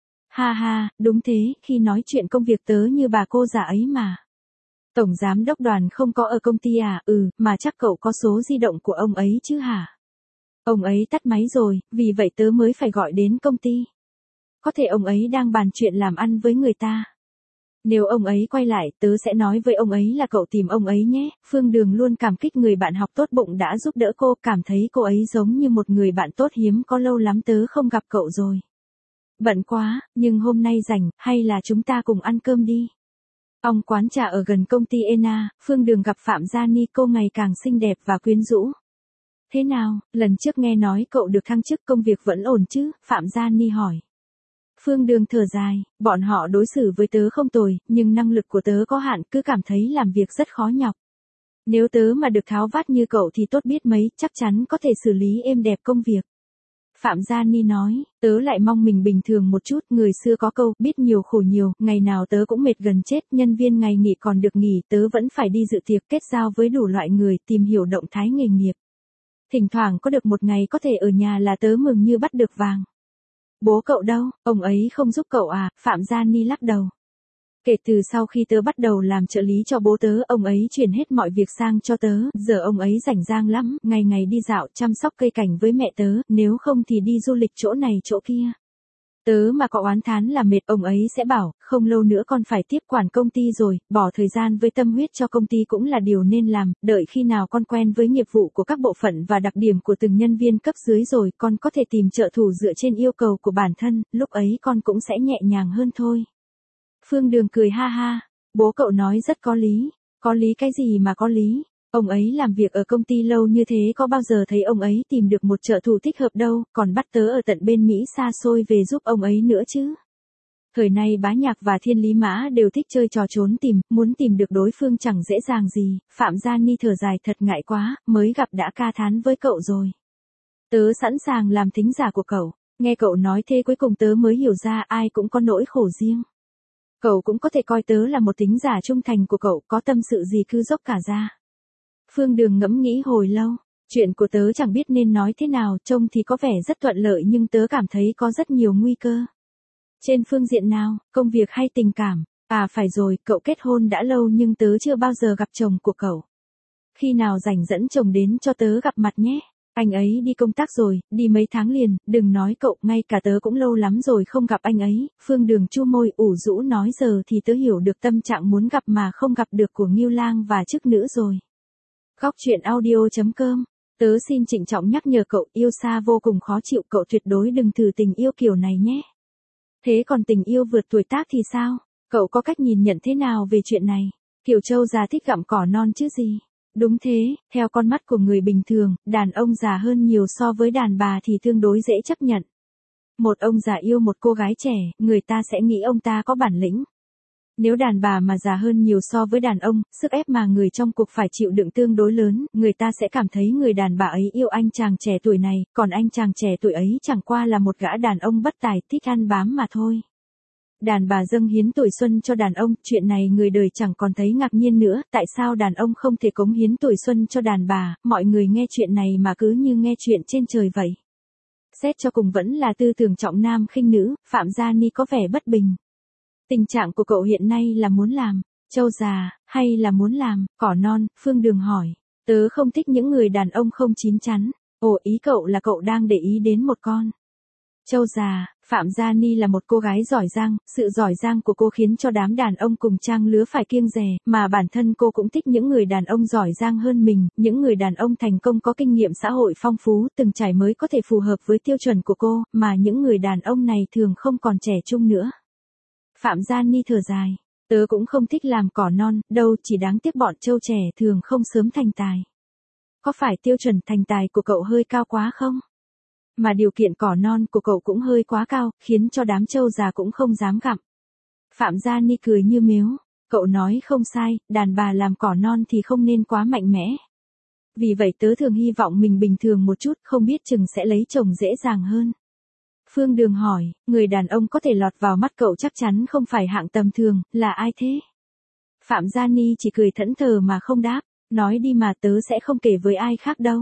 Ha ha, đúng thế, khi nói chuyện công việc tớ như bà cô già ấy mà. Tổng Giám đốc Đoàn không có ở công ty à? Mà chắc cậu có số di động của ông ấy chứ hả? Ông ấy tắt máy rồi, vì vậy tớ mới phải gọi đến công ty. Có thể ông ấy đang bàn chuyện làm ăn với người ta. Nếu ông ấy quay lại, tớ sẽ nói với ông ấy là cậu tìm ông ấy nhé. Phương Đường luôn cảm kích người bạn học tốt bụng đã giúp đỡ cô, cảm thấy cô ấy giống như một người bạn tốt hiếm có, lâu lắm tớ không gặp cậu rồi. Bận quá, nhưng hôm nay rảnh, hay là chúng ta cùng ăn cơm đi. Ông quán trà ở gần công ty Ena, Phương Đường gặp Phạm Gia Ni, cô ngày càng xinh đẹp và quyến rũ. Thế nào, lần trước nghe nói cậu được thăng chức, công việc vẫn ổn chứ? Phạm Gia Ni hỏi. Phương Đường thở dài, bọn họ đối xử với tớ không tồi, nhưng năng lực của tớ có hạn, cứ cảm thấy làm việc rất khó nhọc. Nếu tớ mà được tháo vát như cậu thì tốt biết mấy, chắc chắn có thể xử lý êm đẹp công việc. Phạm Gia Ni nói, tớ lại mong mình bình thường một chút, người xưa có câu, biết nhiều khổ nhiều, ngày nào tớ cũng mệt gần chết, nhân viên ngày nghỉ còn được nghỉ, tớ vẫn phải đi dự tiệc, kết giao với đủ loại người, tìm hiểu động thái nghề nghiệp. Thỉnh thoảng có được một ngày có thể ở nhà là tớ mừng như bắt được vàng. Bố cậu đâu, ông ấy không giúp cậu à? Phạm Gia Ni lắc đầu. Kể từ sau khi tớ bắt đầu làm trợ lý cho bố tớ, ông ấy chuyển hết mọi việc sang cho tớ, giờ ông ấy rảnh rang lắm, ngày ngày đi dạo, chăm sóc cây cảnh với mẹ tớ, nếu không thì đi du lịch chỗ này chỗ kia. Tớ mà có oán thán là mệt, ông ấy sẽ bảo, không lâu nữa con phải tiếp quản công ty rồi, bỏ thời gian với tâm huyết cho công ty cũng là điều nên làm, đợi khi nào con quen với nghiệp vụ của các bộ phận và đặc điểm của từng nhân viên cấp dưới rồi, con có thể tìm trợ thủ dựa trên yêu cầu của bản thân, lúc ấy con cũng sẽ nhẹ nhàng hơn thôi. Phương Đường cười ha ha, bố cậu nói rất có lý cái gì mà có lý, ông ấy làm việc ở công ty lâu như thế có bao giờ thấy ông ấy tìm được một trợ thủ thích hợp đâu, còn bắt tớ ở tận bên Mỹ xa xôi về giúp ông ấy nữa chứ. Thời nay Bá Nhạc và Thiên Lý Mã đều thích chơi trò trốn tìm, muốn tìm được đối phương chẳng dễ dàng gì, Phạm Gia Ni thở dài, thật ngại quá, mới gặp đã ca thán với cậu rồi. Tớ sẵn sàng làm thính giả của cậu, nghe cậu nói thế cuối cùng tớ mới hiểu ra ai cũng có nỗi khổ riêng. Cậu cũng có thể coi tớ là một thính giả trung thành của cậu, có tâm sự gì cứ dốc cả ra. Phương Đường ngẫm nghĩ hồi lâu, chuyện của tớ chẳng biết nên nói thế nào, trông thì có vẻ rất thuận lợi nhưng tớ cảm thấy có rất nhiều nguy cơ. Trên phương diện nào, công việc hay tình cảm? À phải rồi, cậu kết hôn đã lâu nhưng tớ chưa bao giờ gặp chồng của cậu. Khi nào rảnh dẫn chồng đến cho tớ gặp mặt nhé. Anh ấy đi công tác rồi, đi mấy tháng liền, đừng nói cậu, ngay cả tớ cũng lâu lắm rồi không gặp anh ấy. Phương Đường chu môi ủ rũ nói, giờ thì tớ hiểu được tâm trạng muốn gặp mà không gặp được của Ngưu Lang và chức nữ rồi. Góc chuyện audio.com. Tớ xin trịnh trọng nhắc nhở cậu, yêu xa vô cùng khó chịu, cậu tuyệt đối đừng thử tình yêu kiểu này nhé. Thế còn tình yêu vượt tuổi tác thì sao? Cậu có cách nhìn nhận thế nào về chuyện này? Kiểu trâu già thích gặm cỏ non chứ gì? Đúng thế, theo con mắt của người bình thường, đàn ông già hơn nhiều so với đàn bà thì tương đối dễ chấp nhận. Một ông già yêu một cô gái trẻ, người ta sẽ nghĩ ông ta có bản lĩnh. Nếu đàn bà mà già hơn nhiều so với đàn ông, sức ép mà người trong cuộc phải chịu đựng tương đối lớn, người ta sẽ cảm thấy người đàn bà ấy yêu anh chàng trẻ tuổi này, còn anh chàng trẻ tuổi ấy chẳng qua là một gã đàn ông bất tài, thích ăn bám mà thôi. Đàn bà dâng hiến tuổi xuân cho đàn ông, chuyện này người đời chẳng còn thấy ngạc nhiên nữa, tại sao đàn ông không thể cống hiến tuổi xuân cho đàn bà, mọi người nghe chuyện này mà cứ như nghe chuyện trên trời vậy. Xét cho cùng vẫn là tư tưởng trọng nam khinh nữ, Phạm Gia Ni có vẻ bất bình. Tình trạng của cậu hiện nay là muốn làm trâu già, hay là muốn làm cỏ non? Phương Đường hỏi. Tớ không thích những người đàn ông không chín chắn. Ồ, ý cậu là cậu đang để ý đến một con Châu già, Phạm Gia Ni là một cô gái giỏi giang, sự giỏi giang của cô khiến cho đám đàn ông cùng trang lứa phải kiêng dè, mà bản thân cô cũng thích những người đàn ông giỏi giang hơn mình, những người đàn ông thành công có kinh nghiệm xã hội phong phú, từng trải mới có thể phù hợp với tiêu chuẩn của cô, mà những người đàn ông này thường không còn trẻ trung nữa. Phạm Gia Ni thở dài, tớ cũng không thích làm cỏ non, đâu, chỉ đáng tiếc bọn trâu trẻ thường không sớm thành tài. Có phải tiêu chuẩn thành tài của cậu hơi cao quá không? Mà điều kiện cỏ non của cậu cũng hơi quá cao, khiến cho đám trâu già cũng không dám gặm. Phạm Gia Ni cười như mếu, cậu nói không sai, đàn bà làm cỏ non thì không nên quá mạnh mẽ. Vì vậy tớ thường hy vọng mình bình thường một chút, không biết chừng sẽ lấy chồng dễ dàng hơn. Phương Đường hỏi, người đàn ông có thể lọt vào mắt cậu chắc chắn không phải hạng tầm thường, là ai thế? Phạm Gia Ni chỉ cười thẫn thờ mà không đáp, nói đi mà tớ sẽ không kể với ai khác đâu.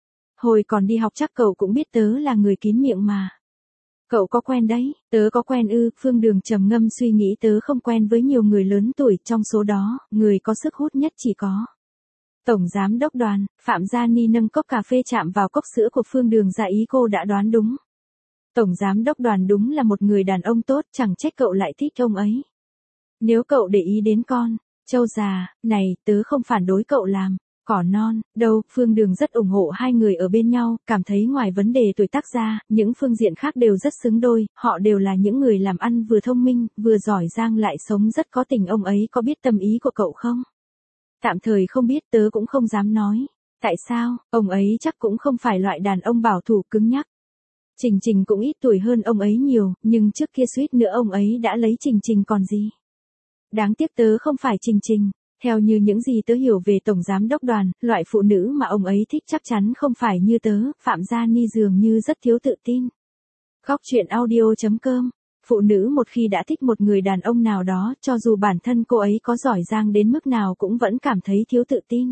Hồi còn đi học chắc cậu cũng biết tớ là người kín miệng mà. Cậu có quen đấy, tớ có quen ư, Phương Đường trầm ngâm suy nghĩ, tớ không quen với nhiều người lớn tuổi, trong số đó, người có sức hút nhất chỉ có Tổng Giám Đốc Đoàn. Phạm Gia Ni nâng cốc cà phê chạm vào cốc sữa của Phương Đường, ra ý cô đã đoán đúng. Tổng Giám Đốc Đoàn đúng là một người đàn ông tốt, chẳng trách cậu lại thích ông ấy. Nếu cậu để ý đến con trâu già này, tớ không phản đối cậu làm cỏ non đâu. Phương Đường rất ủng hộ hai người ở bên nhau, cảm thấy ngoài vấn đề tuổi tác ra, những phương diện khác đều rất xứng đôi, họ đều là những người làm ăn vừa thông minh, vừa giỏi giang lại sống rất có tình. Ông ấy có biết tâm ý của cậu không? Tạm thời không biết, tớ cũng không dám nói. Tại sao? Ông ấy chắc cũng không phải loại đàn ông bảo thủ cứng nhắc. Trình Trình cũng ít tuổi hơn ông ấy nhiều, nhưng trước kia suýt nữa ông ấy đã lấy Trình Trình còn gì. Đáng tiếc tớ không phải Trình Trình. Theo như những gì tớ hiểu về Tổng Giám Đốc Đoàn, loại phụ nữ mà ông ấy thích chắc chắn không phải như tớ. Phạm Gia Ni dường như rất thiếu tự tin. Góc truyện audio.com. Phụ nữ một khi đã thích một người đàn ông nào đó, cho dù bản thân cô ấy có giỏi giang đến mức nào cũng vẫn cảm thấy thiếu tự tin.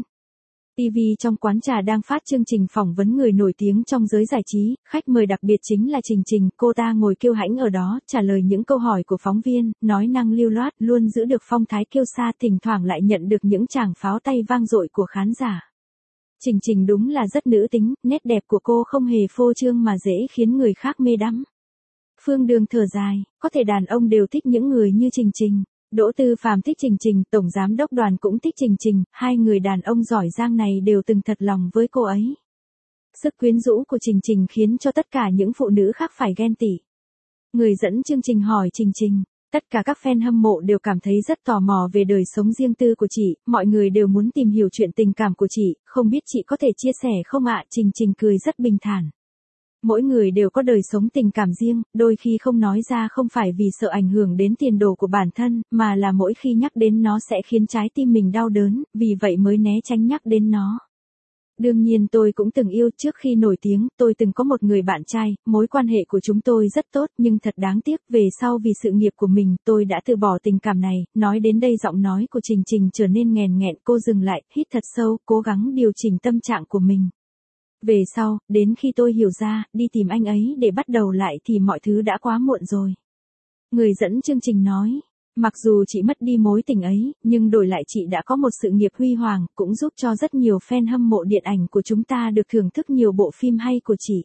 TV trong quán trà đang phát chương trình phỏng vấn người nổi tiếng trong giới giải trí, khách mời đặc biệt chính là Trình Trình, cô ta ngồi kiêu hãnh ở đó, trả lời những câu hỏi của phóng viên, nói năng lưu loát, luôn giữ được phong thái kiêu sa, thỉnh thoảng lại nhận được những tràng pháo tay vang dội của khán giả. Trình Trình đúng là rất nữ tính, nét đẹp của cô không hề phô trương mà dễ khiến người khác mê đắm. Phương Đường thở dài, có thể đàn ông đều thích những người như Trình Trình. Đỗ Tư Phàm thích Trình Trình, Tổng Giám Đốc Đoàn cũng thích Trình Trình, hai người đàn ông giỏi giang này đều từng thật lòng với cô ấy. Sức quyến rũ của Trình Trình khiến cho tất cả những phụ nữ khác phải ghen tị. Người dẫn chương trình hỏi Trình Trình, tất cả các fan hâm mộ đều cảm thấy rất tò mò về đời sống riêng tư của chị, mọi người đều muốn tìm hiểu chuyện tình cảm của chị, không biết chị có thể chia sẻ không ạ? Trình Trình cười rất bình thản. Mỗi người đều có đời sống tình cảm riêng, đôi khi không nói ra không phải vì sợ ảnh hưởng đến tiền đồ của bản thân, mà là mỗi khi nhắc đến nó sẽ khiến trái tim mình đau đớn, vì vậy mới né tránh nhắc đến nó. Đương nhiên tôi cũng từng yêu, trước khi nổi tiếng, tôi từng có một người bạn trai, mối quan hệ của chúng tôi rất tốt, nhưng thật đáng tiếc, về sau vì sự nghiệp của mình, tôi đã từ bỏ tình cảm này. Nói đến đây giọng nói của Trình Trình trở nên nghèn nghẹn, cô dừng lại, hít thật sâu, cố gắng điều chỉnh tâm trạng của mình. Về sau, đến khi tôi hiểu ra, đi tìm anh ấy để bắt đầu lại thì mọi thứ đã quá muộn rồi. Người dẫn chương trình nói, mặc dù chị mất đi mối tình ấy, nhưng đổi lại chị đã có một sự nghiệp huy hoàng, cũng giúp cho rất nhiều fan hâm mộ điện ảnh của chúng ta được thưởng thức nhiều bộ phim hay của chị.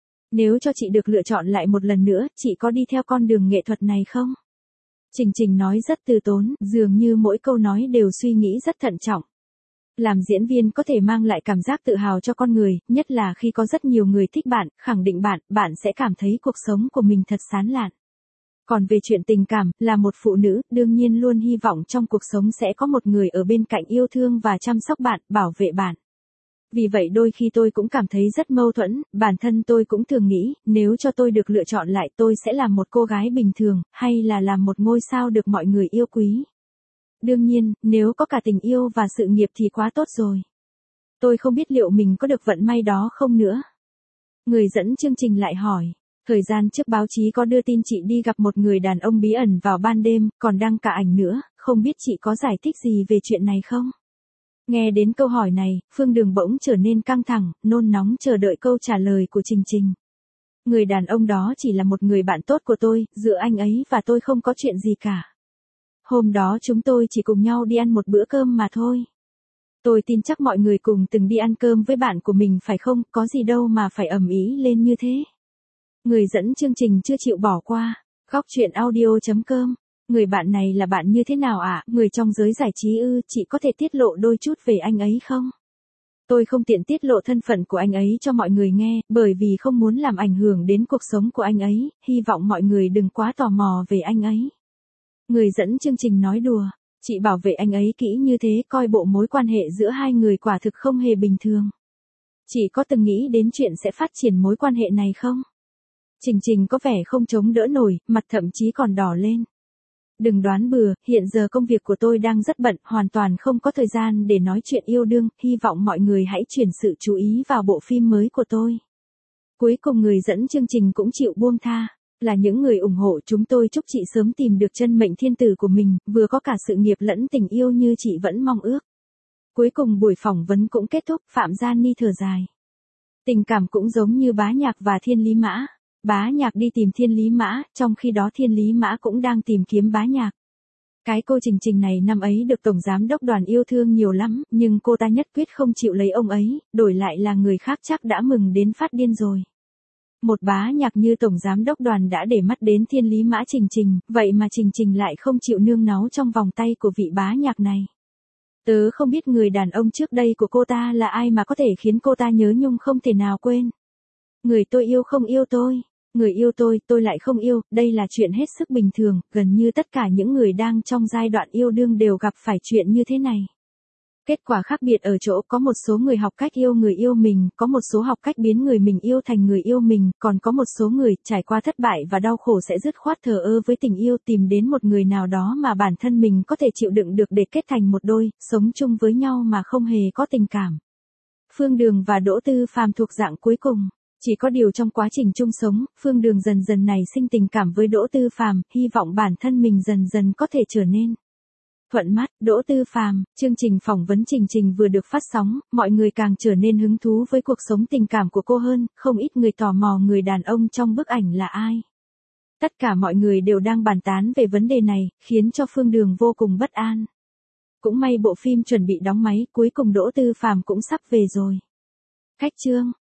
Nếu cho chị được lựa chọn lại một lần nữa, chị có đi theo con đường nghệ thuật này không? Trình Trình nói rất từ tốn, dường như mỗi câu nói đều suy nghĩ rất thận trọng. Làm diễn viên có thể mang lại cảm giác tự hào cho con người, nhất là khi có rất nhiều người thích bạn, khẳng định bạn, bạn sẽ cảm thấy cuộc sống của mình thật sán lạn. Còn về chuyện tình cảm, là một phụ nữ, đương nhiên luôn hy vọng trong cuộc sống sẽ có một người ở bên cạnh yêu thương và chăm sóc bạn, bảo vệ bạn. Vì vậy đôi khi tôi cũng cảm thấy rất mâu thuẫn, bản thân tôi cũng thường nghĩ, nếu cho tôi được lựa chọn lại tôi sẽ làm một cô gái bình thường, hay là làm một ngôi sao được mọi người yêu quý. Đương nhiên, nếu có cả tình yêu và sự nghiệp thì quá tốt rồi. Tôi không biết liệu mình có được vận may đó không nữa. Người dẫn chương trình lại hỏi, thời gian trước báo chí có đưa tin chị đi gặp một người đàn ông bí ẩn vào ban đêm, còn đăng cả ảnh nữa, không biết chị có giải thích gì về chuyện này không? Nghe đến câu hỏi này, Phương Đường bỗng trở nên căng thẳng, nôn nóng chờ đợi câu trả lời của Trình Trình. Người đàn ông đó chỉ là một người bạn tốt của tôi, giữa anh ấy và tôi không có chuyện gì cả. Hôm đó chúng tôi chỉ cùng nhau đi ăn một bữa cơm mà thôi. Tôi tin chắc mọi người cùng từng đi ăn cơm với bạn của mình phải không, có gì đâu mà phải ầm ĩ lên như thế. Người dẫn chương trình chưa chịu bỏ qua. Góc chuyện audio.com. Người bạn này là bạn như thế nào ạ? Người trong giới giải trí ư? Chị có thể tiết lộ đôi chút về anh ấy không? Tôi không tiện tiết lộ thân phận của anh ấy cho mọi người nghe, bởi vì không muốn làm ảnh hưởng đến cuộc sống của anh ấy, hy vọng mọi người đừng quá tò mò về anh ấy. Người dẫn chương trình nói đùa, chị bảo vệ anh ấy kỹ như thế, coi bộ mối quan hệ giữa hai người quả thực không hề bình thường. Chị có từng nghĩ đến chuyện sẽ phát triển mối quan hệ này không? Trình Trình có vẻ không chống đỡ nổi, mặt thậm chí còn đỏ lên. Đừng đoán bừa, hiện giờ công việc của tôi đang rất bận, hoàn toàn không có thời gian để nói chuyện yêu đương, hy vọng mọi người hãy chuyển sự chú ý vào bộ phim mới của tôi. Cuối cùng người dẫn chương trình cũng chịu buông tha. Là những người ủng hộ chúng tôi chúc chị sớm tìm được chân mệnh thiên tử của mình, vừa có cả sự nghiệp lẫn tình yêu như chị vẫn mong ước. Cuối cùng buổi phỏng vấn cũng kết thúc, Phạm Gia Ni thở dài. Tình cảm cũng giống như Bá Nhạc và Thiên Lý Mã. Bá Nhạc đi tìm Thiên Lý Mã, trong khi đó Thiên Lý Mã cũng đang tìm kiếm Bá Nhạc. Cái cô Trình Trình này năm ấy được Tổng Giám đốc Đoàn yêu thương nhiều lắm, nhưng cô ta nhất quyết không chịu lấy ông ấy, đổi lại là người khác chắc đã mừng đến phát điên rồi. Một Bá Nhạc như Tổng Giám đốc Đoàn đã để mắt đến Thiên Lý Mã Trình Trình, vậy mà Trình Trình lại không chịu nương náu trong vòng tay của vị Bá Nhạc này. Tớ không biết người đàn ông trước đây của cô ta là ai mà có thể khiến cô ta nhớ nhung không thể nào quên. Người tôi yêu không yêu tôi, người yêu tôi lại không yêu, đây là chuyện hết sức bình thường, gần như tất cả những người đang trong giai đoạn yêu đương đều gặp phải chuyện như thế này. Kết quả khác biệt ở chỗ có một số người học cách yêu người yêu mình, có một số học cách biến người mình yêu thành người yêu mình, còn có một số người trải qua thất bại và đau khổ sẽ dứt khoát thờ ơ với tình yêu, tìm đến một người nào đó mà bản thân mình có thể chịu đựng được để kết thành một đôi, sống chung với nhau mà không hề có tình cảm. Phương Đường và Đỗ Tư Phàm thuộc dạng cuối cùng. Chỉ có điều trong quá trình chung sống, Phương Đường dần dần nảy sinh tình cảm với Đỗ Tư Phàm, hy vọng bản thân mình dần dần có thể trở nên thuận mắt. Đỗ Tư Phàm, chương trình phỏng vấn Trình Trình vừa được phát sóng, mọi người càng trở nên hứng thú với cuộc sống tình cảm của cô hơn, không ít người tò mò người đàn ông trong bức ảnh là ai. Tất cả mọi người đều đang bàn tán về vấn đề này, khiến cho Phương Đường vô cùng bất an. Cũng may bộ phim chuẩn bị đóng máy, cuối cùng Đỗ Tư Phàm cũng sắp về rồi. Khách chương